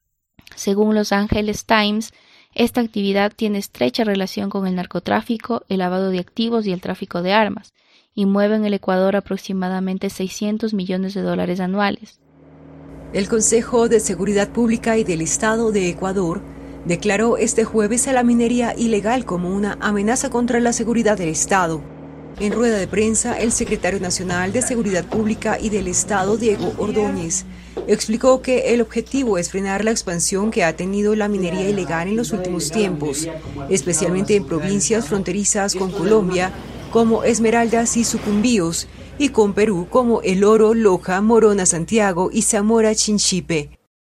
Según Los Angeles Times, esta actividad tiene estrecha relación con el narcotráfico, el lavado de activos y el tráfico de armas, y mueve en el Ecuador aproximadamente $600 millones anuales. El Consejo de Seguridad Pública y del Estado de Ecuador declaró este jueves a la minería ilegal como una amenaza contra la seguridad del Estado. En rueda de prensa, el secretario nacional de Seguridad Pública y del Estado, Diego Ordóñez, explicó que el objetivo es frenar la expansión que ha tenido la minería ilegal en los últimos tiempos, especialmente en provincias fronterizas con Colombia, como Esmeraldas y Sucumbíos, y con Perú como El Oro, Loja, Morona, Santiago y Zamora, Chinchipe.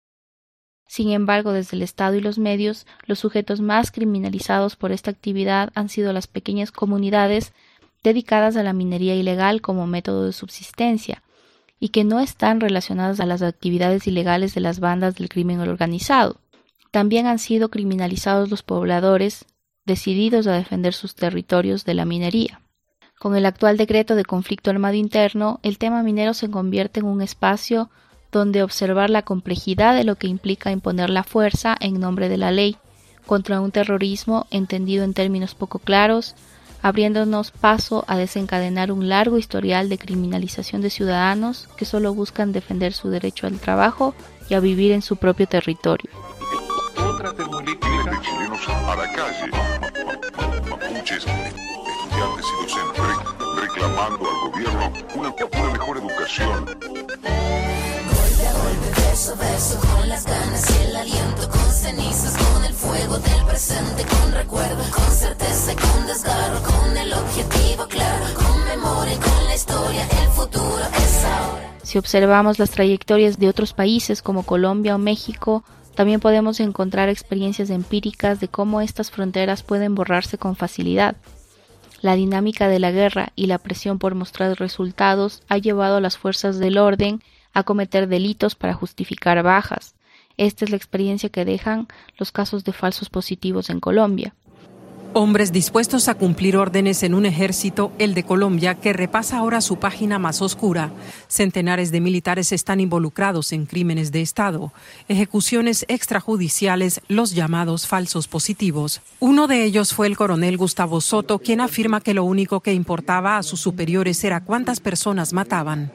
Sin embargo, desde el Estado y los medios, los sujetos más criminalizados por esta actividad han sido las pequeñas comunidades dedicadas a la minería ilegal como método de subsistencia y que no están relacionadas a las actividades ilegales de las bandas del crimen organizado. También han sido criminalizados los pobladores decididos a defender sus territorios de la minería. Con el actual decreto de conflicto armado interno, el tema minero se convierte en un espacio donde observar la complejidad de lo que implica imponer la fuerza en nombre de la ley contra un terrorismo entendido en términos poco claros, abriéndonos paso a desencadenar un largo historial de criminalización de ciudadanos que solo buscan defender su derecho al trabajo y a vivir en su propio territorio. Otra termoeléctrica de chilenos a la calle, mapuches, estudiantes y docentes reclamando al gobierno una mejor educación. Golpe a golpe, verso a verso, con las ganas y el aliento, con cenizas, con el fuego del presente, con recuerdo, con certeza y con desgarro, con el objetivo claro, con memoria y con la historia, el futuro es ahora. Si observamos las trayectorias de otros países como Colombia o México, también podemos encontrar experiencias empíricas de cómo estas fronteras pueden borrarse con facilidad. La dinámica de la guerra y la presión por mostrar resultados ha llevado a las fuerzas del orden a cometer delitos para justificar bajas. Esta es la experiencia que dejan los casos de falsos positivos en Colombia. Hombres dispuestos a cumplir órdenes en un ejército, el de Colombia, que repasa ahora su página más oscura. Centenares de militares están involucrados en crímenes de Estado, ejecuciones extrajudiciales, los llamados falsos positivos. Uno de ellos fue el coronel Gustavo Soto, quien afirma que lo único que importaba a sus superiores era cuántas personas mataban.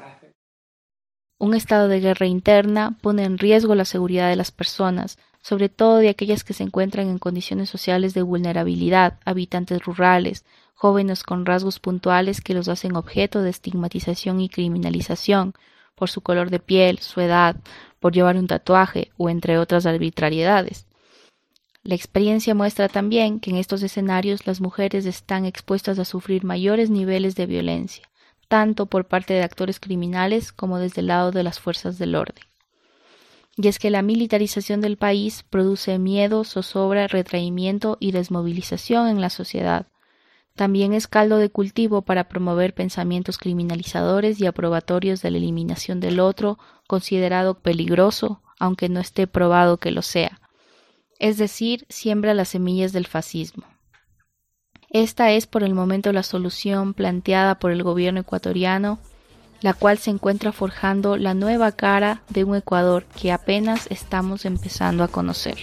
Un estado de guerra interna pone en riesgo la seguridad de las personas, sobre todo de aquellas que se encuentran en condiciones sociales de vulnerabilidad, habitantes rurales, jóvenes con rasgos puntuales que los hacen objeto de estigmatización y criminalización por su color de piel, su edad, por llevar un tatuaje o entre otras arbitrariedades. La experiencia muestra también que en estos escenarios las mujeres están expuestas a sufrir mayores niveles de violencia, tanto por parte de actores criminales como desde el lado de las fuerzas del orden. Y es que la militarización del país produce miedo, zozobra, retraimiento y desmovilización en la sociedad. También es caldo de cultivo para promover pensamientos criminalizadores y aprobatorios de la eliminación del otro, considerado peligroso, aunque no esté probado que lo sea. Es decir, siembra las semillas del fascismo. Esta es por el momento la solución planteada por el gobierno ecuatoriano, la cual se encuentra forjando la nueva cara de un Ecuador que apenas estamos empezando a conocer.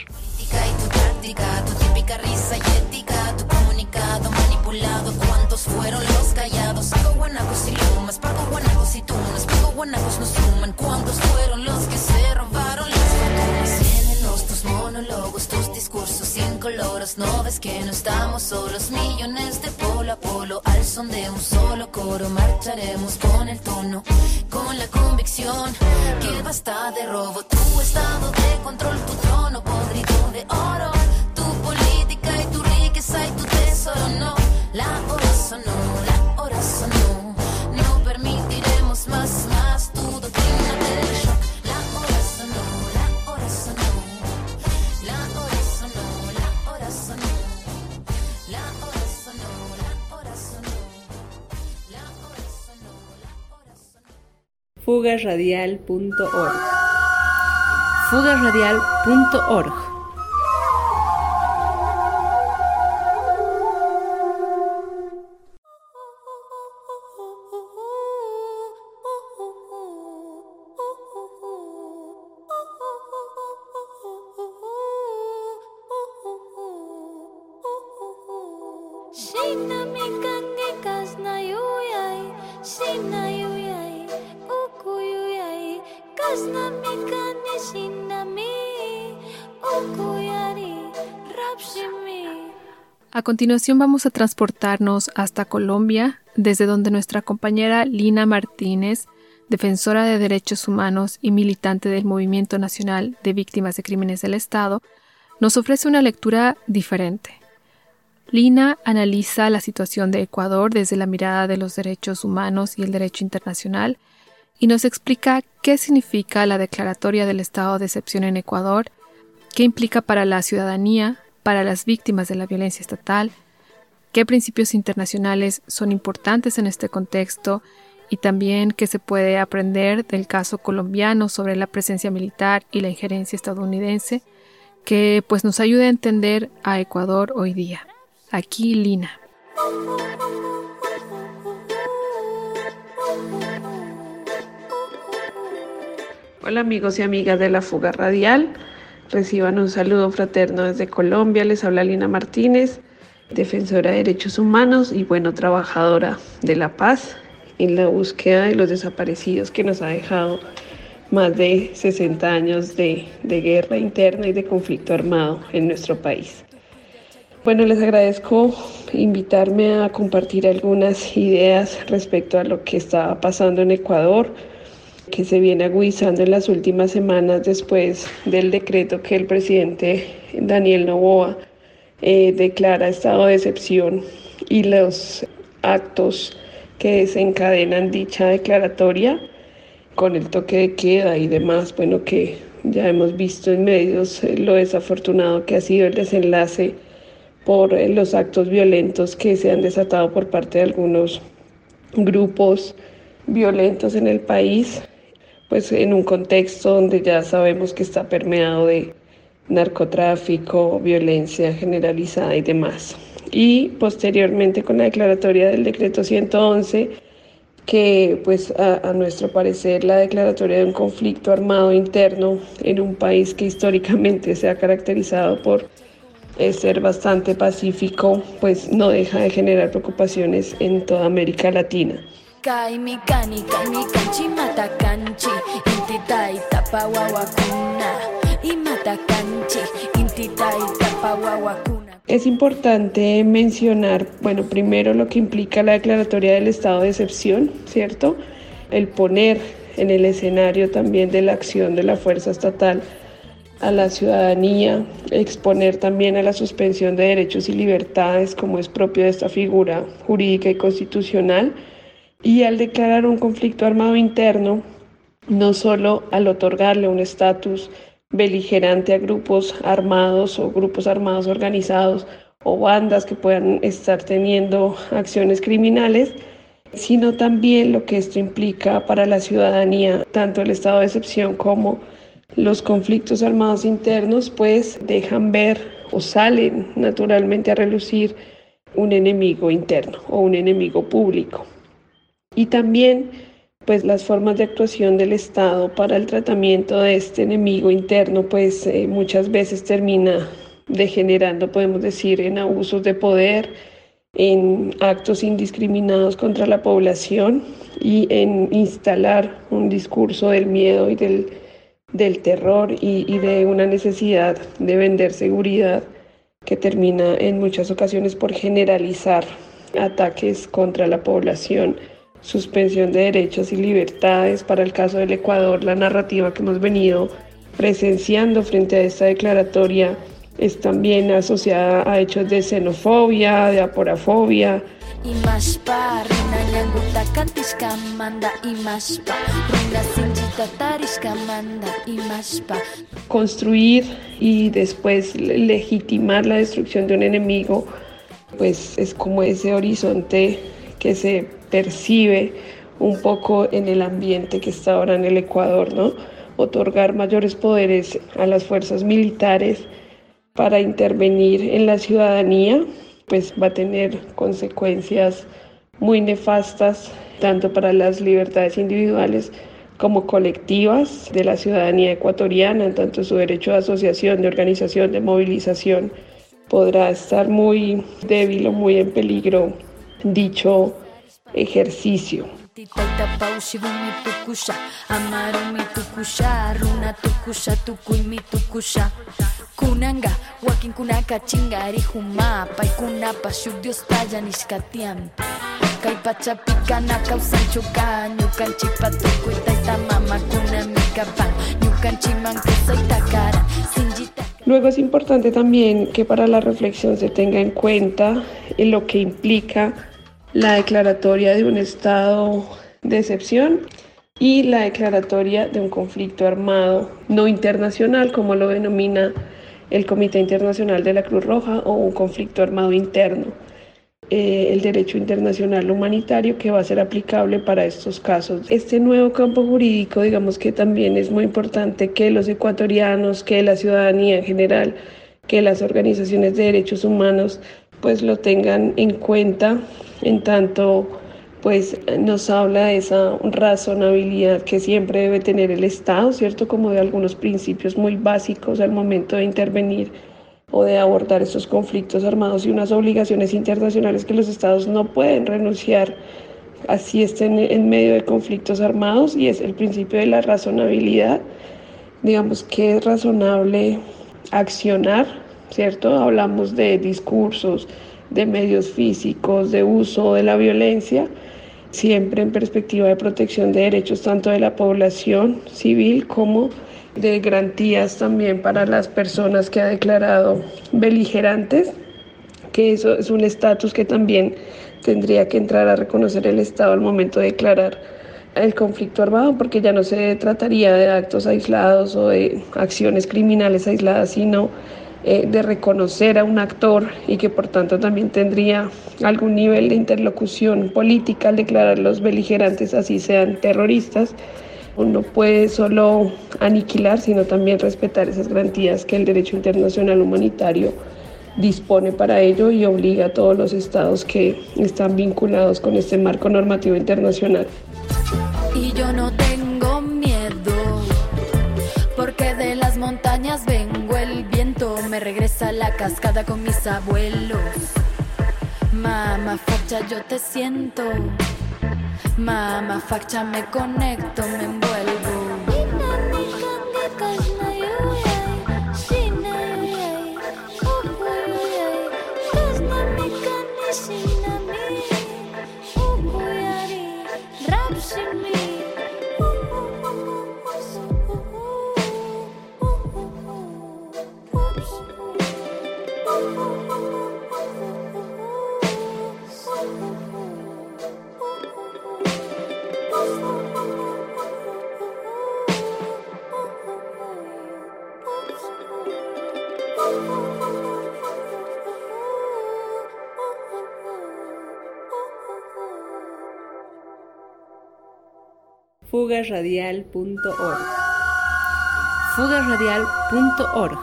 Tu típica risa y ética, tu comunicado manipulado, ¿cuántos fueron los callados? Pago guanacos y lumas, pago guanacos y tunas, pago guanacos nos suman, ¿cuántos fueron los que se robaron las fortunas? Llénenos tus monólogos, tus discursos incoloros, no ves que no estamos solos, millones de polo a polo, al son de un solo coro, marcharemos con el tono, con la convicción que basta de robo, tu estado de control, tu trono podrido de oro, tu política y tu riqueza y tu tesoro, no, la hora sonó, no permitiremos más tu doctrina del shock, la hora sonó, la hora sonó, la hora sonó, la hora sonó, la hora sonó, la hora sonó, la hora sonó, la hora sonó. Fugarradial.org. Fugarradial.org. A continuación vamos a transportarnos hasta Colombia, desde donde nuestra compañera Lina Martínez, defensora de derechos humanos y militante del Movimiento Nacional de Víctimas de Crímenes del Estado, nos ofrece una lectura diferente. Lina analiza la situación de Ecuador desde la mirada de los derechos humanos y el derecho internacional y nos explica qué significa la declaratoria del estado de excepción en Ecuador, qué implica para la ciudadanía, para las víctimas de la violencia estatal, qué principios internacionales son importantes en este contexto y también qué se puede aprender del caso colombiano sobre la presencia militar y la injerencia estadounidense, que pues nos ayude a entender a Ecuador hoy día. Aquí Lina. Hola amigos y amigas de la Fuga Radial, reciban un saludo fraterno desde Colombia. Les habla Lina Martínez, defensora de derechos humanos y trabajadora de la paz en la búsqueda de los desaparecidos que nos ha dejado más de 60 años de guerra interna y de conflicto armado en nuestro país. Les agradezco invitarme a compartir algunas ideas respecto a lo que está pasando en Ecuador, que se viene agudizando en las últimas semanas después del decreto que el presidente Daniel Noboa declara estado de excepción y los actos que desencadenan dicha declaratoria con el toque de queda y demás, que ya hemos visto en medios lo desafortunado que ha sido el desenlace por los actos violentos que se han desatado por parte de algunos grupos violentos en el país, en un contexto donde ya sabemos que está permeado de narcotráfico, violencia generalizada y demás. Y posteriormente con la declaratoria del decreto 111, que a nuestro parecer la declaratoria de un conflicto armado interno en un país que históricamente se ha caracterizado por ser bastante pacífico, no deja de generar preocupaciones en toda América Latina. Es importante mencionar, primero lo que implica la declaratoria del estado de excepción, ¿cierto? El poner en el escenario también de la acción de la fuerza estatal a la ciudadanía, exponer también a la suspensión de derechos y libertades como es propio de esta figura jurídica y constitucional, y al declarar un conflicto armado interno, no solo al otorgarle un estatus beligerante a grupos armados o grupos armados organizados o bandas que puedan estar teniendo acciones criminales, sino también lo que esto implica para la ciudadanía, tanto el estado de excepción como los conflictos armados internos, dejan ver o salen naturalmente a relucir un enemigo interno o un enemigo público. Y también las formas de actuación del Estado para el tratamiento de este enemigo interno muchas veces termina degenerando, podemos decir, en abusos de poder, en actos indiscriminados contra la población y en instalar un discurso del miedo y del terror y de una necesidad de vender seguridad que termina en muchas ocasiones por generalizar ataques contra la población, suspensión de derechos y libertades. Para el caso del Ecuador, la narrativa que hemos venido presenciando frente a esta declaratoria es también asociada a hechos de xenofobia, de aporafobia. Construir y después legitimar la destrucción de un enemigo, es como ese horizonte que se percibe un poco en el ambiente que está ahora en el Ecuador, ¿no? Otorgar mayores poderes a las fuerzas militares para intervenir en la ciudadanía, va a tener consecuencias muy nefastas, tanto para las libertades individuales como colectivas de la ciudadanía ecuatoriana, tanto su derecho de asociación, de organización, de movilización, podrá estar muy débil o muy en peligro dicho ejercicio. Luego es importante también que para la reflexión se tenga en cuenta lo que implica la declaratoria de un estado de excepción y la declaratoria de un conflicto armado no internacional, como lo denomina el Comité Internacional de la Cruz Roja, o un conflicto armado interno. El derecho internacional humanitario que va a ser aplicable para estos casos. Este nuevo campo jurídico, digamos que también es muy importante que los ecuatorianos, que la ciudadanía en general, que las organizaciones de derechos humanos, pues lo tengan en cuenta, en tanto pues nos habla de esa razonabilidad que siempre debe tener el Estado, ¿cierto? Como de algunos principios muy básicos al momento de intervenir o de abordar estos conflictos armados y unas obligaciones internacionales que los Estados no pueden renunciar así estén en medio de conflictos armados, y es el principio de la razonabilidad. Digamos que es razonable accionar, ¿cierto? Hablamos de discursos, de medios físicos, de uso de la violencia, siempre en perspectiva de protección de derechos tanto de la población civil como de garantías también para las personas que ha declarado beligerantes, que eso es un estatus que también tendría que entrar a reconocer el Estado al momento de declarar el conflicto armado, porque ya no se trataría de actos aislados o de acciones criminales aisladas, sino de reconocer a un actor, y que por tanto también tendría algún nivel de interlocución política al declarar los beligerantes, así sean terroristas. Uno puede solo aniquilar, sino también respetar esas garantías que el derecho internacional humanitario dispone para ello y obliga a todos los estados que están vinculados con este marco normativo internacional. Y yo no tengo miedo, porque de las montañas vengo el viento, me regresa a la cascada con mis abuelos. Mamá facha, yo te siento, mamá facha, me conecto, me envuelvo. Fugaradial.org. Fugaradial.org.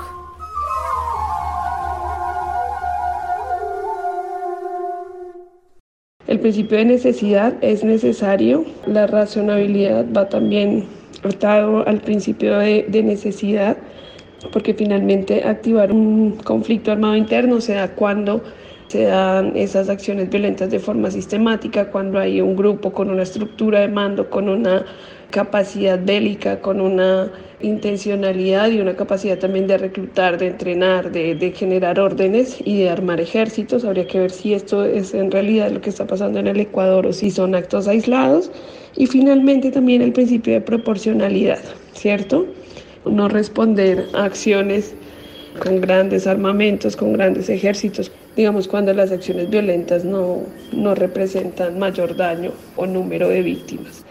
El principio de necesidad es necesario, la razonabilidad va también atado al principio de necesidad, porque finalmente activar un conflicto armado interno se da cuando se dan esas acciones violentas de forma sistemática, cuando hay un grupo con una estructura de mando, con una capacidad bélica, con una intencionalidad y una capacidad también de reclutar, de entrenar, de generar órdenes y de armar ejércitos. Habría que ver si esto es en realidad lo que está pasando en el Ecuador o si son actos aislados. Y finalmente también el principio de proporcionalidad, ¿cierto? No responder a acciones con grandes armamentos, con grandes ejércitos, digamos cuando las acciones violentas no representan mayor daño o número de víctimas.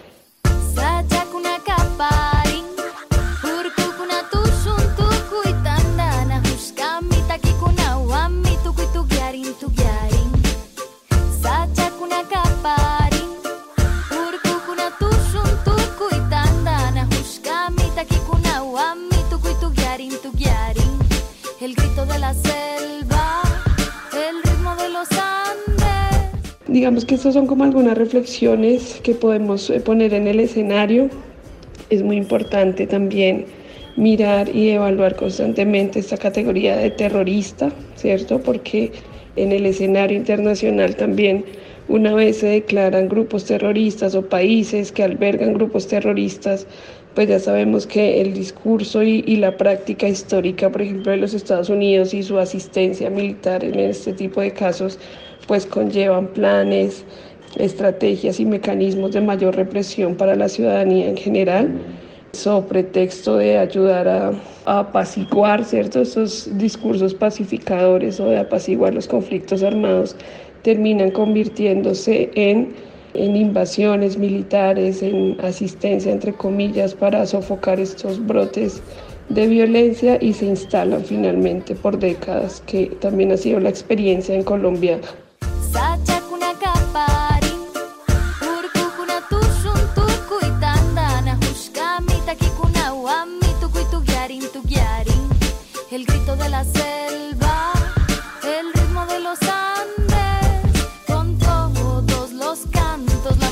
El grito de la selva, el ritmo de los Andes. Digamos que estas son como algunas reflexiones que podemos poner en el escenario. Es muy importante también mirar y evaluar constantemente esta categoría de terrorista, ¿cierto? Porque en el escenario internacional también, una vez se declaran grupos terroristas o países que albergan grupos terroristas, pues ya sabemos que el discurso y la práctica histórica, por ejemplo, de los Estados Unidos y su asistencia militar en este tipo de casos, pues conllevan planes, estrategias y mecanismos de mayor represión para la ciudadanía en general, sobre pretexto de ayudar a apaciguar, ¿cierto? Estos discursos pacificadores o de apaciguar los conflictos armados terminan convirtiéndose en invasiones militares, en asistencia, entre comillas, para sofocar estos brotes de violencia, y se instalan finalmente por décadas, que también ha sido la experiencia en Colombia. El grito de la selva, el ritmo de los Andes, con todos los cantos, la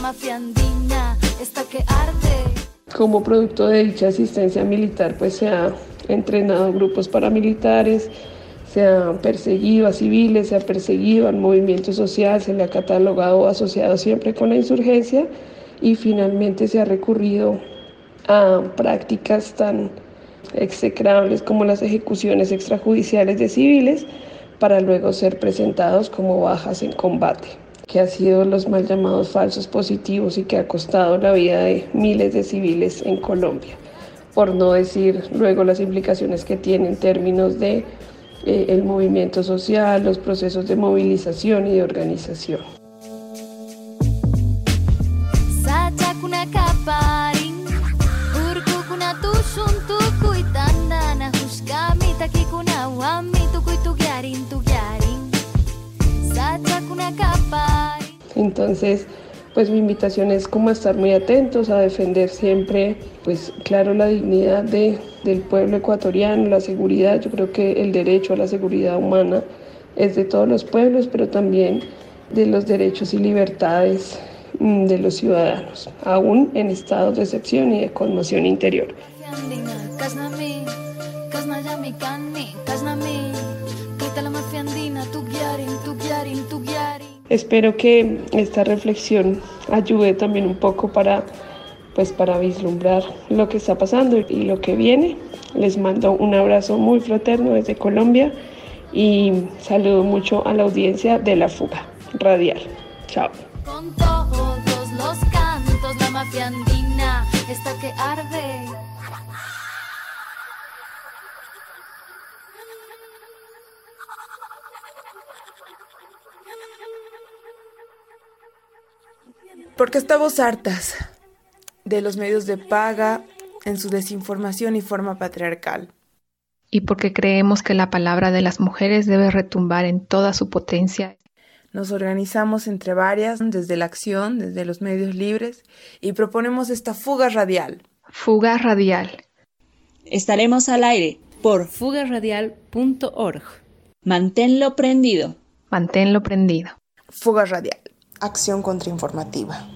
como producto de dicha asistencia militar, pues se ha entrenado grupos paramilitares, se ha perseguido a civiles, se ha perseguido al movimiento social, se le ha catalogado asociado siempre con la insurgencia y finalmente se ha recurrido a prácticas tan execrables como las ejecuciones extrajudiciales de civiles para luego ser presentados como bajas en combate, que han sido los mal llamados falsos positivos y que ha costado la vida de miles de civiles en Colombia, por no decir luego las implicaciones que tiene en términos de el movimiento social, los procesos de movilización y de organización. Entonces, pues mi invitación es como a estar muy atentos, a defender siempre, pues claro, la dignidad del pueblo ecuatoriano, la seguridad. Yo creo que el derecho a la seguridad humana es de todos los pueblos, pero también de los derechos y libertades de los ciudadanos, aún en estados de excepción y de conmoción interior. Espero que esta reflexión ayude también un poco para vislumbrar lo que está pasando y lo que viene. Les mando un abrazo muy fraterno desde Colombia y saludo mucho a la audiencia de La Fuga Radial. Chao. Con todos los cantos, la mafia andina, esta que arde. Porque estamos hartas de los medios de paga en su desinformación y forma patriarcal. Y porque creemos que la palabra de las mujeres debe retumbar en toda su potencia. Nos organizamos entre varias, desde la acción, desde los medios libres, y proponemos esta fuga radial. Fuga radial. Estaremos al aire por fugaradial.org. Manténlo prendido. Manténlo prendido. Fuga radial. Acción contrainformativa.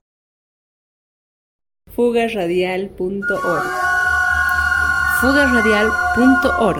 fugaradial.org. fugaradial.org.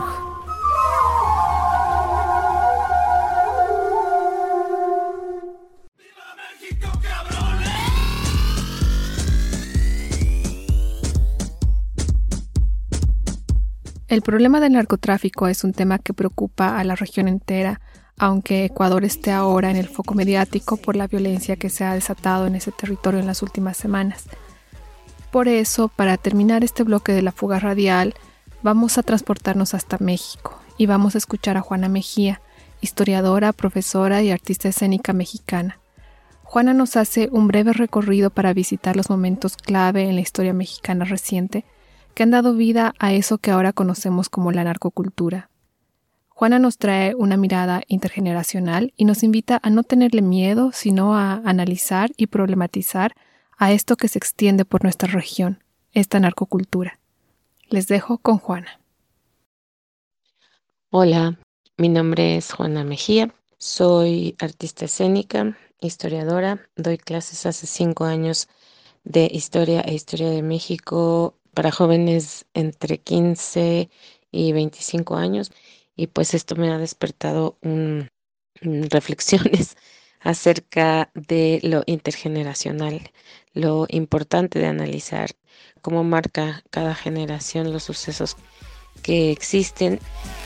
El problema del narcotráfico es un tema que preocupa a la región entera, aunque Ecuador esté ahora en el foco mediático por la violencia que se ha desatado en ese territorio en las últimas semanas. Por eso, para terminar este bloque de la fuga radial, vamos a transportarnos hasta México y vamos a escuchar a Juana Mejía, historiadora, profesora y artista escénica mexicana. Juana nos hace un breve recorrido para visitar los momentos clave en la historia mexicana reciente que han dado vida a eso que ahora conocemos como la narcocultura. Juana nos trae una mirada intergeneracional y nos invita a no tenerle miedo, sino a analizar y problematizar a esto que se extiende por nuestra región, esta narcocultura. Les dejo con Juana. Hola, mi nombre es Juana Mejía, soy artista escénica, historiadora, doy clases hace 5 años de historia e historia de México para jóvenes entre 15 y 25 años y pues esto me ha despertado reflexiones acerca de lo intergeneracional, lo importante de analizar cómo marca cada generación los sucesos que existen.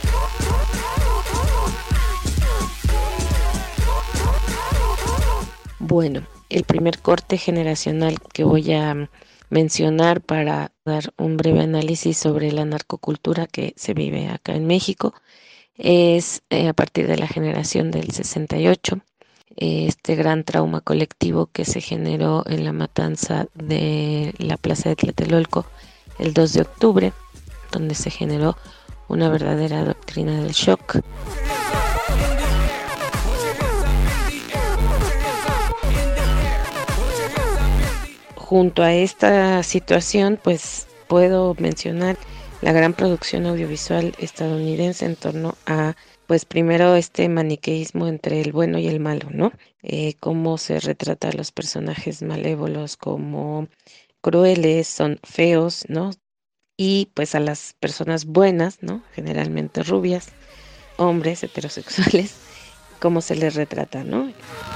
Bueno, el primer corte generacional que voy a mencionar para dar un breve análisis sobre la narcocultura que se vive acá en México es a partir de la generación del 68, este gran trauma colectivo que se generó en la matanza de la plaza de Tlatelolco el 2 de octubre, donde se generó una verdadera doctrina del shock. Junto a esta situación, pues puedo mencionar la gran producción audiovisual estadounidense en torno a, pues primero este maniqueísmo entre el bueno y el malo, ¿no? Cómo se retrata a los personajes malévolos como crueles, son feos, ¿no? Y pues a las personas buenas, ¿no? Generalmente rubias, hombres heterosexuales, cómo se les retrata, ¿no?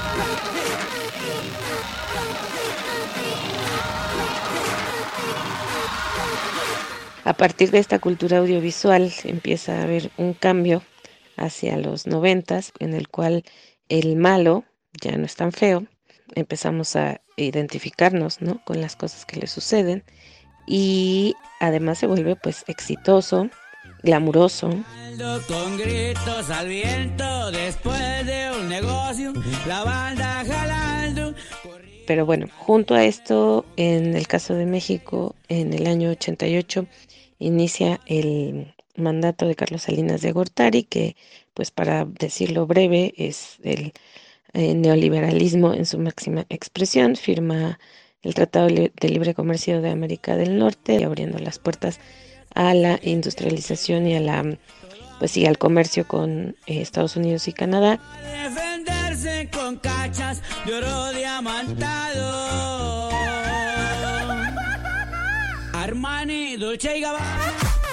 A partir de esta cultura audiovisual empieza a haber un cambio hacia los 90s, en el cual el malo ya no es tan feo. Empezamos a identificarnos, ¿no? con las cosas que le suceden, y además se vuelve pues exitoso, glamuroso. Con gritos al viento, después de un negocio, la banda jalando. Pero bueno, junto a esto, en el caso de México, en el año 88, inicia el mandato de Carlos Salinas de Gortari, que, pues para decirlo breve, es el neoliberalismo en su máxima expresión. Firma el Tratado de Libre Comercio de América del Norte, abriendo las puertas a la industrialización y a la, pues sí, al comercio con Estados Unidos y Canadá. Defenderse con cachas de oro diamantado. Armani, Dolce y Gabbana.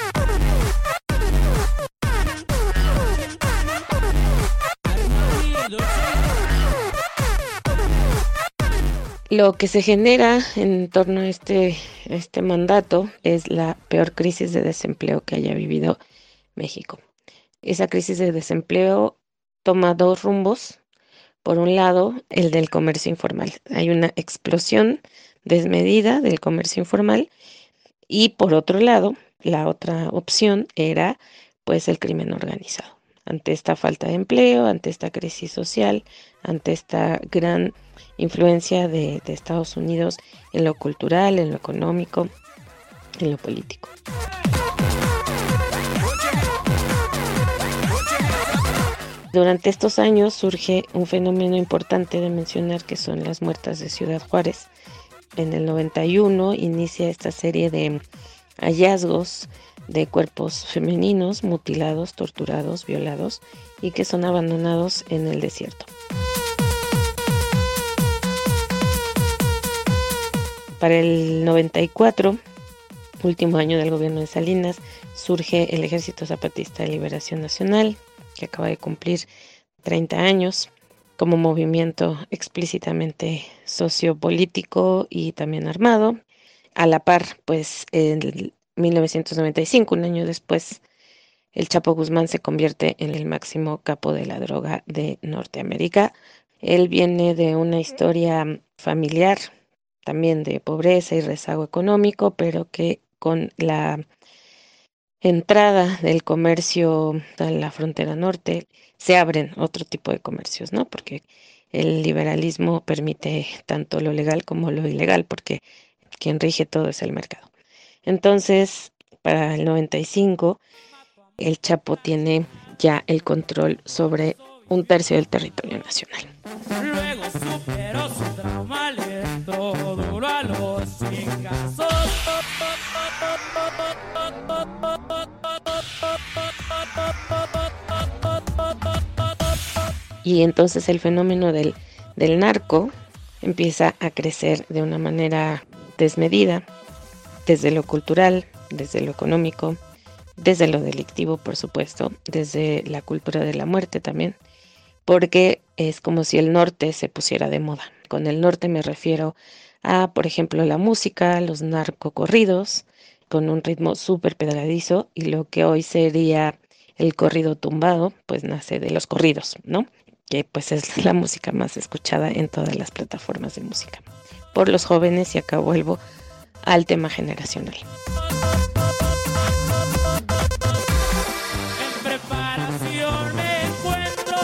Lo que se genera en torno a este mandato es la peor crisis de desempleo que haya vivido México. Esa crisis de desempleo toma dos rumbos. Por un lado, el del comercio informal. Hay una explosión desmedida del comercio informal, y por otro lado, la otra opción era pues el crimen organizado. Ante esta falta de empleo, ante esta crisis social, ante esta gran influencia de Estados Unidos en lo cultural, en lo económico, en lo político. Durante estos años surge un fenómeno importante de mencionar, que son las muertas de Ciudad Juárez. En el 91 inicia esta serie de hallazgos de cuerpos femeninos mutilados, torturados, violados, y que son abandonados en el desierto. Para el 94, último año del gobierno de Salinas, surge el Ejército Zapatista de Liberación Nacional, que acaba de cumplir 30 años, como movimiento explícitamente sociopolítico y también armado. A la par, pues en 1995, un año después, el Chapo Guzmán se convierte en el máximo capo de la droga de Norteamérica. Él viene de una historia familiar, también de pobreza y rezago económico, pero que con la entrada del comercio a la frontera norte se abren otro tipo de comercios, ¿no? Porque el liberalismo permite tanto lo legal como lo ilegal, porque quien rige todo es el mercado. Entonces, para el 95, el Chapo tiene ya el control sobre 1/3 del territorio nacional. Luego superó su trauma, le entró duro a los chingazos. Y entonces el fenómeno del narco empieza a crecer de una manera desmedida, desde lo cultural, desde lo económico, desde lo delictivo, por supuesto, desde la cultura de la muerte también, porque es como si el norte se pusiera de moda. Con el norte me refiero a, por ejemplo, la música, los narcocorridos, con un ritmo súper pegadizo, y lo que hoy sería el corrido tumbado, pues nace de los corridos, ¿no? Que pues es la música más escuchada en todas las plataformas de música por los jóvenes, y acá vuelvo al tema generacional. En preparación me encuentro.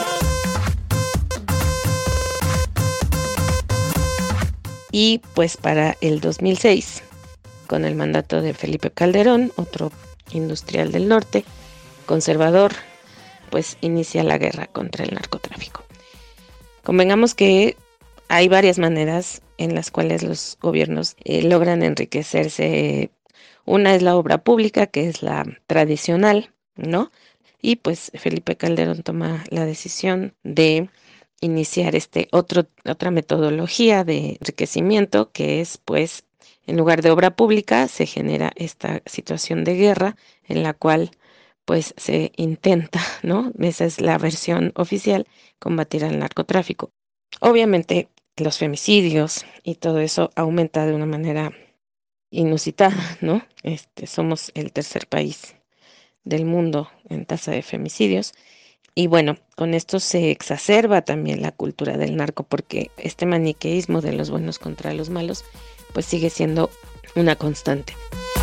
Y pues para el 2006, con el mandato de Felipe Calderón, otro industrial del norte, conservador, pues inicia la guerra contra el narcotráfico. Convengamos que hay varias maneras en las cuales los gobiernos logran enriquecerse. Una es la obra pública, que es la tradicional, ¿no? Y pues Felipe Calderón toma la decisión de iniciar otra metodología de enriquecimiento, que es pues En lugar de obra pública se genera esta situación de guerra en la cual pues se intenta, ¿no? Esa es la versión oficial, combatir al narcotráfico. Obviamente los femicidios y todo eso aumenta de una manera inusitada, ¿no? Somos el tercer país del mundo en tasa de femicidios. Y bueno, con esto se exacerba también la cultura del narco, porque este maniqueísmo de los buenos contra los malos pues sigue siendo una constante.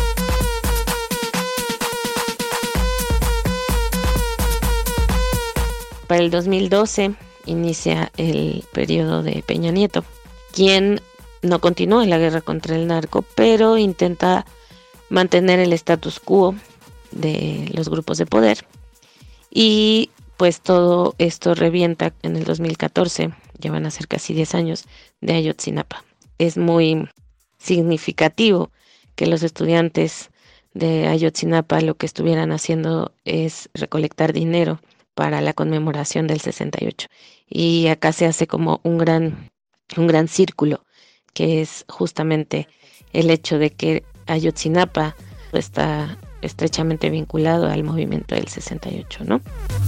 Para el 2012 inicia el periodo de Peña Nieto, quien no continúa la guerra contra el narco, pero intenta mantener el status quo de los grupos de poder. Y pues todo esto revienta en el 2014, ya van a ser casi 10 años, de Ayotzinapa. Es muy significativo que los estudiantes de Ayotzinapa lo que estuvieran haciendo es recolectar dinero para la conmemoración del 68. Y acá se hace como un gran círculo, que es justamente el hecho de que Ayotzinapa está estrechamente vinculado al movimiento del 68, ¿no?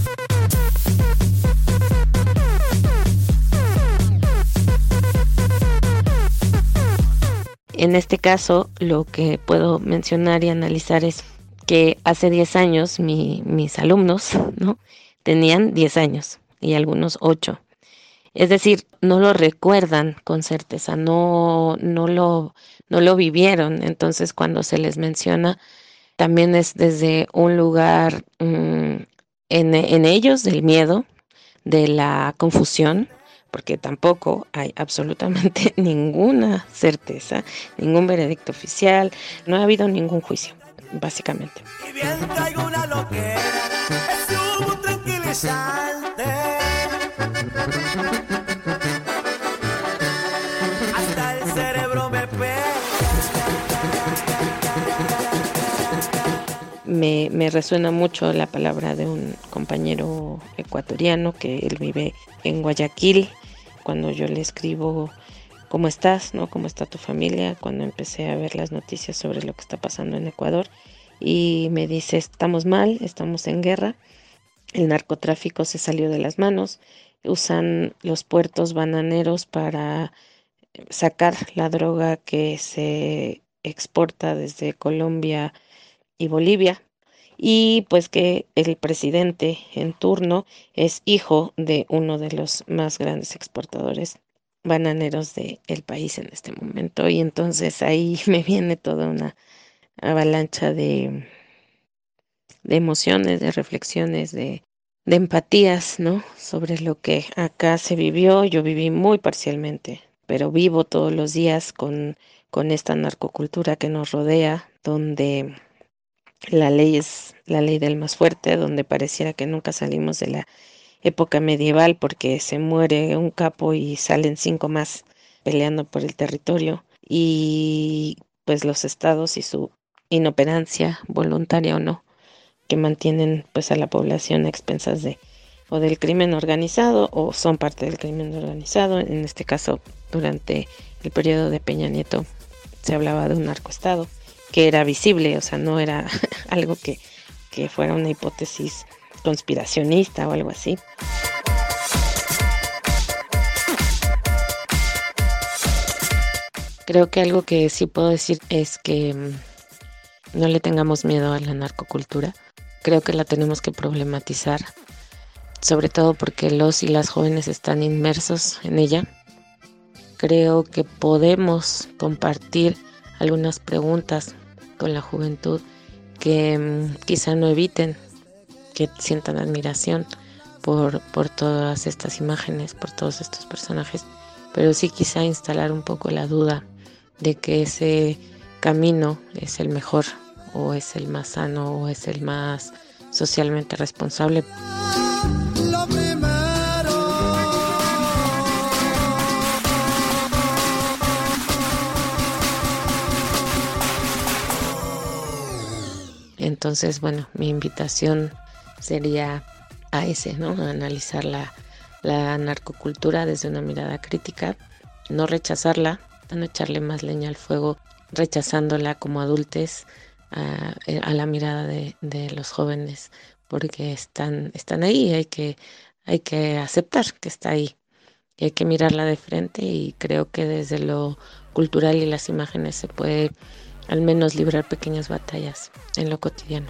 En este caso, lo que puedo mencionar y analizar es que hace 10 años mis alumnos, ¿no?, tenían 10 años y algunos 8. Es decir, no lo recuerdan con certeza, no lo vivieron. Entonces, cuando se les menciona, también es desde un lugar en ellos del miedo, de la confusión, porque tampoco hay absolutamente ninguna certeza, ningún veredicto oficial, no ha habido ningún juicio, básicamente. Y bien traigo una loquera, es un tranquilizante. Hasta el cerebro me pega. Me resuena mucho la palabra de un compañero ecuatoriano que él vive en Guayaquil. Cuando yo le escribo ¿cómo estás?, ¿no? ¿Cómo está tu familia?, cuando empecé a ver las noticias sobre lo que está pasando en Ecuador, y me dice, estamos mal, estamos en guerra, el narcotráfico se salió de las manos, usan los puertos bananeros para sacar la droga que se exporta desde Colombia y Bolivia, y pues que el presidente en turno es hijo de uno de los más grandes exportadores bananeros del país en este momento. Y entonces ahí me viene toda una avalancha de emociones, de reflexiones, de empatías, ¿no?, sobre lo que acá se vivió. Yo viví muy parcialmente, pero vivo todos los días con esta narcocultura que nos rodea, donde la ley es la ley del más fuerte, donde pareciera que nunca salimos de la época medieval, porque se muere un capo y salen 5 más peleando por el territorio, y pues los estados y su inoperancia, voluntaria o no, que mantienen pues a la población a expensas o del crimen organizado, o son parte del crimen organizado. En este caso, durante el periodo de Peña Nieto se hablaba de un narcoestado que era visible, o sea, no era algo que fuera una hipótesis conspiracionista o algo así. Creo que algo que sí puedo decir es que no le tengamos miedo a la narcocultura. Creo que la tenemos que problematizar, sobre todo porque los y las jóvenes están inmersos en ella. Creo que podemos compartir algunas preguntas con la juventud que quizá no eviten que sientan admiración por todas estas imágenes, por todos estos personajes, pero sí quizá instalar un poco la duda de que ese camino es el mejor, o es el más sano, o es el más socialmente responsable. Entonces, bueno, mi invitación sería a ese, ¿no?, a analizar la narcocultura desde una mirada crítica, no rechazarla, no echarle más leña al fuego rechazándola como adultos a la mirada de los jóvenes, porque están ahí, hay que aceptar que está ahí y hay que mirarla de frente, y creo que desde lo cultural y las imágenes se puede al menos librar pequeñas batallas en lo cotidiano.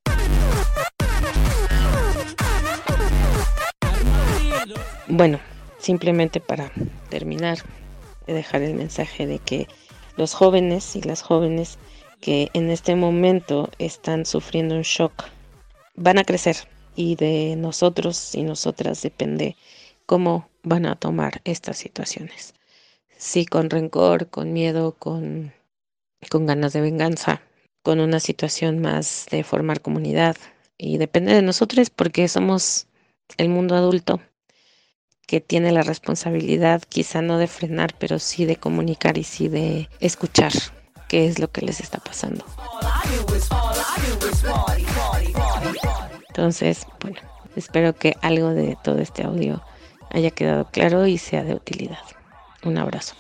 Bueno, simplemente para terminar, dejar el mensaje de que los jóvenes y las jóvenes que en este momento están sufriendo un shock van a crecer, y de nosotros y nosotras depende cómo van a tomar estas situaciones. Si con rencor, con miedo, con ganas de venganza, con una situación más de formar comunidad, y depende de nosotros porque somos el mundo adulto que tiene la responsabilidad, quizá no de frenar, pero sí de comunicar y sí de escuchar qué es lo que les está pasando. Entonces, bueno, espero que algo de todo este audio haya quedado claro y sea de utilidad. Un abrazo.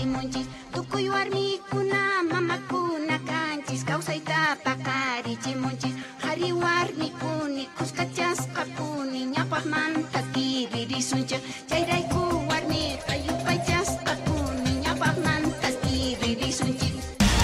richimunchis tukuy warmikuna mamakuna kanchis kawsayta pakarichimunchis qhari warmikuni kuskachasqakuni ñapaqmanta kiririsunchis chayrayku warmiqa yupaychasqakuni ñapaqmanta kiririsunchis.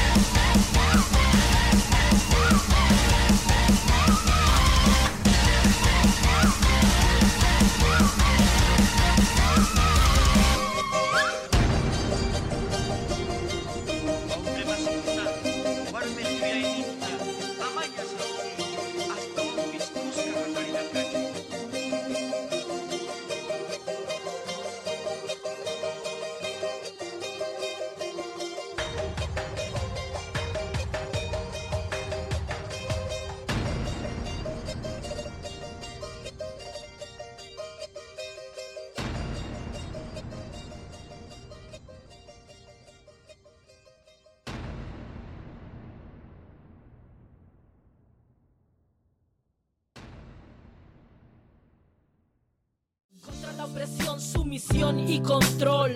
Contra la opresión, sumisión y control.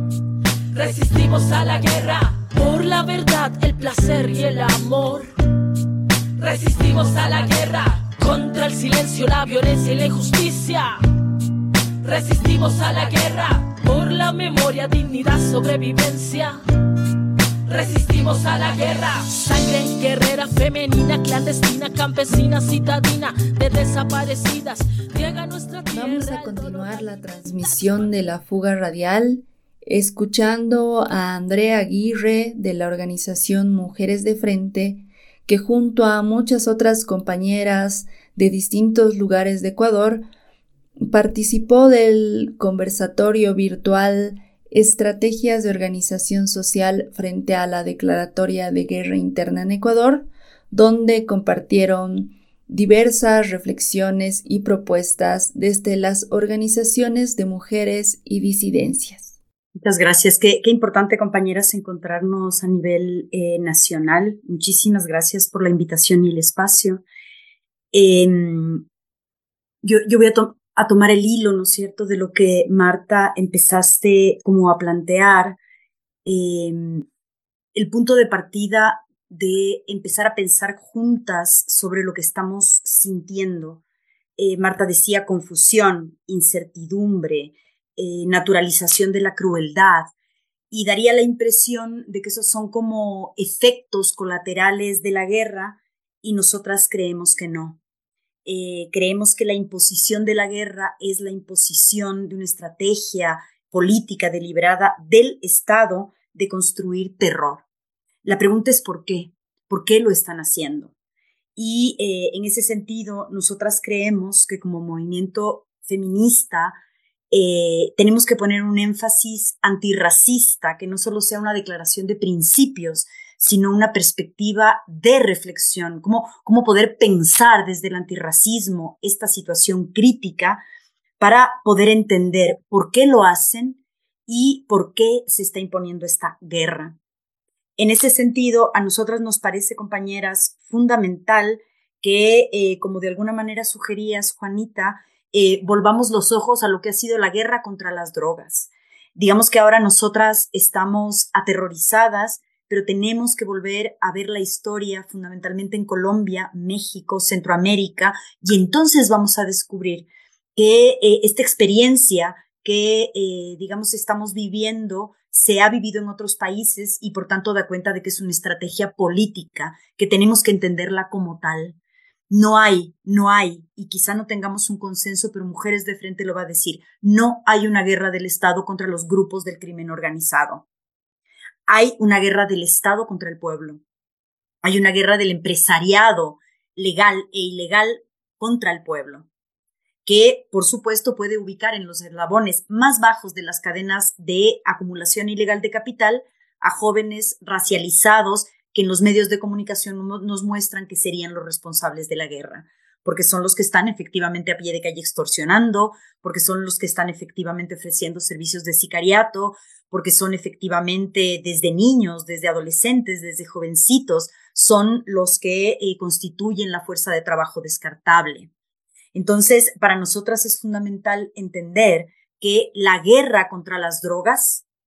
Resistimos a la guerra por la verdad, el placer y el amor. Resistimos a la guerra contra el silencio, la violencia y la injusticia. Resistimos a la guerra por la memoria, dignidad, sobrevivencia. Resistimos a la guerra. Sangre guerrera, femenina, clandestina, campesina, citadina, de desaparecidas. Riega nuestra tierra. Vamos a continuar la transmisión de la fuga radial escuchando a Andrea Aguirre de la organización Mujeres de Frente, que junto a muchas otras compañeras de distintos lugares de Ecuador participó del conversatorio virtual Estrategias de Organización Social frente a la Declaratoria de Guerra Interna en Ecuador, donde compartieron diversas reflexiones y propuestas desde las organizaciones de mujeres y disidencias. Muchas gracias. Qué importante, compañeras, encontrarnos a nivel nacional. Muchísimas gracias por la invitación y el espacio. Yo voy a tomar el hilo, ¿no es cierto?, de lo que, Marta, empezaste como a plantear, el punto de partida de empezar a pensar juntas sobre lo que estamos sintiendo. Marta decía confusión, incertidumbre, naturalización de la crueldad, y daría la impresión de que esos son como efectos colaterales de la guerra, y nosotras creemos que no. Creemos que la imposición de la guerra es la imposición de una estrategia política deliberada del Estado de construir terror. La pregunta es ¿por qué? ¿Por qué lo están haciendo? Y en ese sentido, nosotras creemos que como movimiento feminista tenemos que poner un énfasis antirracista, que no solo sea una declaración de principios, sino una perspectiva de reflexión, cómo poder pensar desde el antirracismo esta situación crítica para poder entender por qué lo hacen y por qué se está imponiendo esta guerra. En ese sentido, a nosotras nos parece, compañeras, fundamental que, como de alguna manera sugerías, Juanita, volvamos los ojos a lo que ha sido la guerra contra las drogas. Digamos que ahora nosotras estamos aterrorizadas, pero tenemos que volver a ver la historia fundamentalmente en Colombia, México, Centroamérica, y entonces vamos a descubrir que esta experiencia que, digamos, estamos viviendo se ha vivido en otros países y por tanto da cuenta de que es una estrategia política, que tenemos que entenderla como tal. No hay, y quizá no tengamos un consenso, pero Mujeres de Frente lo va a decir, no hay una guerra del Estado contra los grupos del crimen organizado. Hay una guerra del Estado contra el pueblo. Hay una guerra del empresariado legal e ilegal contra el pueblo, que por supuesto puede ubicar en los eslabones más bajos de las cadenas de acumulación ilegal de capital a jóvenes racializados que en los medios de comunicación nos muestran que serían los responsables de la guerra, porque son los que están efectivamente a pie de calle extorsionando, porque son los que están efectivamente ofreciendo servicios de sicariato, porque son efectivamente desde niños, desde adolescentes, desde jovencitos, son los que constituyen la fuerza de trabajo descartable. Entonces, para nosotras es fundamental entender que la guerra contra las drogas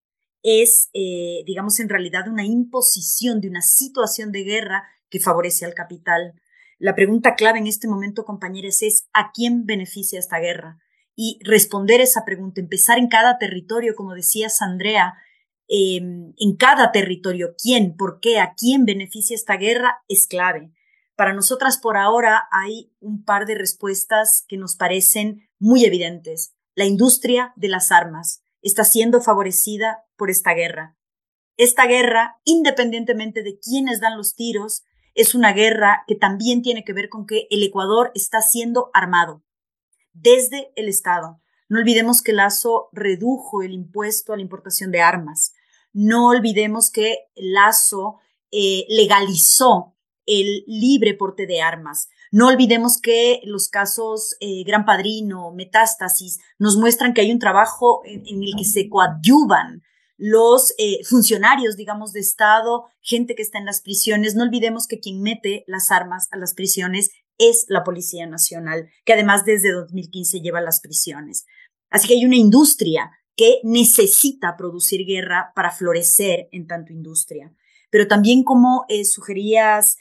es, digamos, en realidad una imposición de una situación de guerra que favorece al capital. La pregunta clave en este momento, compañeros, es ¿a quién beneficia esta guerra? Y responder esa pregunta, empezar en cada territorio, como decías, Andrea, en cada territorio, ¿quién, por qué, a quién beneficia esta guerra? Es clave. Para nosotras, por ahora, hay un par de respuestas que nos parecen muy evidentes. La industria de las armas está siendo favorecida por esta guerra. Esta guerra, independientemente de quiénes dan los tiros, es una guerra que también tiene que ver con que el Ecuador está siendo armado desde el Estado. No olvidemos que Lasso redujo el impuesto a la importación de armas. No olvidemos que Lasso legalizó el libre porte de armas. No olvidemos que los casos Gran Padrino, Metástasis, nos muestran que hay un trabajo en el que se coadyuvan los funcionarios, digamos, de Estado, gente que está en las prisiones. No olvidemos que quien mete las armas a las prisiones es la Policía Nacional, que además desde 2015 lleva las prisiones. Así que hay una industria que necesita producir guerra para florecer en tanto industria. Pero también, como sugerías,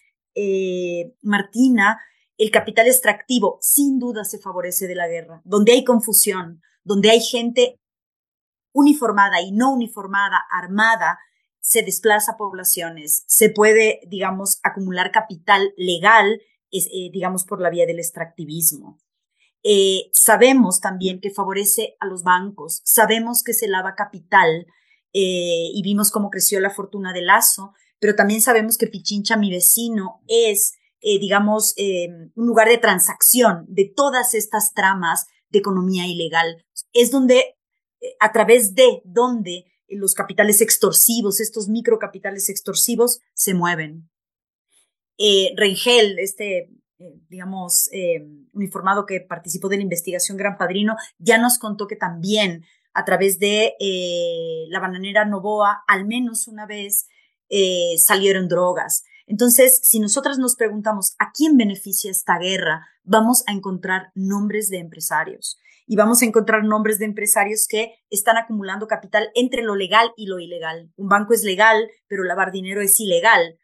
Martina, el capital extractivo sin duda se favorece de la guerra. Donde hay confusión, donde hay gente uniformada y no uniformada, armada, se desplaza poblaciones, se puede, digamos, acumular capital legal, digamos, por la vía del extractivismo. Sabemos también que favorece a los bancos, sabemos que se lava capital y vimos cómo creció la fortuna de Lasso, pero también sabemos que Pichincha, mi vecino, es, digamos, un lugar de transacción de todas estas tramas de economía ilegal. Es donde, a través de donde los capitales extorsivos, estos microcapitales extorsivos, se mueven. Rengel, digamos, uniformado que participó de la investigación Gran Padrino, ya nos contó que también a través de la bananera Novoa, al menos una vez, salieron drogas. Entonces, si nosotras nos preguntamos ¿a quién beneficia esta guerra?, vamos a encontrar nombres de empresarios. Y vamos a encontrar nombres de empresarios que están acumulando capital entre lo legal y lo ilegal. Un banco es legal, pero lavar dinero es ilegal.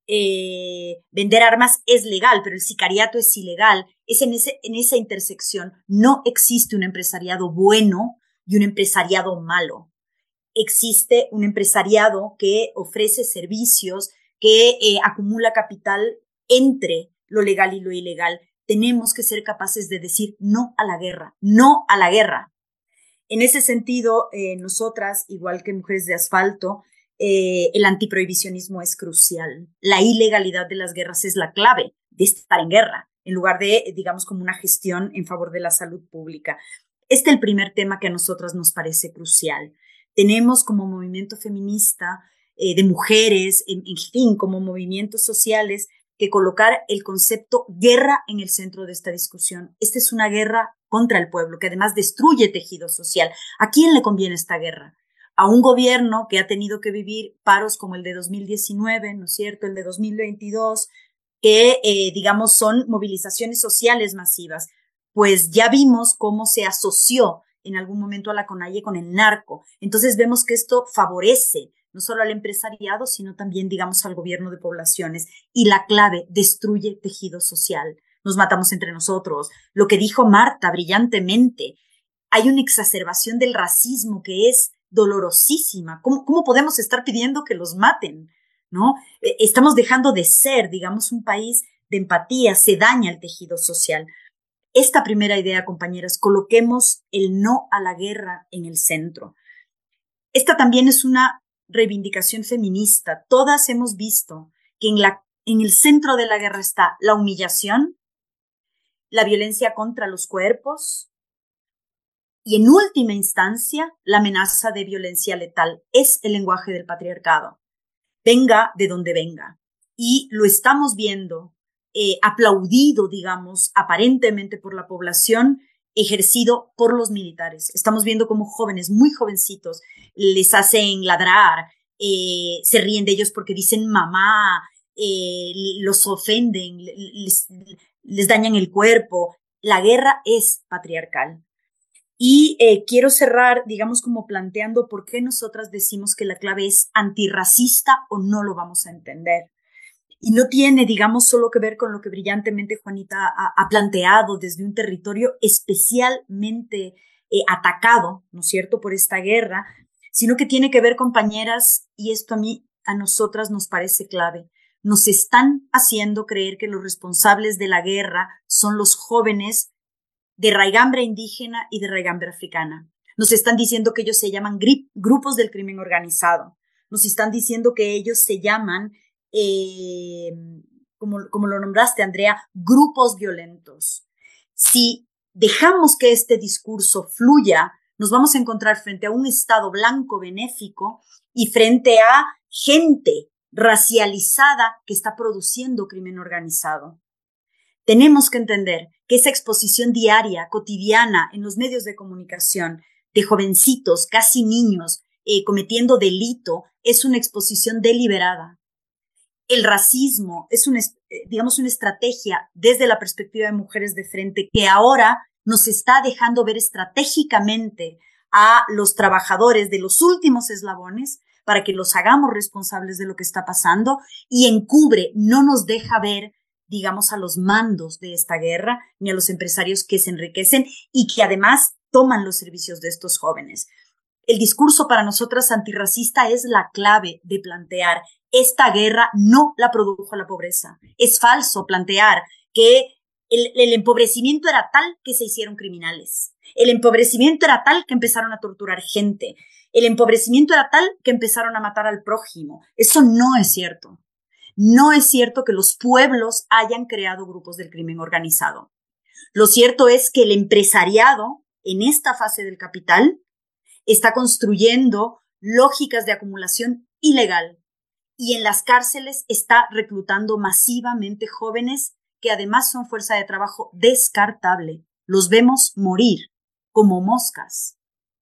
Vender armas es legal, pero el sicariato es ilegal. Es en esa intersección. No existe un empresariado bueno y un empresariado malo. Existe un empresariado que ofrece servicios, que acumula capital entre lo legal y lo ilegal. Tenemos que ser capaces de decir no a la guerra, no a la guerra. En ese sentido, nosotras, igual que Mujeres de Asfalto, el antiprohibicionismo es crucial. La ilegalidad de las guerras es la clave de estar en guerra, en lugar de, digamos, como una gestión en favor de la salud pública. Este es el primer tema que a nosotras nos parece crucial. Tenemos como movimiento feminista de mujeres, en fin, como movimientos sociales, que colocar el concepto guerra en el centro de esta discusión. Esta es una guerra contra el pueblo, que además destruye tejido social. ¿A quién le conviene esta guerra? A un gobierno que ha tenido que vivir paros como el de 2019, ¿no es cierto?, el de 2022, que, digamos, son movilizaciones sociales masivas. Pues ya vimos cómo se asoció en algún momento a la CONAIE con el narco. Entonces vemos que esto favorece no solo al empresariado, sino también, digamos, al gobierno de poblaciones. Y la clave, destruye tejido social. Nos matamos entre nosotros. Lo que dijo Marta brillantemente, hay una exacerbación del racismo que es dolorosísima. ¿Cómo podemos estar pidiendo que los maten? ¿No? Estamos dejando de ser, digamos, un país de empatía, se daña el tejido social. Esta primera idea, compañeras, coloquemos el no a la guerra en el centro. Esta también es una reivindicación feminista. Todas hemos visto que en el centro de la guerra está la humillación, la violencia contra los cuerpos y, en última instancia, la amenaza de violencia letal. Es el lenguaje del patriarcado. Venga de donde venga. Y lo estamos viendo aplaudido, digamos, aparentemente por la población, ejercido por los militares. Estamos viendo cómo jóvenes, muy jovencitos, les hacen ladrar, se ríen de ellos porque dicen mamá, los ofenden, les dañan el cuerpo. La guerra es patriarcal. Y quiero cerrar, digamos, como planteando por qué nosotras decimos que la clave es antirracista o no lo vamos a entender. Y no tiene, digamos, solo que ver con lo que brillantemente Juanita ha planteado desde un territorio especialmente atacado, ¿no es cierto?, por esta guerra, sino que tiene que ver, compañeras, y esto a nosotras nos parece clave. Nos están haciendo creer que los responsables de la guerra son los jóvenes de raigambre indígena y de raigambre africana. Nos están diciendo que ellos se llaman grupos del crimen organizado. Nos están diciendo que ellos se llaman, como lo nombraste, Andrea, grupos violentos. Si dejamos que este discurso fluya, nos vamos a encontrar frente a un Estado blanco benéfico y frente a gente racializada que está produciendo crimen organizado. Tenemos que entender que esa exposición diaria, cotidiana, en los medios de comunicación, de jovencitos, casi niños, cometiendo delito, es una exposición deliberada. El racismo es una estrategia desde la perspectiva de Mujeres de Frente que ahora nos está dejando ver estratégicamente a los trabajadores de los últimos eslabones para que los hagamos responsables de lo que está pasando y encubre, no nos deja ver, digamos, a los mandos de esta guerra ni a los empresarios que se enriquecen y que además toman los servicios de estos jóvenes. El discurso para nosotras antirracista es la clave de plantear esta guerra no la produjo la pobreza. Es falso plantear que el empobrecimiento era tal que se hicieron criminales. El empobrecimiento era tal que empezaron a torturar gente. El empobrecimiento era tal que empezaron a matar al prójimo. Eso no es cierto. No es cierto que los pueblos hayan creado grupos del crimen organizado. Lo cierto es que el empresariado, en esta fase del capital, está construyendo lógicas de acumulación ilegal y en las cárceles está reclutando masivamente jóvenes que además son fuerza de trabajo descartable. Los vemos morir como moscas.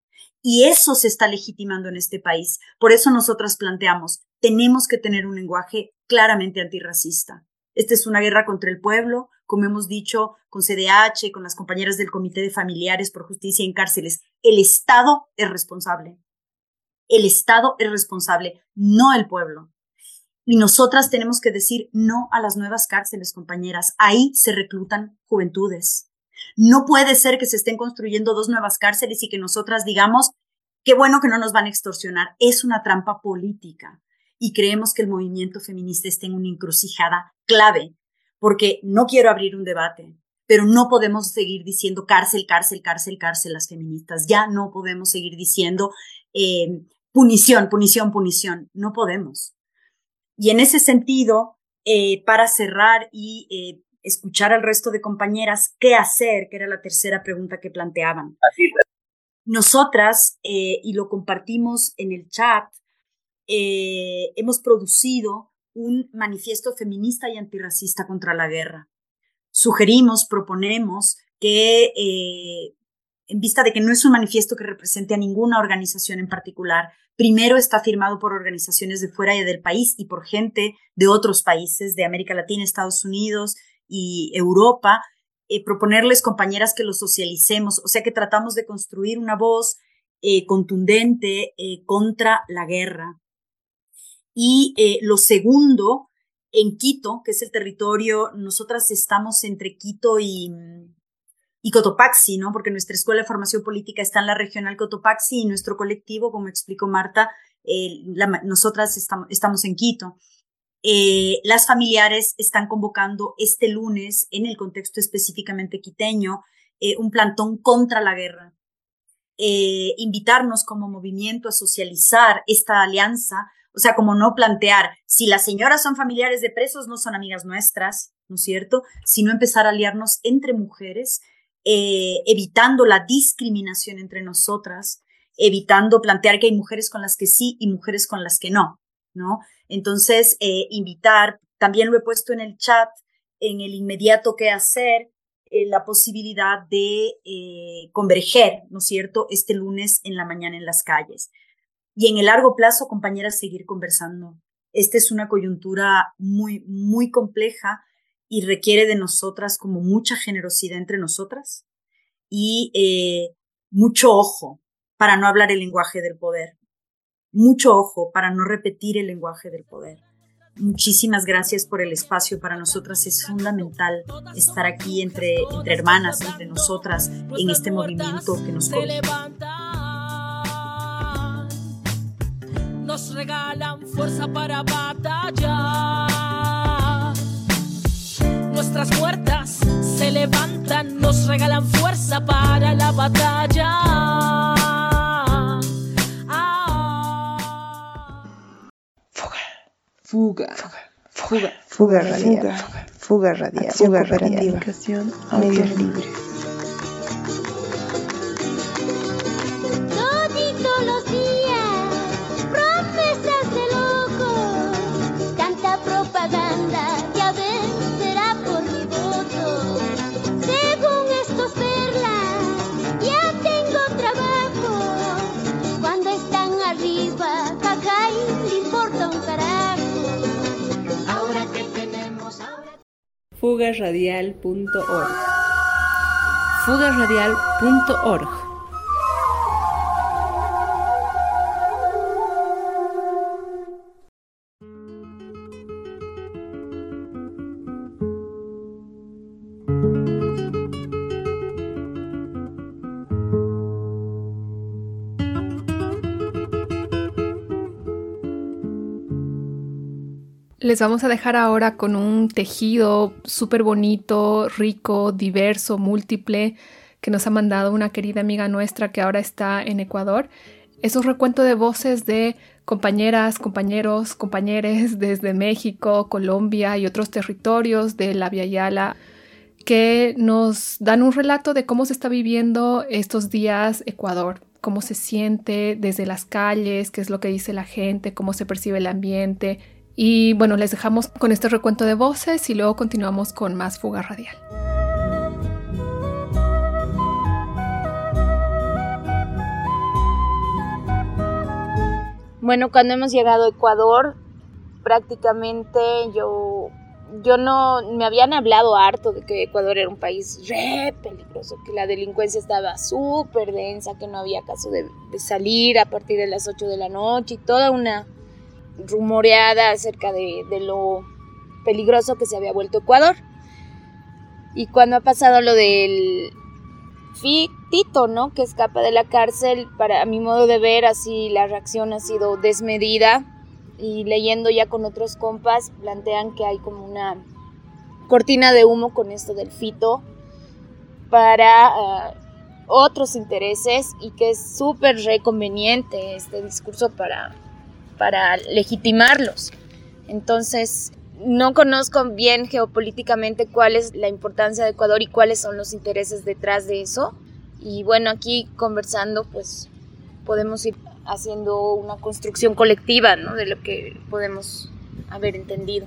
Y eso se está legitimando en este país. Por eso nosotras planteamos, tenemos que tener un lenguaje claramente antirracista. Esta es una guerra contra el pueblo, como hemos dicho con CDH, con las compañeras del Comité de Familiares por Justicia en Cárceles. El Estado es responsable. El Estado es responsable, no el pueblo. Y nosotras tenemos que decir no a las nuevas cárceles, compañeras. Ahí se reclutan juventudes. No puede ser que se estén construyendo 2 nuevas cárceles y que nosotras digamos, qué bueno que no nos van a extorsionar. Es una trampa política. Y creemos que el movimiento feminista está en una encrucijada clave, porque no quiero abrir un debate, pero no podemos seguir diciendo cárcel, cárcel, cárcel, cárcel las feministas. Ya no podemos seguir diciendo punición, punición, punición. No podemos. Y en ese sentido, para cerrar y escuchar al resto de compañeras, ¿qué hacer? Que era la tercera pregunta que planteaban. Nosotras, y lo compartimos en el chat, hemos producido un manifiesto feminista y antirracista contra la guerra. Sugerimos, proponemos que, en vista de que no es un manifiesto que represente a ninguna organización en particular, primero está firmado por organizaciones de fuera del país y por gente de otros países, de América Latina, Estados Unidos y Europa, proponerles, compañeras, que lo socialicemos, o sea que tratamos de construir una voz contundente contra la guerra. Y lo segundo, en Quito, que es el territorio, nosotras estamos entre Quito y Cotopaxi, ¿no? Porque nuestra escuela de formación política está en la regional Cotopaxi y nuestro colectivo, como explicó Marta, nosotras estamos en Quito. Las familiares están convocando este lunes, en el contexto específicamente quiteño, un plantón contra la guerra. Invitarnos como movimiento a socializar esta alianza, o sea, como no plantear, si las señoras son familiares de presos, no son amigas nuestras, ¿no es cierto? Sino empezar a aliarnos entre mujeres, evitando la discriminación entre nosotras, evitando plantear que hay mujeres con las que sí y mujeres con las que no, ¿no? Entonces, invitar, también lo he puesto en el chat, en el inmediato qué hacer, la posibilidad de converger, ¿no es cierto?, este lunes en la mañana en las calles. Y en el largo plazo, compañeras, seguir conversando. Esta es una coyuntura muy, muy compleja y requiere de nosotras como mucha generosidad entre nosotras y mucho ojo para no hablar el lenguaje del poder, mucho ojo para no repetir el lenguaje del poder. Muchísimas gracias por el espacio. Para nosotras es fundamental estar aquí entre hermanas, entre nosotras, en este movimiento que nos cobija. Nos regalan fuerza para batallar. Nuestras puertas se levantan, nos regalan fuerza para la batalla. Fuga radial. Acción cooperativa. Medios libres. Toditos los días, promesas de locos, tanta propaganda ya vencerá por mi voto. Según estos perlas, ya tengo trabajo. Cuando están arriba, cacay, le importa un carajo. Ahora que tenemos, Fugarradial.org. Fugarradial.org. Les vamos a dejar ahora con un tejido súper bonito, rico, diverso, múltiple, que nos ha mandado una querida amiga nuestra que ahora está en Ecuador. Es un recuento de voces de compañeras, compañeros, compañeres desde México, Colombia y otros territorios de la Via Yala, que nos dan un relato de cómo se está viviendo estos días Ecuador, cómo se siente desde las calles, qué es lo que dice la gente, cómo se percibe el ambiente. Y bueno, les dejamos con este recuento de voces y luego continuamos con más Fuga Radial. Bueno, cuando hemos llegado a Ecuador, prácticamente yo no me habían hablado harto de que Ecuador era un país re peligroso, que la delincuencia estaba súper densa, que no había caso de salir a partir de las 8 de la noche y toda una rumoreada acerca de lo peligroso que se había vuelto Ecuador. Y cuando ha pasado lo del Tito, ¿no?, que escapa de la cárcel, para mi modo de ver, así la reacción ha sido desmedida, y leyendo ya con otros compas plantean que hay como una cortina de humo con esto del Fito para otros intereses, y que es súper reconveniente este discurso para legitimarlos. Entonces, no conozco bien geopolíticamente cuál es la importancia de Ecuador y cuáles son los intereses detrás de eso. Y bueno, aquí conversando, pues podemos ir haciendo una construcción colectiva, ¿no?, de lo que podemos haber entendido.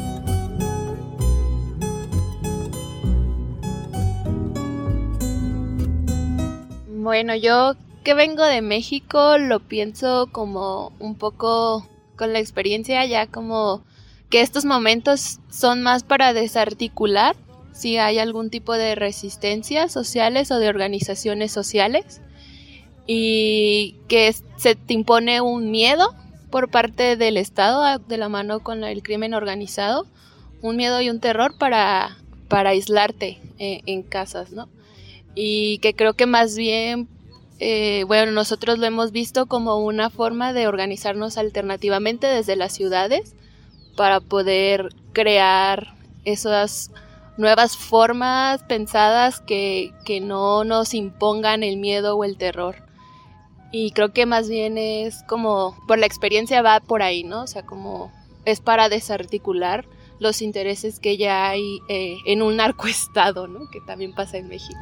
Bueno, yo que vengo de México lo pienso como un poco con la experiencia ya, como que estos momentos son más para desarticular si hay algún tipo de resistencias sociales o de organizaciones sociales, y que se te impone un miedo por parte del Estado de la mano con el crimen organizado, un miedo y un terror para aislarte en casas, ¿no? Y que creo que más bien bueno, nosotros lo hemos visto como una forma de organizarnos alternativamente desde las ciudades para poder crear esas nuevas formas pensadas que no nos impongan el miedo o el terror. Y creo que más bien es como, por la experiencia va por ahí, ¿no? O sea, como es para desarticular los intereses que ya hay en un narcoestado, ¿no?, que también pasa en México.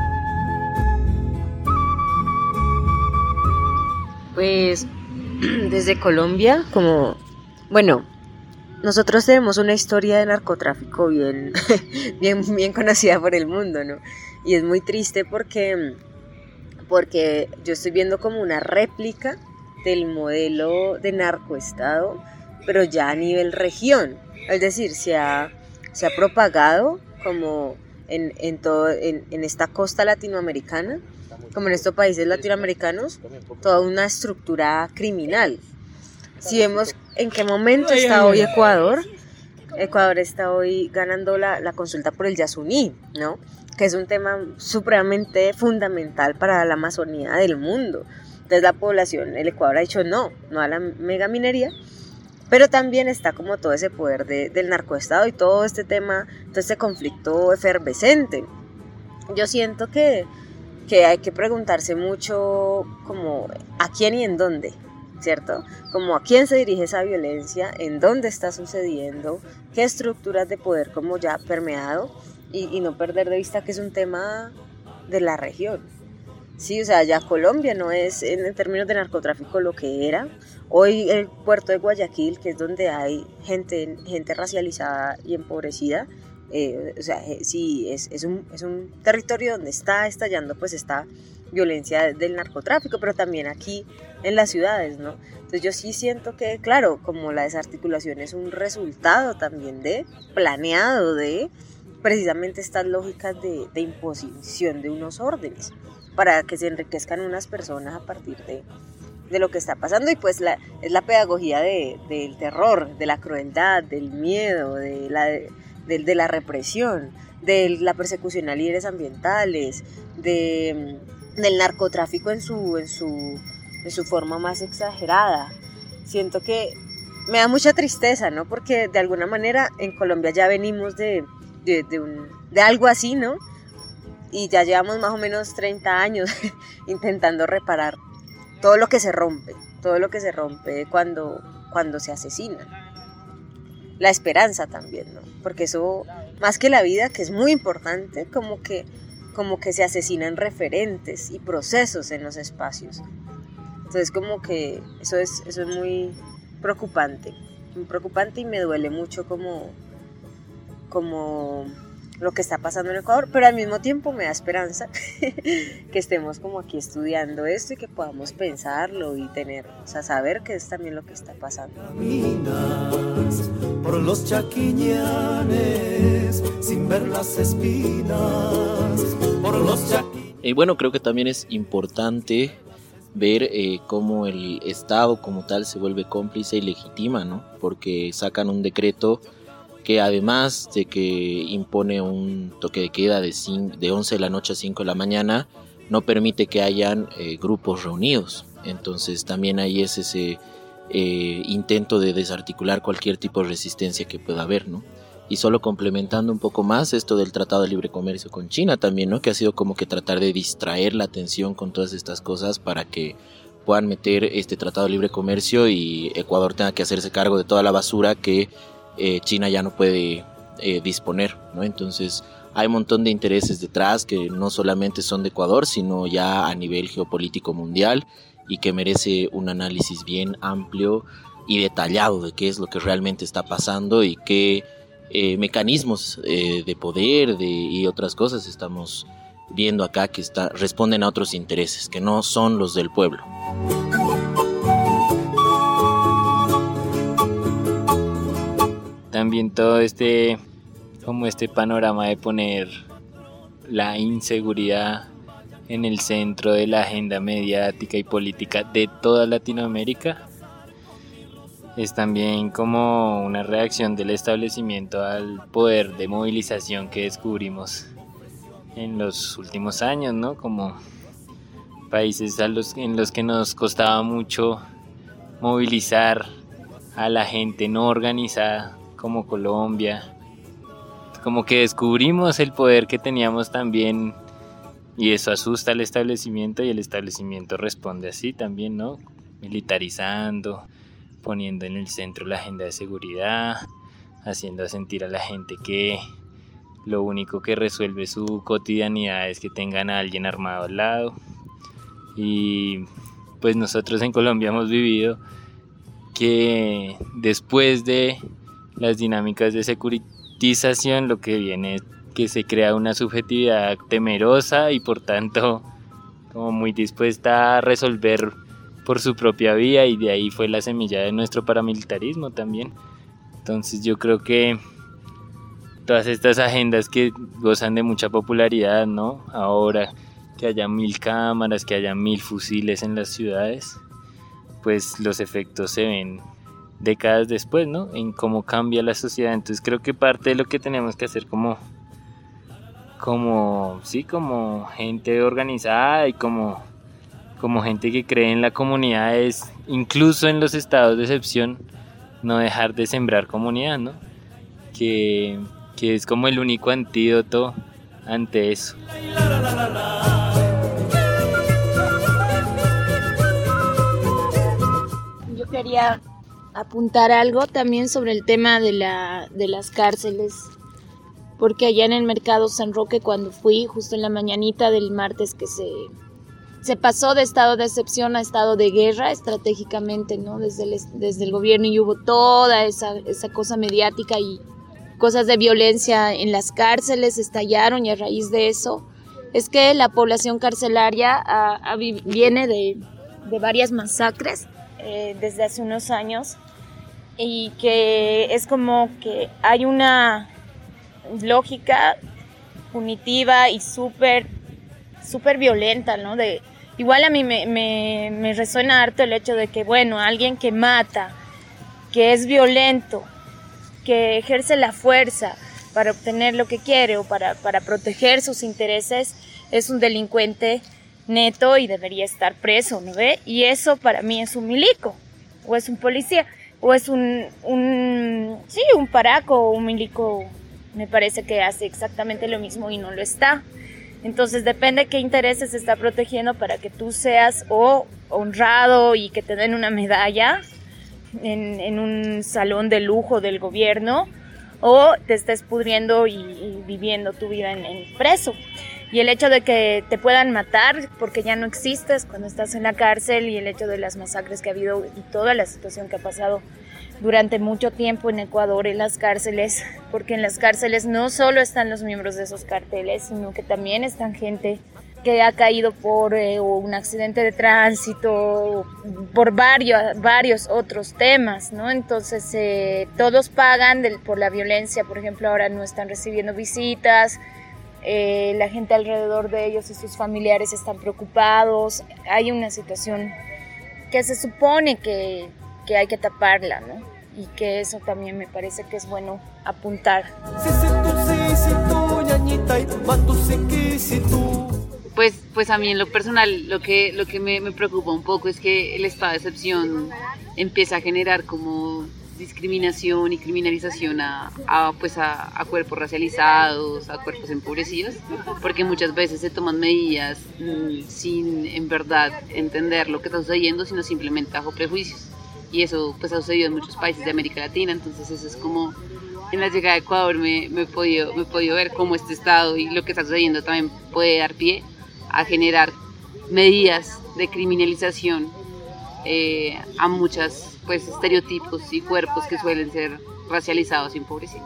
Pues desde Colombia, bueno, nosotros tenemos una historia de narcotráfico bien conocida por el mundo, ¿no? Y es muy triste porque yo estoy viendo como una réplica del modelo de narcoestado, pero ya a nivel región. Es decir, se ha propagado como en esta costa latinoamericana, como en estos países latinoamericanos, toda una estructura criminal. Si vemos en qué momento está hoy Ecuador está hoy ganando la consulta por el Yasuní, ¿no? Que es un tema supremamente fundamental para la Amazonía del mundo. Entonces la población, el Ecuador ha dicho no a la megaminería, pero también está como todo ese poder del narcoestado y todo este tema, todo este conflicto efervescente. Yo siento que hay que preguntarse mucho como a quién y en dónde, ¿cierto? Como a quién se dirige esa violencia, en dónde está sucediendo, qué estructuras de poder como ya ha permeado y no perder de vista que es un tema de la región. Sí, o sea, ya Colombia no es en términos de narcotráfico lo que era. Hoy el puerto de Guayaquil, que es donde hay gente racializada y empobrecida, o sea, sí, es un territorio donde está estallando pues esta violencia del narcotráfico, pero también aquí en las ciudades, ¿no? Entonces yo sí siento que, claro, como la desarticulación es un resultado también planeado de precisamente estas lógicas de imposición de unos órdenes para que se enriquezcan unas personas a partir de lo que está pasando, y pues es la pedagogía del terror, de la crueldad, del miedo, de la represión, de la persecución a líderes ambientales, del narcotráfico en su forma más exagerada. Siento que me da mucha tristeza, ¿no? Porque de alguna manera en Colombia ya venimos de algo así, ¿no? Y ya llevamos más o menos 30 años intentando reparar todo lo que se rompe cuando se asesinan. La esperanza también, ¿no? Porque eso, más que la vida, que es muy importante, como que se asesinan referentes y procesos en los espacios. Entonces como que eso es muy preocupante y me duele mucho como lo que está pasando en Ecuador, pero al mismo tiempo me da esperanza que estemos como aquí estudiando esto y que podamos pensarlo y saber qué es también lo que está pasando. Caminas por los chaquiñanes sin ver las espinas, por los chaquiñanes. Bueno, creo que también es importante ver cómo el Estado como tal se vuelve cómplice y legitima, ¿no? Porque sacan un decreto que además de que impone un toque de queda de 11 de la noche a 5 de la mañana, no permite que hayan grupos reunidos. Entonces también ahí es ese intento de desarticular cualquier tipo de resistencia que pueda haber, ¿no? Y solo complementando un poco más esto del Tratado de Libre Comercio con China también, ¿no? Que ha sido como que tratar de distraer la atención con todas estas cosas para que puedan meter este Tratado de Libre Comercio y Ecuador tenga que hacerse cargo de toda la basura que China ya no puede disponer, ¿no? Entonces hay un montón de intereses detrás que no solamente son de Ecuador, sino ya a nivel geopolítico mundial, y que merece un análisis bien amplio y detallado de qué es lo que realmente está pasando y qué mecanismos de poder y otras cosas estamos viendo acá que responden a otros intereses que no son los del pueblo. También todo este panorama de poner la inseguridad en el centro de la agenda mediática y política de toda Latinoamérica es también como una reacción del establecimiento al poder de movilización que descubrimos en los últimos años, ¿no? Como países en los que nos costaba mucho movilizar a la gente no organizada, como Colombia, como que descubrimos el poder que teníamos también, y eso asusta al establecimiento, y el establecimiento responde así también, ¿no? Militarizando, poniendo en el centro la agenda de seguridad, haciendo sentir a la gente que lo único que resuelve su cotidianidad es que tengan a alguien armado al lado. Y pues nosotros en Colombia hemos vivido que después de las dinámicas de securitización lo que viene es que se crea una subjetividad temerosa y por tanto como muy dispuesta a resolver por su propia vía, y de ahí fue la semilla de nuestro paramilitarismo también. Entonces yo creo que todas estas agendas que gozan de mucha popularidad, ¿no? Ahora que haya 1000 cámaras, que haya 1000 fusiles en las ciudades, pues los efectos se ven décadas después, ¿no? En cómo cambia la sociedad. Entonces creo que parte de lo que tenemos que hacer como gente organizada y como gente que cree en la comunidad es, incluso en los estados de excepción, no dejar de sembrar comunidad, ¿no? Que es como el único antídoto ante eso. Yo quería apuntar algo también sobre el tema de las cárceles, porque allá en el Mercado San Roque, cuando fui justo en la mañanita del martes, que se pasó de estado de excepción a estado de guerra estratégicamente, ¿no? Desde el gobierno, y hubo toda esa cosa mediática y cosas de violencia en las cárceles estallaron, y a raíz de eso es que la población carcelaria viene de varias masacres desde hace unos años, y que es como que hay una lógica punitiva y súper violenta, ¿no? Igual a mí me resuena harto el hecho de que, bueno, alguien que mata, que es violento, que ejerce la fuerza para obtener lo que quiere o para proteger sus intereses, es un delincuente neto y debería estar preso, ¿no ve? Y eso para mí es un milico, o es un policía, o es un paraco o un milico. Me parece que hace exactamente lo mismo y no lo está. Entonces depende de qué intereses se está protegiendo para que tú seas honrado y que te den una medalla en un salón de lujo del gobierno, o te estés pudriendo y viviendo tu vida en preso. Y el hecho de que te puedan matar porque ya no existes cuando estás en la cárcel, y el hecho de las masacres que ha habido y toda la situación que ha pasado durante mucho tiempo en Ecuador en las cárceles, porque en las cárceles no solo están los miembros de esos carteles, sino que también están gente que ha caído por un accidente de tránsito, por varios otros temas, ¿no? Entonces todos pagan por la violencia. Por ejemplo, ahora no están recibiendo visitas, la gente alrededor de ellos y sus familiares están preocupados. Hay una situación que se supone que hay que taparla, ¿no? Y que eso también me parece que es bueno apuntar. Pues a mí en lo personal lo que me preocupa un poco es que el estado de excepción empieza a generar como discriminación y criminalización a cuerpos racializados, a cuerpos empobrecidos, porque muchas veces se toman medidas sin en verdad entender lo que está sucediendo, sino simplemente bajo prejuicios. Y eso pues ha sucedido en muchos países de América Latina. Entonces eso es como, en la llegada a Ecuador me he podido ver cómo este estado y lo que está sucediendo también puede dar pie a generar medidas de criminalización a muchos pues estereotipos y cuerpos que suelen ser racializados y empobrecidos.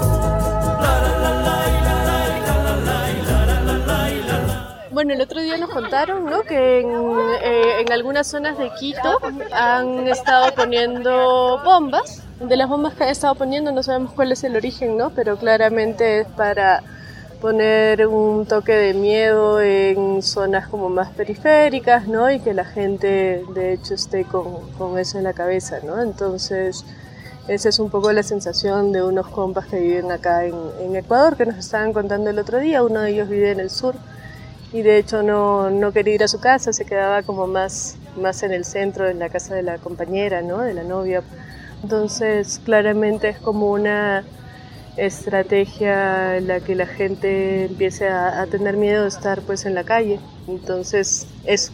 Bueno, el otro día nos contaron, ¿no?, que en algunas zonas de Quito han estado poniendo bombas. De las bombas que han estado poniendo no sabemos cuál es el origen, ¿no?, pero claramente es para poner un toque de miedo en zonas como más periféricas, ¿no?, y que la gente de hecho esté con eso en la cabeza, ¿no? Entonces esa es un poco la sensación de unos compas que viven acá en Ecuador, que nos estaban contando el otro día. Uno de ellos vive en el sur y de hecho no quería ir a su casa, se quedaba como más en el centro, en la casa de la compañera, ¿no?, de la novia. Entonces claramente es como una estrategia en la que la gente empiece a tener miedo de estar pues en la calle. Entonces eso.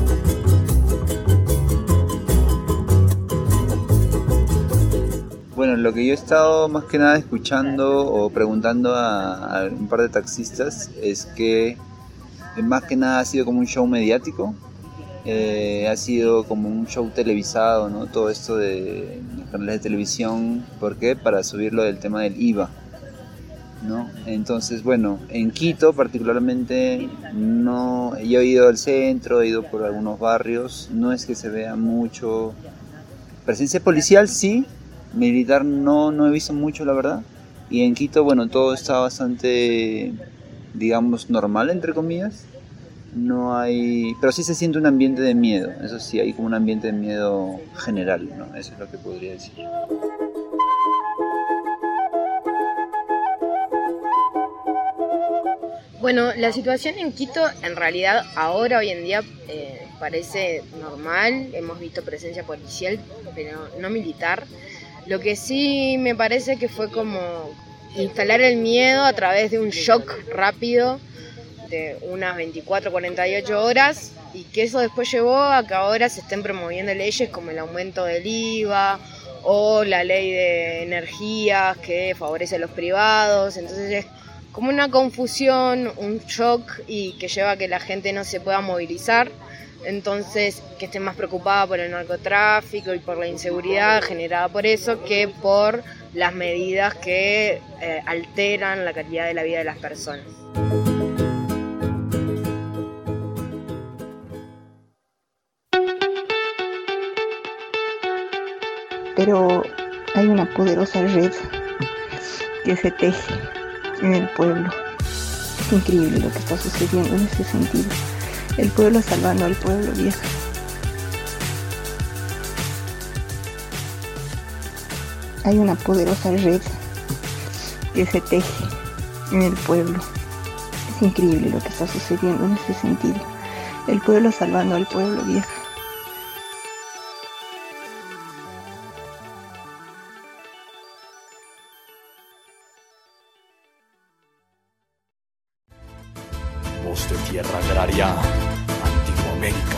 Bueno, lo que yo he estado más que nada escuchando o preguntando a un par de taxistas es que más que nada ha sido como un show mediático, ha sido como un show televisado, ¿no? Todo esto de los canales de televisión. ¿Por qué? Para subirlo del tema del IVA, ¿no? Entonces, bueno, en Quito particularmente no, yo he ido al centro, he ido por algunos barrios, no es que se vea mucho presencia policial, sí, militar no he visto mucho, la verdad. Y en Quito, bueno, todo está bastante, digamos, normal, entre comillas. no hay, pero sí se siente un ambiente de miedo, eso sí, hay como un ambiente de miedo general, ¿no? Eso es lo que podría decir. Bueno, la situación en Quito en realidad ahora, hoy en día, parece normal. Hemos visto presencia policial, pero no militar. Lo que sí me parece que fue como instalar el miedo a través de un shock rápido de unas 24, 48 horas, y que eso después llevó a que ahora se estén promoviendo leyes como el aumento del IVA o la ley de energías que favorece a los privados. Entonces es como una confusión, un shock, y que lleva a que la gente no se pueda movilizar. Entonces, que esté más preocupada por el narcotráfico y por la inseguridad generada por eso, que por las medidas que alteran la calidad de la vida de las personas. Pero hay una poderosa red que se teje en el pueblo. Es increíble lo que está sucediendo en ese sentido. El pueblo salvando al pueblo, vieja. Hay una poderosa red que se teje en el pueblo. Es increíble lo que está sucediendo en ese sentido. El pueblo salvando al pueblo, vieja. Voz de tierra agraria, Antigua América.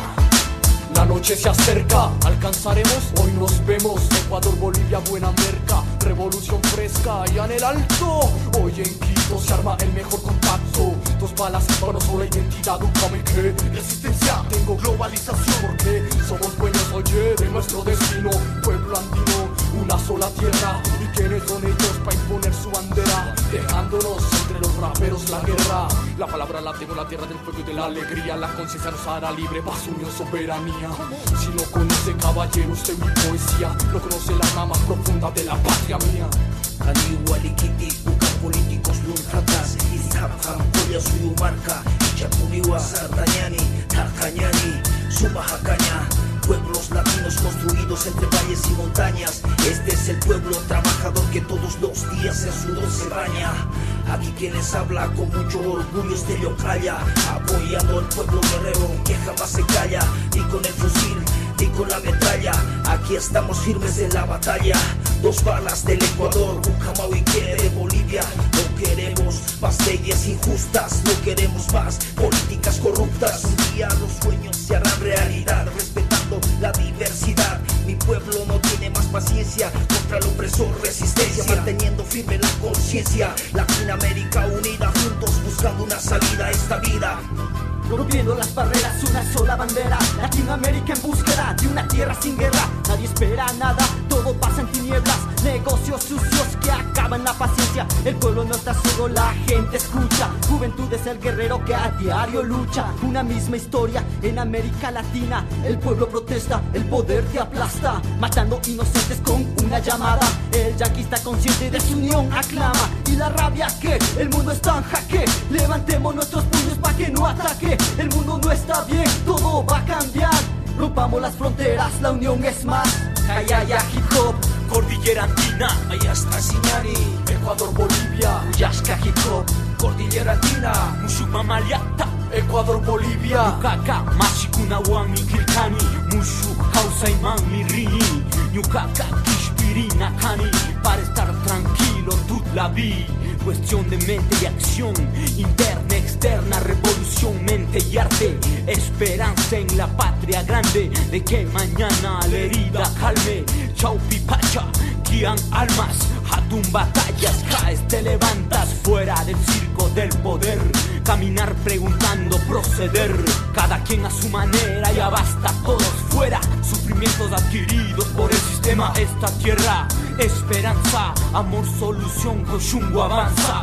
La noche se acerca, alcanzaremos, hoy nos vemos. Ecuador, Bolivia, buena merca, revolución fresca y en el alto. Hoy en Quito se arma el mejor contacto. 2 balas para una sola identidad, un que resistencia, tengo globalización. Porque somos dueños, oye, de nuestro destino. Pueblo andino, una sola tierra. ¿Y quiénes son ellos para imponer su bandera? Dejándonos entre los raperos la guerra. La palabra la tengo, la tierra del fuego y de la alegría. La conciencia nos hará libre, paz, unión, soberanía. Si no conoce, caballero, usted mi poesía. No conoce la alma más profunda de la patria mía. Kaniwalikiti, bukan políticos luntatas. Ishapam, Koya, Suyumarca, Chapuniwa, Sardañani, Tarcañani, Sumahacaña. Pueblos latinos construidos entre valles y montañas. Este es el pueblo trabajador que todos los días en sudor se baña. Aquí quien les habla con mucho orgullo es de Yocaya, apoyando al pueblo guerrero que jamás se calla, ni con el fusil, ni con la metralla. Aquí estamos firmes en la batalla. 2 balas del Ecuador, Bucamau y que de Bolivia. No queremos más leyes injustas, no queremos más políticas corruptas. Un día los sueños se harán realidad, respetando la diversidad. Mi pueblo no tiene más paciencia contra el opresor, resistencia, manteniendo firme la conciencia. Latinoamérica unida, juntos buscando una salida a esta vida. Rompiendo las barreras, una sola bandera. Latinoamérica en búsqueda de una tierra sin guerra. Nadie espera nada, todo pasa en tinieblas. Negocios sucios que acaban la paciencia. El pueblo no está solo, la gente escucha. Juventud es el guerrero que a diario lucha. Una misma historia en América Latina. El pueblo protesta, el poder te aplasta, matando inocentes con una llamada. El yanqui está consciente de su unión, aclama. Y la rabia que el mundo está en jaque. Levantemos nuestros puños para que no ataque. El mundo no está bien, todo va a cambiar. Rompamos las fronteras, la unión es más. Kayaya hip hop, Cordillera Andina, allá está Siñani. Ecuador, Bolivia, Uyashka hip hop. Cordillera Andina, Mushu Mamaliata. Ecuador, Bolivia, Yukaka, Mashikuna Wami Kirkani. Mushu, Hausa y Mami Rini. Yukaka, Kishpirina Kani. Para estar tranquilo, tú la vi. Cuestión de mente y acción, interna, externa, revolución, mente y arte. Esperanza en la patria grande, de que mañana la herida calme. Chaupi Pacha, guían almas, Hatun batallas, caes, te levantas fuera del circo del poder. Caminar preguntando, proceder, cada quien a su manera, ya basta, todos fuera. Sufrimientos adquiridos por el sistema, esta tierra. Esperanza, amor, solución, Koshungu avanza.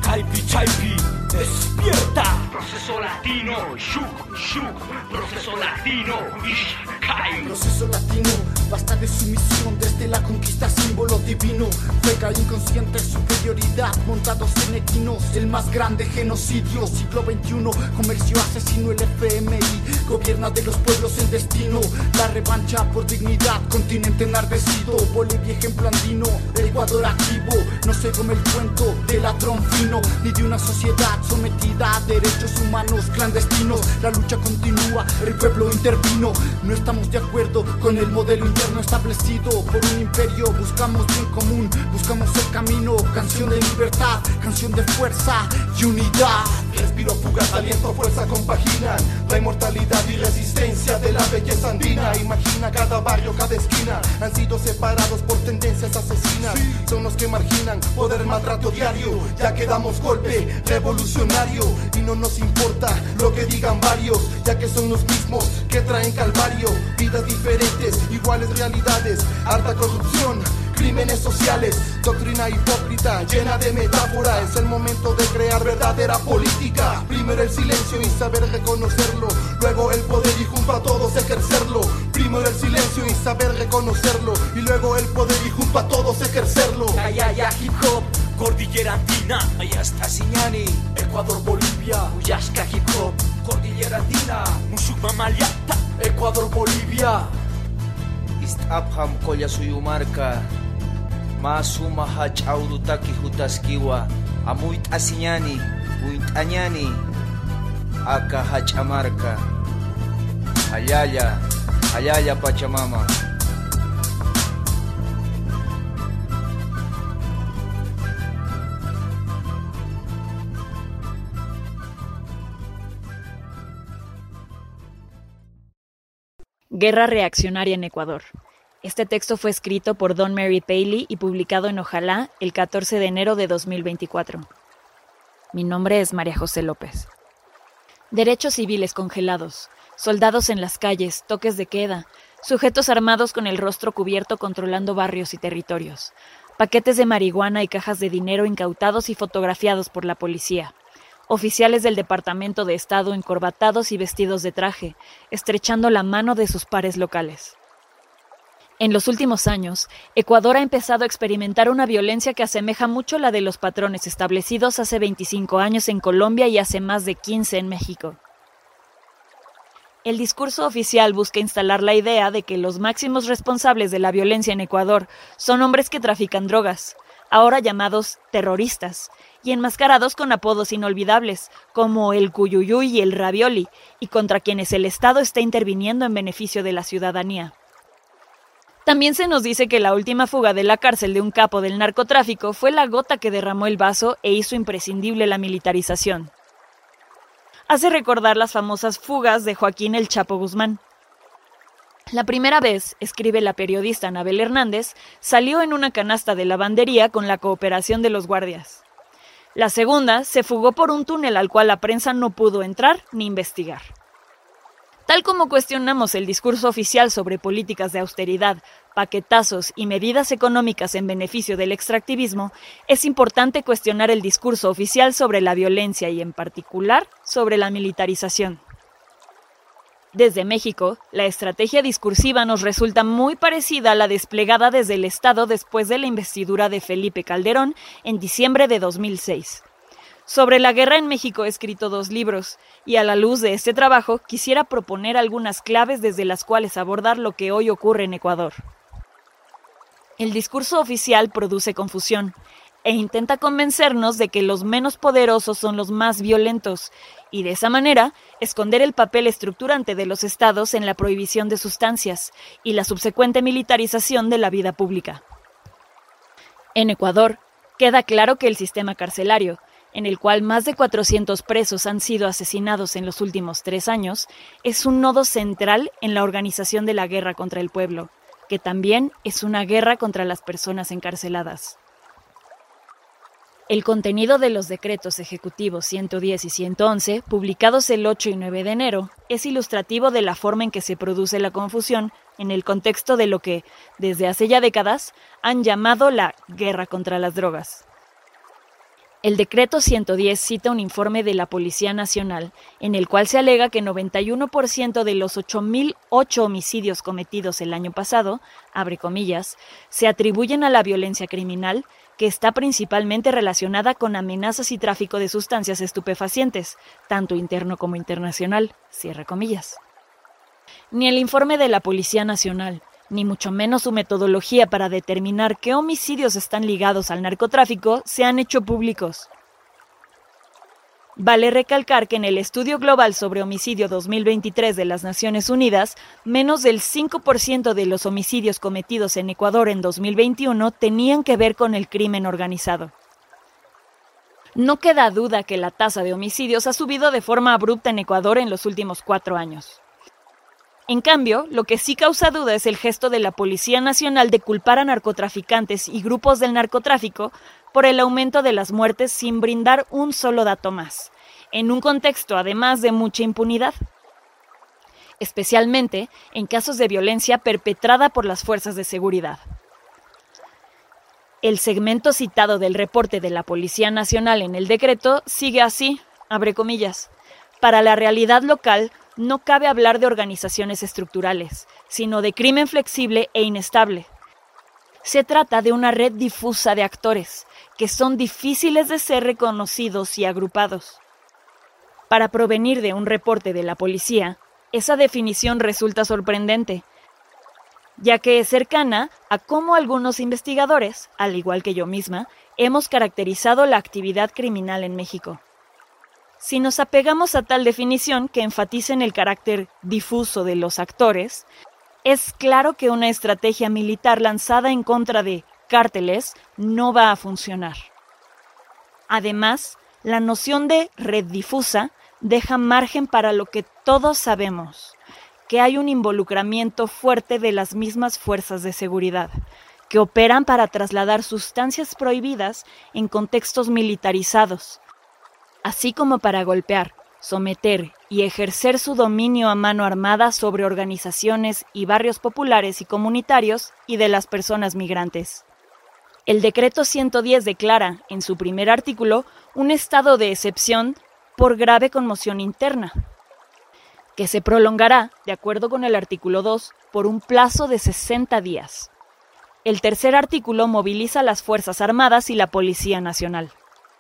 Caipi, chaipi, despierta. Proceso latino, shuk, shuk. Proceso latino, ish, kai. Proceso latino, basta de sumisión. Desde la conquista símbolo divino. Juega inconsciente superioridad, montados en equinos. El más grande genocidio, siglo XXI. Comercio asesino, el FMI gobierna de los pueblos el destino. La revancha por dignidad, continente enardecido. Bolivia ejemplo andino, Ecuador activo. No se come el cuento de ladrón fino, ni de una sociedad sometida a derechos humanos clandestinos. La lucha continúa, el pueblo intervino. No estamos de acuerdo con el modelo interno establecido por un imperio. Buscamos bien común, buscamos el camino. Canción de libertad, canción de fuerza y unidad. Respiro, fugaz, aliento, fuerza compaginan la inmortalidad y resistencia de la belleza andina. Imagina cada barrio, cada esquina han sido separados por tendencias asesinas. Son los que marginan poder, maltrato diario. Ya que damos golpe revolucionario y no nos importa lo que digan varios, ya que son los mismos que traen calvario. Vidas diferentes, iguales realidades, harta corrupción, crímenes sociales, doctrina hipócrita llena de metáfora. Es el momento de crear verdadera política. Primero el silencio y saber reconocerlo, luego el poder y junto a todos ejercerlo. Primero el silencio y saber reconocerlo, y luego el poder y junto a todos ejercerlo. Ayaya hip hop, cordillera andina, allá está Siñani, Ecuador, Bolivia, Uyashka hip hop, cordillera andina, Mushuk Maliata, Ecuador, Bolivia. East Apham Kolla Suyumarca, Masuma Hach Audutaki Hutaskiwa, Amuit Asiñani, Uit Añani, Aka Hachamarca, Ayaya, Ayaya Pachamama. Guerra reaccionaria en Ecuador. Este texto fue escrito por Don Mary Paley y publicado en Ojalá el 14 de enero de 2024. Mi nombre es María José López. Derechos civiles congelados, soldados en las calles, toques de queda, sujetos armados con el rostro cubierto controlando barrios y territorios, paquetes de marihuana y cajas de dinero incautados y fotografiados por la policía. Oficiales del Departamento de Estado encorbatados y vestidos de traje, estrechando la mano de sus pares locales. En los últimos años, Ecuador ha empezado a experimentar una violencia que asemeja mucho la de los patrones establecidos hace 25 años en Colombia y hace más de 15 en México. El discurso oficial busca instalar la idea de que los máximos responsables de la violencia en Ecuador son hombres que trafican drogas, ahora llamados terroristas, y enmascarados con apodos inolvidables, como el Cuyuyuy y el Ravioli, y contra quienes el Estado está interviniendo en beneficio de la ciudadanía. También se nos dice que la última fuga de la cárcel de un capo del narcotráfico fue la gota que derramó el vaso e hizo imprescindible la militarización. Hace recordar las famosas fugas de Joaquín El Chapo Guzmán. La primera vez, escribe la periodista Anabel Hernández, salió en una canasta de lavandería con la cooperación de los guardias. La segunda se fugó por un túnel al cual la prensa no pudo entrar ni investigar. Tal como cuestionamos el discurso oficial sobre políticas de austeridad, paquetazos y medidas económicas en beneficio del extractivismo, es importante cuestionar el discurso oficial sobre la violencia y, en particular, sobre la militarización. Desde México, la estrategia discursiva nos resulta muy parecida a la desplegada desde el Estado después de la investidura de Felipe Calderón en diciembre de 2006. Sobre la guerra en México he escrito 2 libros, y a la luz de este trabajo quisiera proponer algunas claves desde las cuales abordar lo que hoy ocurre en Ecuador. El discurso oficial produce confusión e intenta convencernos de que los menos poderosos son los más violentos, y de esa manera esconder el papel estructurante de los estados en la prohibición de sustancias y la subsecuente militarización de la vida pública. En Ecuador, queda claro que el sistema carcelario, en el cual más de 400 presos han sido asesinados en los últimos 3 años, es un nodo central en la organización de la guerra contra el pueblo, que también es una guerra contra las personas encarceladas. El contenido de los decretos ejecutivos 110 y 111, publicados el 8 y 9 de enero, es ilustrativo de la forma en que se produce la confusión en el contexto de lo que, desde hace ya décadas, han llamado la guerra contra las drogas. El decreto 110 cita un informe de la Policía Nacional en el cual se alega que 91% de los 8.008 homicidios cometidos el año pasado, abre comillas, se atribuyen a la violencia criminal que está principalmente relacionada con amenazas y tráfico de sustancias estupefacientes, tanto interno como internacional, cierre comillas. Ni el informe de la Policía Nacional, ni mucho menos su metodología para determinar qué homicidios están ligados al narcotráfico se han hecho públicos. Vale recalcar que en el Estudio Global sobre Homicidio 2023 de las Naciones Unidas, menos del 5% de los homicidios cometidos en Ecuador en 2021 tenían que ver con el crimen organizado. No queda duda que la tasa de homicidios ha subido de forma abrupta en Ecuador en los últimos 4 años. En cambio, lo que sí causa duda es el gesto de la Policía Nacional de culpar a narcotraficantes y grupos del narcotráfico por el aumento de las muertes sin brindar un solo dato más, en un contexto además de mucha impunidad, especialmente en casos de violencia perpetrada por las fuerzas de seguridad. El segmento citado del reporte de la Policía Nacional en el decreto sigue así, abre comillas, para la realidad local no cabe hablar de organizaciones estructurales, sino de crimen flexible e inestable. Se trata de una red difusa de actores, que son difíciles de ser reconocidos y agrupados. Para provenir de un reporte de la policía, esa definición resulta sorprendente, ya que es cercana a cómo algunos investigadores, al igual que yo misma, hemos caracterizado la actividad criminal en México. Si nos apegamos a tal definición que enfatiza en el carácter difuso de los actores, es claro que una estrategia militar lanzada en contra de cárteles no va a funcionar. Además, la noción de red difusa deja margen para lo que todos sabemos, que hay un involucramiento fuerte de las mismas fuerzas de seguridad, que operan para trasladar sustancias prohibidas en contextos militarizados, así como para golpear, someter y ejercer su dominio a mano armada sobre organizaciones y barrios populares y comunitarios y de las personas migrantes. El decreto 110 declara, en su primer artículo, un estado de excepción por grave conmoción interna, que se prolongará, de acuerdo con el artículo 2, por un plazo de 60 días. El tercer artículo moviliza a las Fuerzas Armadas y la Policía Nacional.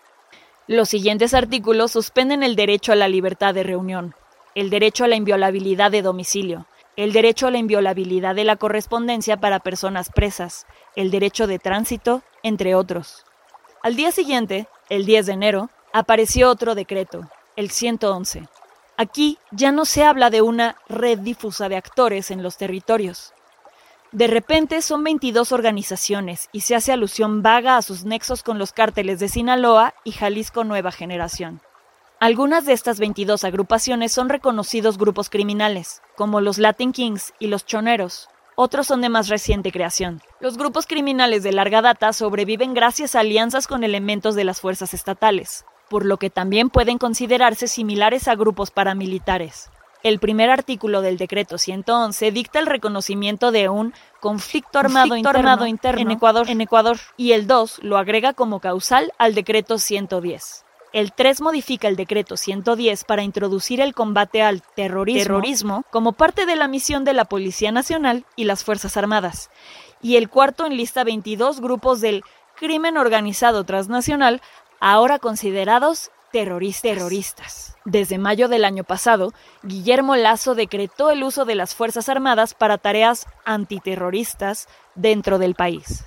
Los siguientes artículos suspenden el derecho a la libertad de reunión, el derecho a la inviolabilidad de domicilio, el derecho a la inviolabilidad de la correspondencia para personas presas, el derecho de tránsito, entre otros. Al día siguiente, el 10 de enero, apareció otro decreto, el 111. Aquí ya no se habla de una red difusa de actores en los territorios. De repente son 22 organizaciones y se hace alusión vaga a sus nexos con los cárteles de Sinaloa y Jalisco Nueva Generación. Algunas de estas 22 agrupaciones son reconocidos grupos criminales, como los Latin Kings y los Choneros. Otros son de más reciente creación. Los grupos criminales de larga data sobreviven gracias a alianzas con elementos de las fuerzas estatales, por lo que también pueden considerarse similares a grupos paramilitares. El primer artículo del decreto 111 dicta el reconocimiento de un conflicto armado interno en Ecuador, y el 2 lo agrega como causal al decreto 110. El 3 modifica el decreto 110 para introducir el combate al terrorismo como parte de la misión de la Policía Nacional y las Fuerzas Armadas, y el 4 enlista 22 grupos del crimen organizado transnacional ahora considerados terroristas. Desde mayo del año pasado, Guillermo Lasso decretó el uso de las Fuerzas Armadas para tareas antiterroristas dentro del país.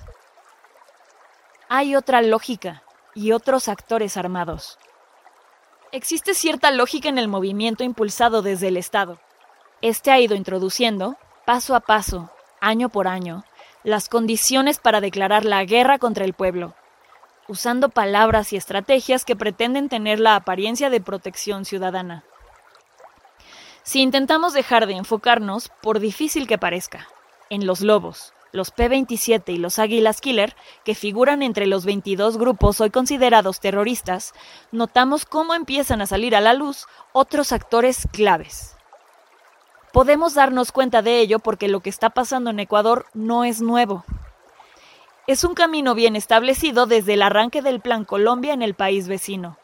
Hay otra lógica y otros actores armados. Existe cierta lógica en el movimiento impulsado desde el Estado. Este ha ido introduciendo, paso a paso, año por año, las condiciones para declarar la guerra contra el pueblo, usando palabras y estrategias que pretenden tener la apariencia de protección ciudadana. Si intentamos dejar de enfocarnos, por difícil que parezca, en los lobos, los P-27 y los Águilas Killer, que figuran entre los 22 grupos hoy considerados terroristas, notamos cómo empiezan a salir a la luz otros actores claves. Podemos darnos cuenta de ello porque lo que está pasando en Ecuador no es nuevo. Es un camino bien establecido desde el arranque del Plan Colombia en el país vecino.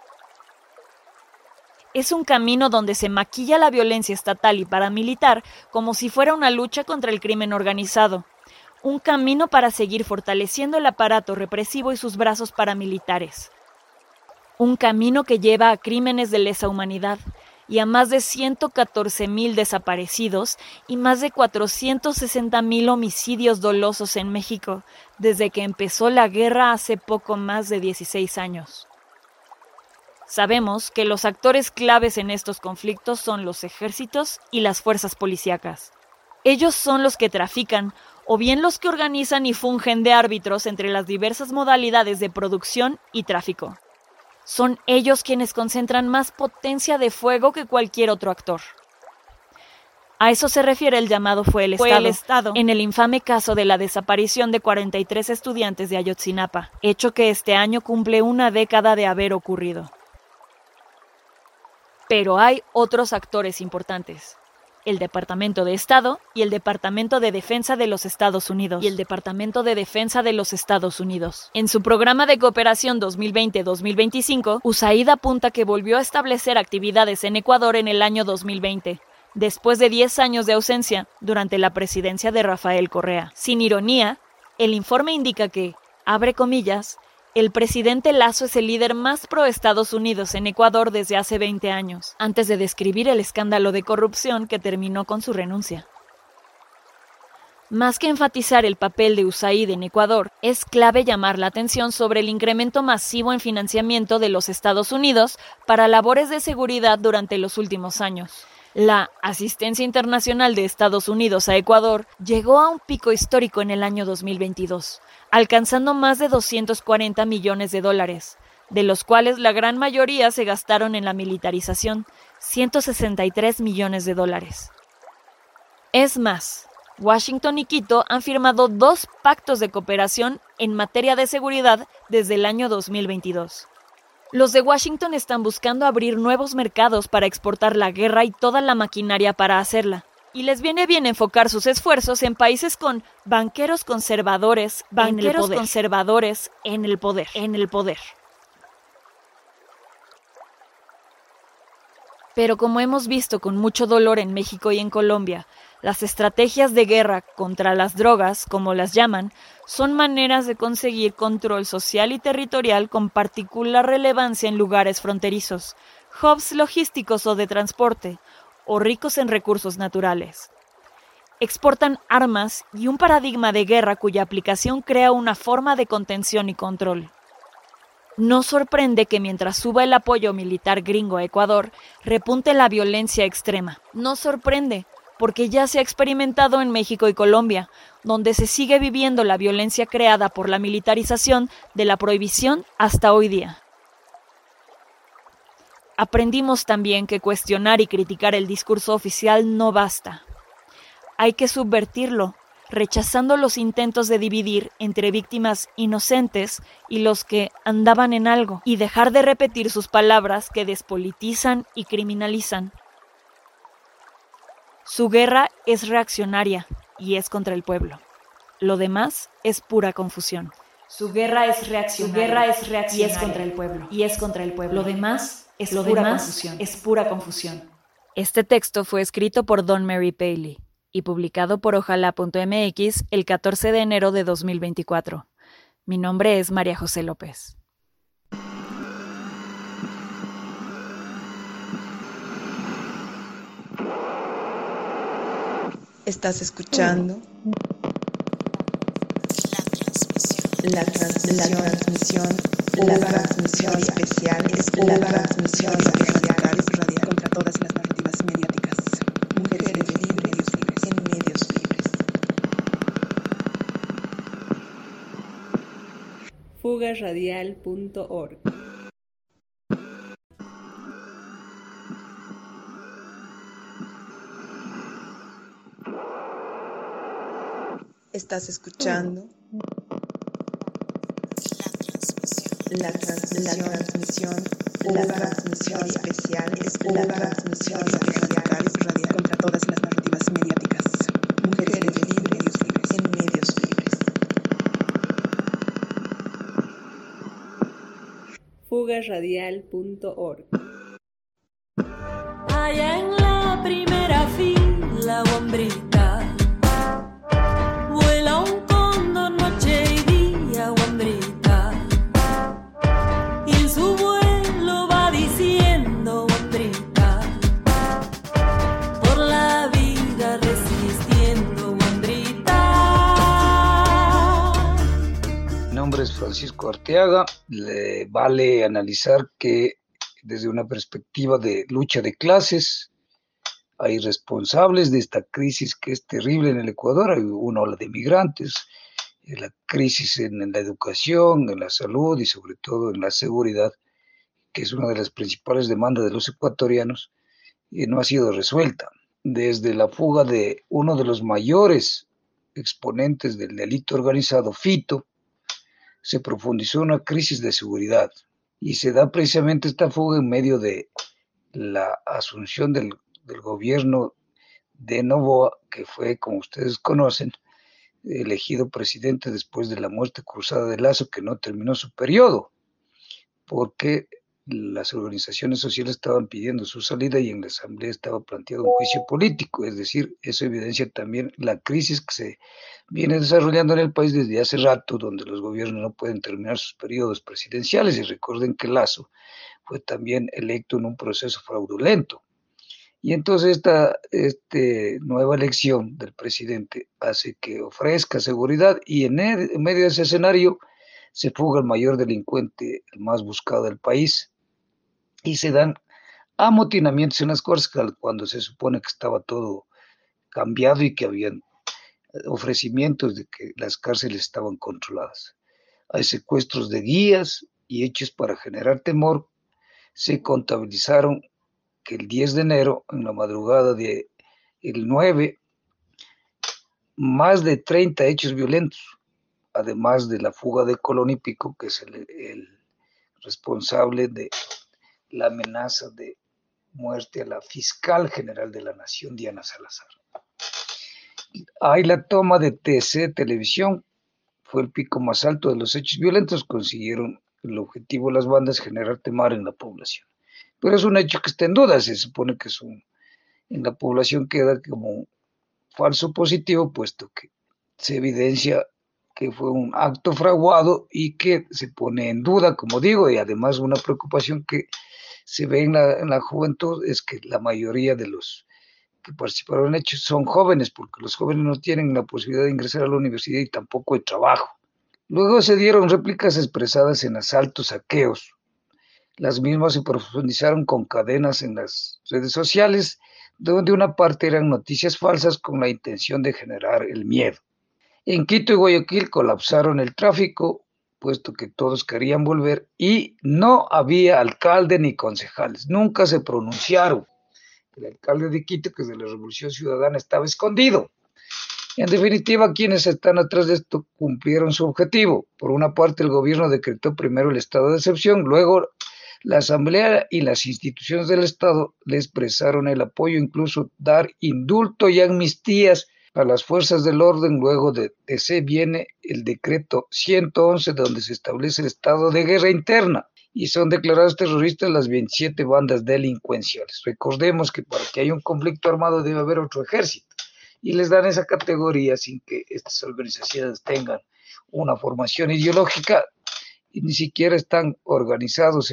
Es un camino donde se maquilla la violencia estatal y paramilitar como si fuera una lucha contra el crimen organizado. Un camino para seguir fortaleciendo el aparato represivo y sus brazos paramilitares. Un camino que lleva a crímenes de lesa humanidad y a más de 114,000 desaparecidos y más de 460,000 homicidios dolosos en México desde que empezó la guerra hace poco más de 16 años. Sabemos que los actores claves en estos conflictos son los ejércitos y las fuerzas policíacas. Ellos son los que trafican o bien los que organizan y fungen de árbitros entre las diversas modalidades de producción y tráfico. Son ellos quienes concentran más potencia de fuego que cualquier otro actor. A eso se refiere el llamado fue el Estado, en el infame caso de la desaparición de 43 estudiantes de Ayotzinapa, hecho que este año cumple una década de haber ocurrido. Pero hay otros actores importantes. El Departamento de Estado y el Departamento de Defensa de los Estados Unidos. En su programa de cooperación 2020-2025, USAID apunta que volvió a establecer actividades en Ecuador en el año 2020, después de 10 años de ausencia durante la presidencia de Rafael Correa. Sin ironía, el informe indica que, abre comillas, el presidente Lazo es el líder más pro Estados Unidos en Ecuador desde hace 20 años, antes de describir el escándalo de corrupción que terminó con su renuncia. Más que enfatizar el papel de USAID en Ecuador, es clave llamar la atención sobre el incremento masivo en financiamiento de los Estados Unidos para labores de seguridad durante los últimos años. La asistencia internacional de Estados Unidos a Ecuador llegó a un pico histórico en el año 2022, alcanzando más de $240 millones, de los cuales la gran mayoría se gastaron en la militarización, $163 millones. Es más, Washington y Quito han firmado 2 pactos de cooperación en materia de seguridad desde el año 2022. Los de Washington están buscando abrir nuevos mercados para exportar la guerra y toda la maquinaria para hacerla. Y les viene bien enfocar sus esfuerzos en países con banqueros conservadores en el poder. Pero como hemos visto con mucho dolor en México y en Colombia, las estrategias de guerra contra las drogas, como las llaman, son maneras de conseguir control social y territorial con particular relevancia en lugares fronterizos, hubs logísticos o de transporte, o ricos en recursos naturales. Exportan armas y un paradigma de guerra cuya aplicación crea una forma de contención y control. No sorprende que mientras suba el apoyo militar gringo a Ecuador, repunte la violencia extrema. No sorprende, porque ya se ha experimentado en México y Colombia, donde se sigue viviendo la violencia creada por la militarización de la prohibición hasta hoy día. Aprendimos también que cuestionar y criticar el discurso oficial no basta. Hay que subvertirlo, rechazando los intentos de dividir entre víctimas inocentes y los que andaban en algo, y dejar de repetir sus palabras que despolitizan y criminalizan. Su guerra es reaccionaria y es contra el pueblo. Lo demás es pura confusión. Su guerra es reaccionaria y es contra el pueblo. Lo demás es pura confusión. Este texto fue escrito por Dawn Mary Paley y publicado por Ojalá.mx el 14 de enero de 2024. Mi nombre es María José López. Estás escuchando la transmisión especial radial contra todas las narrativas mediáticas. Mujeres libres en medios libres. Fugarradial.org. Estás escuchando la transmisión especial radial contra todas las narrativas mediáticas. Mujeres libres en medios libres. fugarradial.org. Allá en la primera fila, guambrita, vuela un cóndor noche y día, guambrita, y en su vuelo va diciendo, guambrita, por la vida resistiendo, guambrita. Mi nombre es Francisco Arteaga. Le vale analizar que desde una perspectiva de lucha de clases hay responsables de esta crisis que es terrible en el Ecuador. Hay una ola de migrantes, la crisis en la educación, en la salud y sobre todo en la seguridad, que es una de las principales demandas de los ecuatorianos, y no ha sido resuelta. Desde la fuga de uno de los mayores exponentes del delito organizado, Fito, se profundizó una crisis de seguridad y se da precisamente esta fuga en medio de la asunción del gobierno de Noboa, que fue, como ustedes conocen, elegido presidente después de la muerte cruzada de Lazo, que no terminó su periodo, porque las organizaciones sociales estaban pidiendo su salida y en la asamblea estaba planteado un juicio político. Es decir, eso evidencia también la crisis que se viene desarrollando en el país desde hace rato, donde los gobiernos no pueden terminar sus periodos presidenciales. Y recuerden que Lazo fue también electo en un proceso fraudulento. Y entonces esta nueva elección del presidente hace que ofrezca seguridad, y en medio de ese escenario se fuga el mayor delincuente, el más buscado del país, y se dan amotinamientos en las cárceles cuando se supone que estaba todo cambiado y que habían ofrecimientos de que las cárceles estaban controladas. Hay secuestros de guías y hechos para generar temor. Se contabilizaron que el 10 de enero, en la madrugada del 9, más de 30 hechos violentos, además de la fuga de Colón y Pico, que es el responsable de la amenaza de muerte a la fiscal general de la Nación, Diana Salazar. Hay la toma de TC Televisión, fue el pico más alto de los hechos violentos. Consiguieron el objetivo de las bandas, generar temor en la población. Pero es un hecho que está en duda. Se supone que en la población queda como falso positivo, puesto que se evidencia que fue un acto fraguado y que se pone en duda, como digo, y además una preocupación que se ve en la juventud es que la mayoría de los que participaron en hechos son jóvenes, porque los jóvenes no tienen la posibilidad de ingresar a la universidad y tampoco de trabajo. Luego se dieron réplicas expresadas en asaltos, saqueos. Las mismas se profundizaron con cadenas en las redes sociales, donde una parte eran noticias falsas con la intención de generar el miedo. En Quito y Guayaquil colapsaron el tráfico, puesto que todos querían volver y no había alcalde ni concejales, nunca se pronunciaron. El alcalde de Quito, que es de la Revolución Ciudadana, estaba escondido. En definitiva, quienes están atrás de esto cumplieron su objetivo. Por una parte, el gobierno decretó primero el estado de excepción, luego la asamblea y las instituciones del estado le expresaron el apoyo, incluso dar indulto y amnistías a las fuerzas del orden. Luego de ese viene el decreto 111, donde se establece el estado de guerra interna y son declarados terroristas las 27 bandas delincuenciales. Recordemos que para que haya un conflicto armado debe haber otro ejército, y les dan esa categoría sin que estas organizaciones tengan una formación ideológica y ni siquiera están organizados,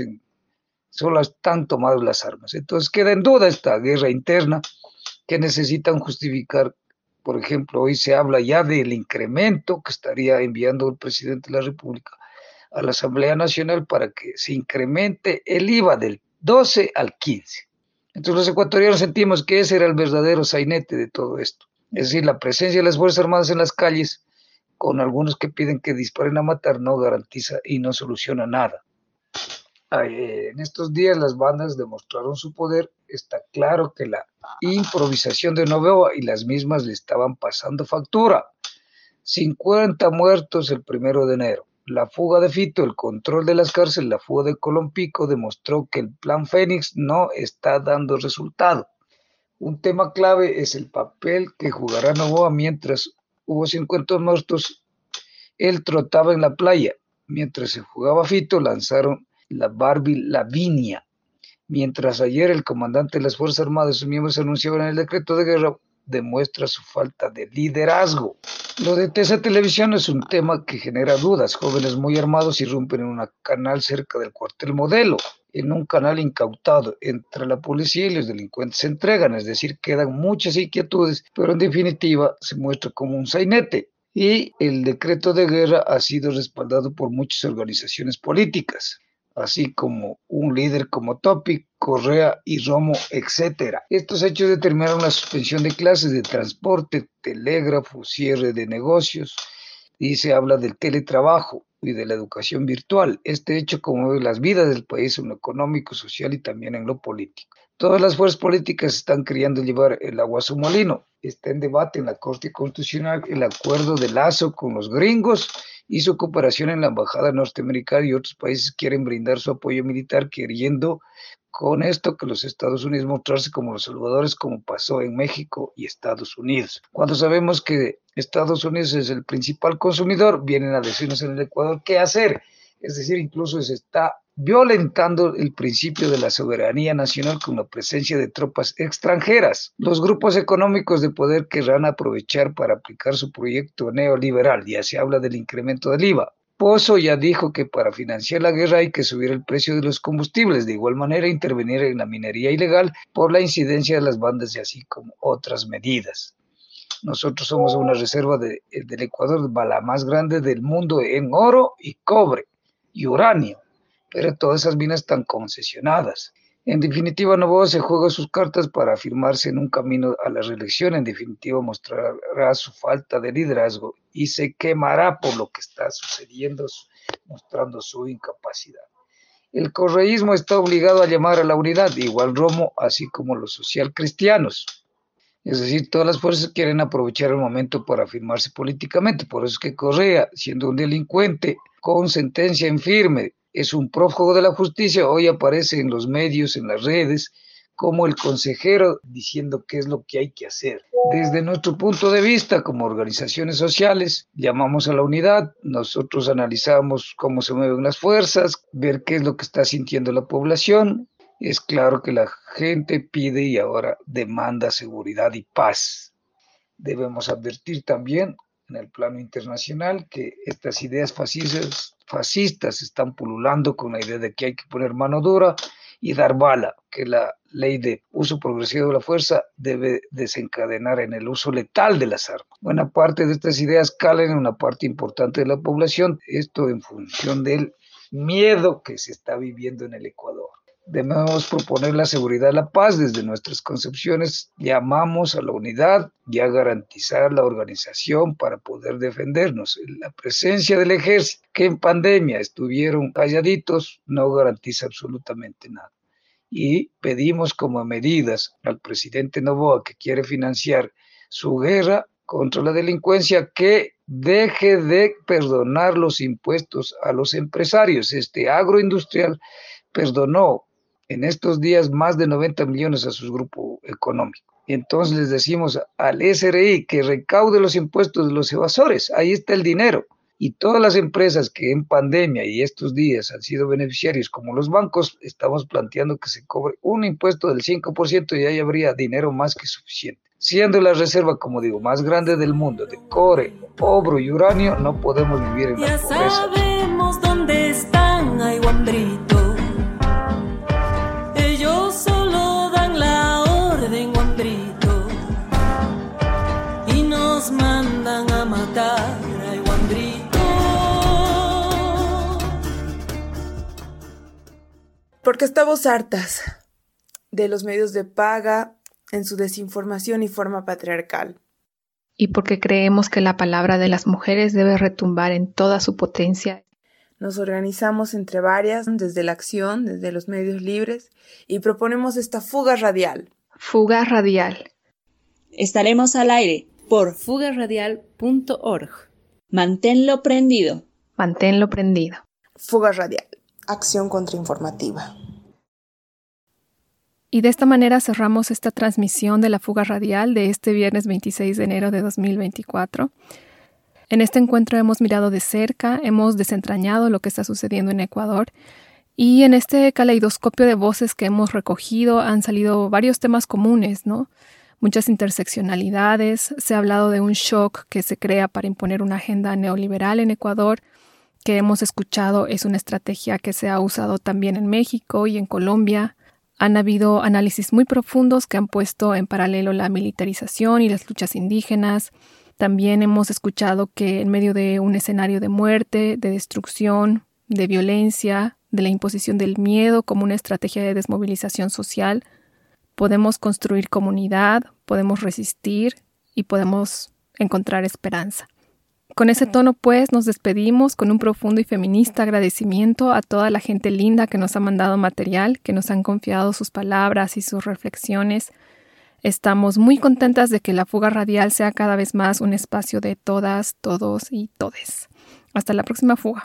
solo están tomados las armas. Entonces queda en duda esta guerra interna que necesitan justificar. Por ejemplo, hoy se habla ya del incremento que estaría enviando el presidente de la República a la Asamblea Nacional para que se incremente el IVA del 12 al 15. Entonces los ecuatorianos sentimos que ese era el verdadero sainete de todo esto. Es decir, la presencia de las Fuerzas Armadas en las calles, con algunos que piden que disparen a matar, no garantiza y no soluciona nada. En estos días las bandas demostraron su poder. Está claro que la improvisación de Noboa y las mismas le estaban pasando factura. 50 muertos el 1 de enero. La fuga de Fito, el control de las cárceles, la fuga de Colón Pico demostró que el plan Fénix no está dando resultado. Un tema clave es el papel que jugará Noboa. Mientras hubo 50 muertos, él trotaba en la playa. Mientras se jugaba Fito, lanzaron la Barbie Lavinia. Mientras ayer el comandante de las Fuerzas Armadas y sus miembros anunciaban el decreto de guerra, demuestra su falta de liderazgo. Lo de TESA Televisión es un tema que genera dudas. Jóvenes muy armados irrumpen en un canal cerca del cuartel Modelo. En un canal incautado entre la policía y los delincuentes se entregan, es decir, quedan muchas inquietudes, pero en definitiva se muestra como un sainete. Y el decreto de guerra ha sido respaldado por muchas organizaciones políticas, así como un líder como Topic, Correa y Romo, etc. Estos hechos determinaron la suspensión de clases de transporte, telégrafo, cierre de negocios, y se habla del teletrabajo y de la educación virtual. Este hecho conmueve las vidas del país en lo económico, social y también en lo político. Todas las fuerzas políticas están queriendo llevar el agua a su molino. Está en debate en la Corte Constitucional el acuerdo de Lazo con los gringos y su cooperación en la embajada norteamericana, y otros países quieren brindar su apoyo militar, queriendo con esto que los Estados Unidos mostrarse como los salvadores, como pasó en México y Estados Unidos. Cuando sabemos que Estados Unidos es el principal consumidor, vienen a decirnos en el Ecuador qué hacer. Es decir, incluso se está violentando el principio de la soberanía nacional con la presencia de tropas extranjeras. Los grupos económicos de poder querrán aprovechar para aplicar su proyecto neoliberal. Ya se habla del incremento del IVA. Pozo ya dijo que para financiar la guerra hay que subir el precio de los combustibles, de igual manera intervenir en la minería ilegal por la incidencia de las bandas y así como otras medidas. Nosotros somos una reserva del Ecuador, la más grande del mundo en oro y cobre y uranio, pero todas esas minas están concesionadas. En definitiva, Noboa se juega sus cartas para afirmarse en un camino a la reelección. En definitiva, mostrará su falta de liderazgo y se quemará por lo que está sucediendo, mostrando su incapacidad. El correísmo está obligado a llamar a la unidad, igual Romo, así como los socialcristianos. Es decir, todas las fuerzas quieren aprovechar el momento para afirmarse políticamente. Por eso es que Correa, siendo un delincuente con sentencia en firme, es un prófugo de la justicia, hoy aparece en los medios, en las redes, como el consejero diciendo qué es lo que hay que hacer. Desde nuestro punto de vista, como organizaciones sociales, llamamos a la unidad, nosotros analizamos cómo se mueven las fuerzas, ver qué es lo que está sintiendo la población. Es claro que la gente pide y ahora demanda seguridad y paz. Debemos advertir también en el plano internacional que estas ideas fascistas están pululando con la idea de que hay que poner mano dura y dar bala, que la ley de uso progresivo de la fuerza debe desencadenar en el uso letal de las armas. Buena parte de estas ideas calan en una parte importante de la población, esto en función del miedo que se está viviendo en el Ecuador. Debemos proponer la seguridad y la paz. Desde nuestras concepciones llamamos a la unidad y a garantizar la organización para poder defendernos. La presencia del ejército, que en pandemia estuvieron calladitos, no garantiza absolutamente nada. Y pedimos como medidas al presidente Noboa, que quiere financiar su guerra contra la delincuencia, que deje de perdonar los impuestos a los empresarios. Este agroindustrial perdonó en estos días más de 90 millones a su grupo económico. Entonces les decimos al SRI que recaude los impuestos de los evasores, ahí está el dinero. Y todas las empresas que en pandemia y estos días han sido beneficiarios, como los bancos, estamos planteando que se cobre un impuesto del 5% y ahí habría dinero más que suficiente. Siendo la reserva, como digo, más grande del mundo de cobre, oro y uranio, no podemos vivir en la pobreza. Ya sabemos dónde están, ay guambrito. Ellos solo dan la orden, guambrito, y nos mandan a matar, ay guambrito. Porque estamos hartas de los medios de paga en su desinformación y forma patriarcal. Y porque creemos que la palabra de las mujeres debe retumbar en toda su potencia. Nos organizamos entre varias, desde la acción, desde los medios libres, y proponemos esta fuga radial. Fuga radial. Estaremos al aire por fugaradial.org. Manténlo prendido. Manténlo prendido. Fuga radial. Acción contrainformativa. Y de esta manera cerramos esta transmisión de la fuga radial de este viernes 26 de enero de 2024. En este encuentro hemos mirado de cerca, hemos desentrañado lo que está sucediendo en Ecuador Y en este caleidoscopio de voces que hemos recogido han salido varios temas comunes, ¿no? Muchas interseccionalidades. Se ha hablado de un shock que se crea para imponer una agenda neoliberal en Ecuador, que hemos escuchado es una estrategia que se ha usado también en México y en Colombia. Han habido análisis muy profundos que han puesto en paralelo la militarización y las luchas indígenas. También hemos escuchado que en medio de un escenario de muerte, de destrucción, de violencia, de la imposición del miedo como una estrategia de desmovilización social, podemos construir comunidad, podemos resistir y podemos encontrar esperanza. Con ese tono, pues, nos despedimos con un profundo y feminista agradecimiento a toda la gente linda que nos ha mandado material, que nos han confiado sus palabras y sus reflexiones. Estamos muy contentas de que la Fuga Radial sea cada vez más un espacio de todas, todos y todes. Hasta la próxima fuga.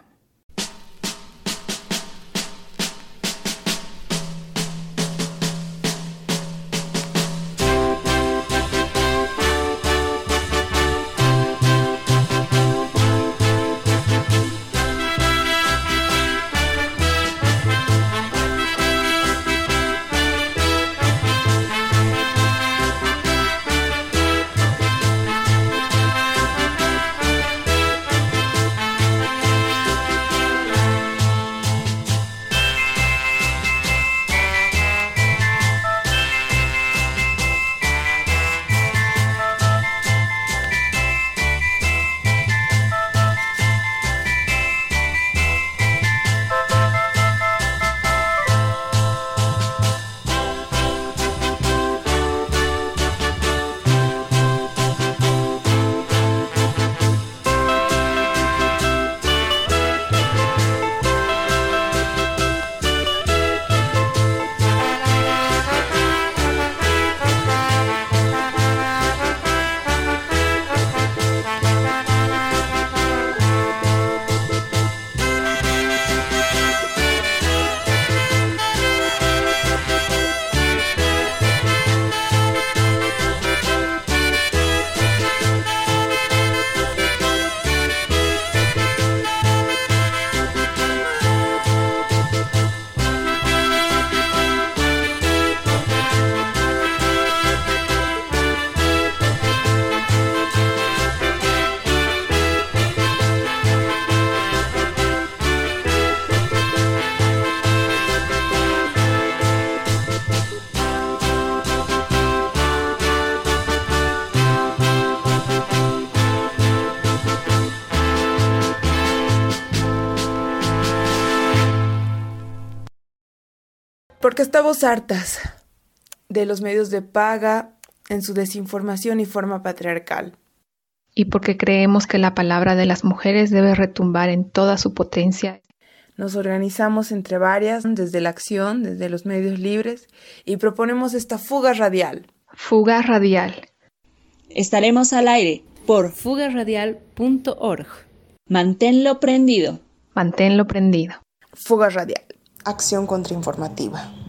Porque estamos hartas de los medios de paga en su desinformación y forma patriarcal. Y porque creemos que la palabra de las mujeres debe retumbar en toda su potencia. Nos organizamos entre varias, desde la acción, desde los medios libres, y proponemos esta fuga radial. Fuga Radial. Estaremos al aire por fugaradial.org. Manténlo prendido. Manténlo prendido. Fuga Radial. Acción contrainformativa.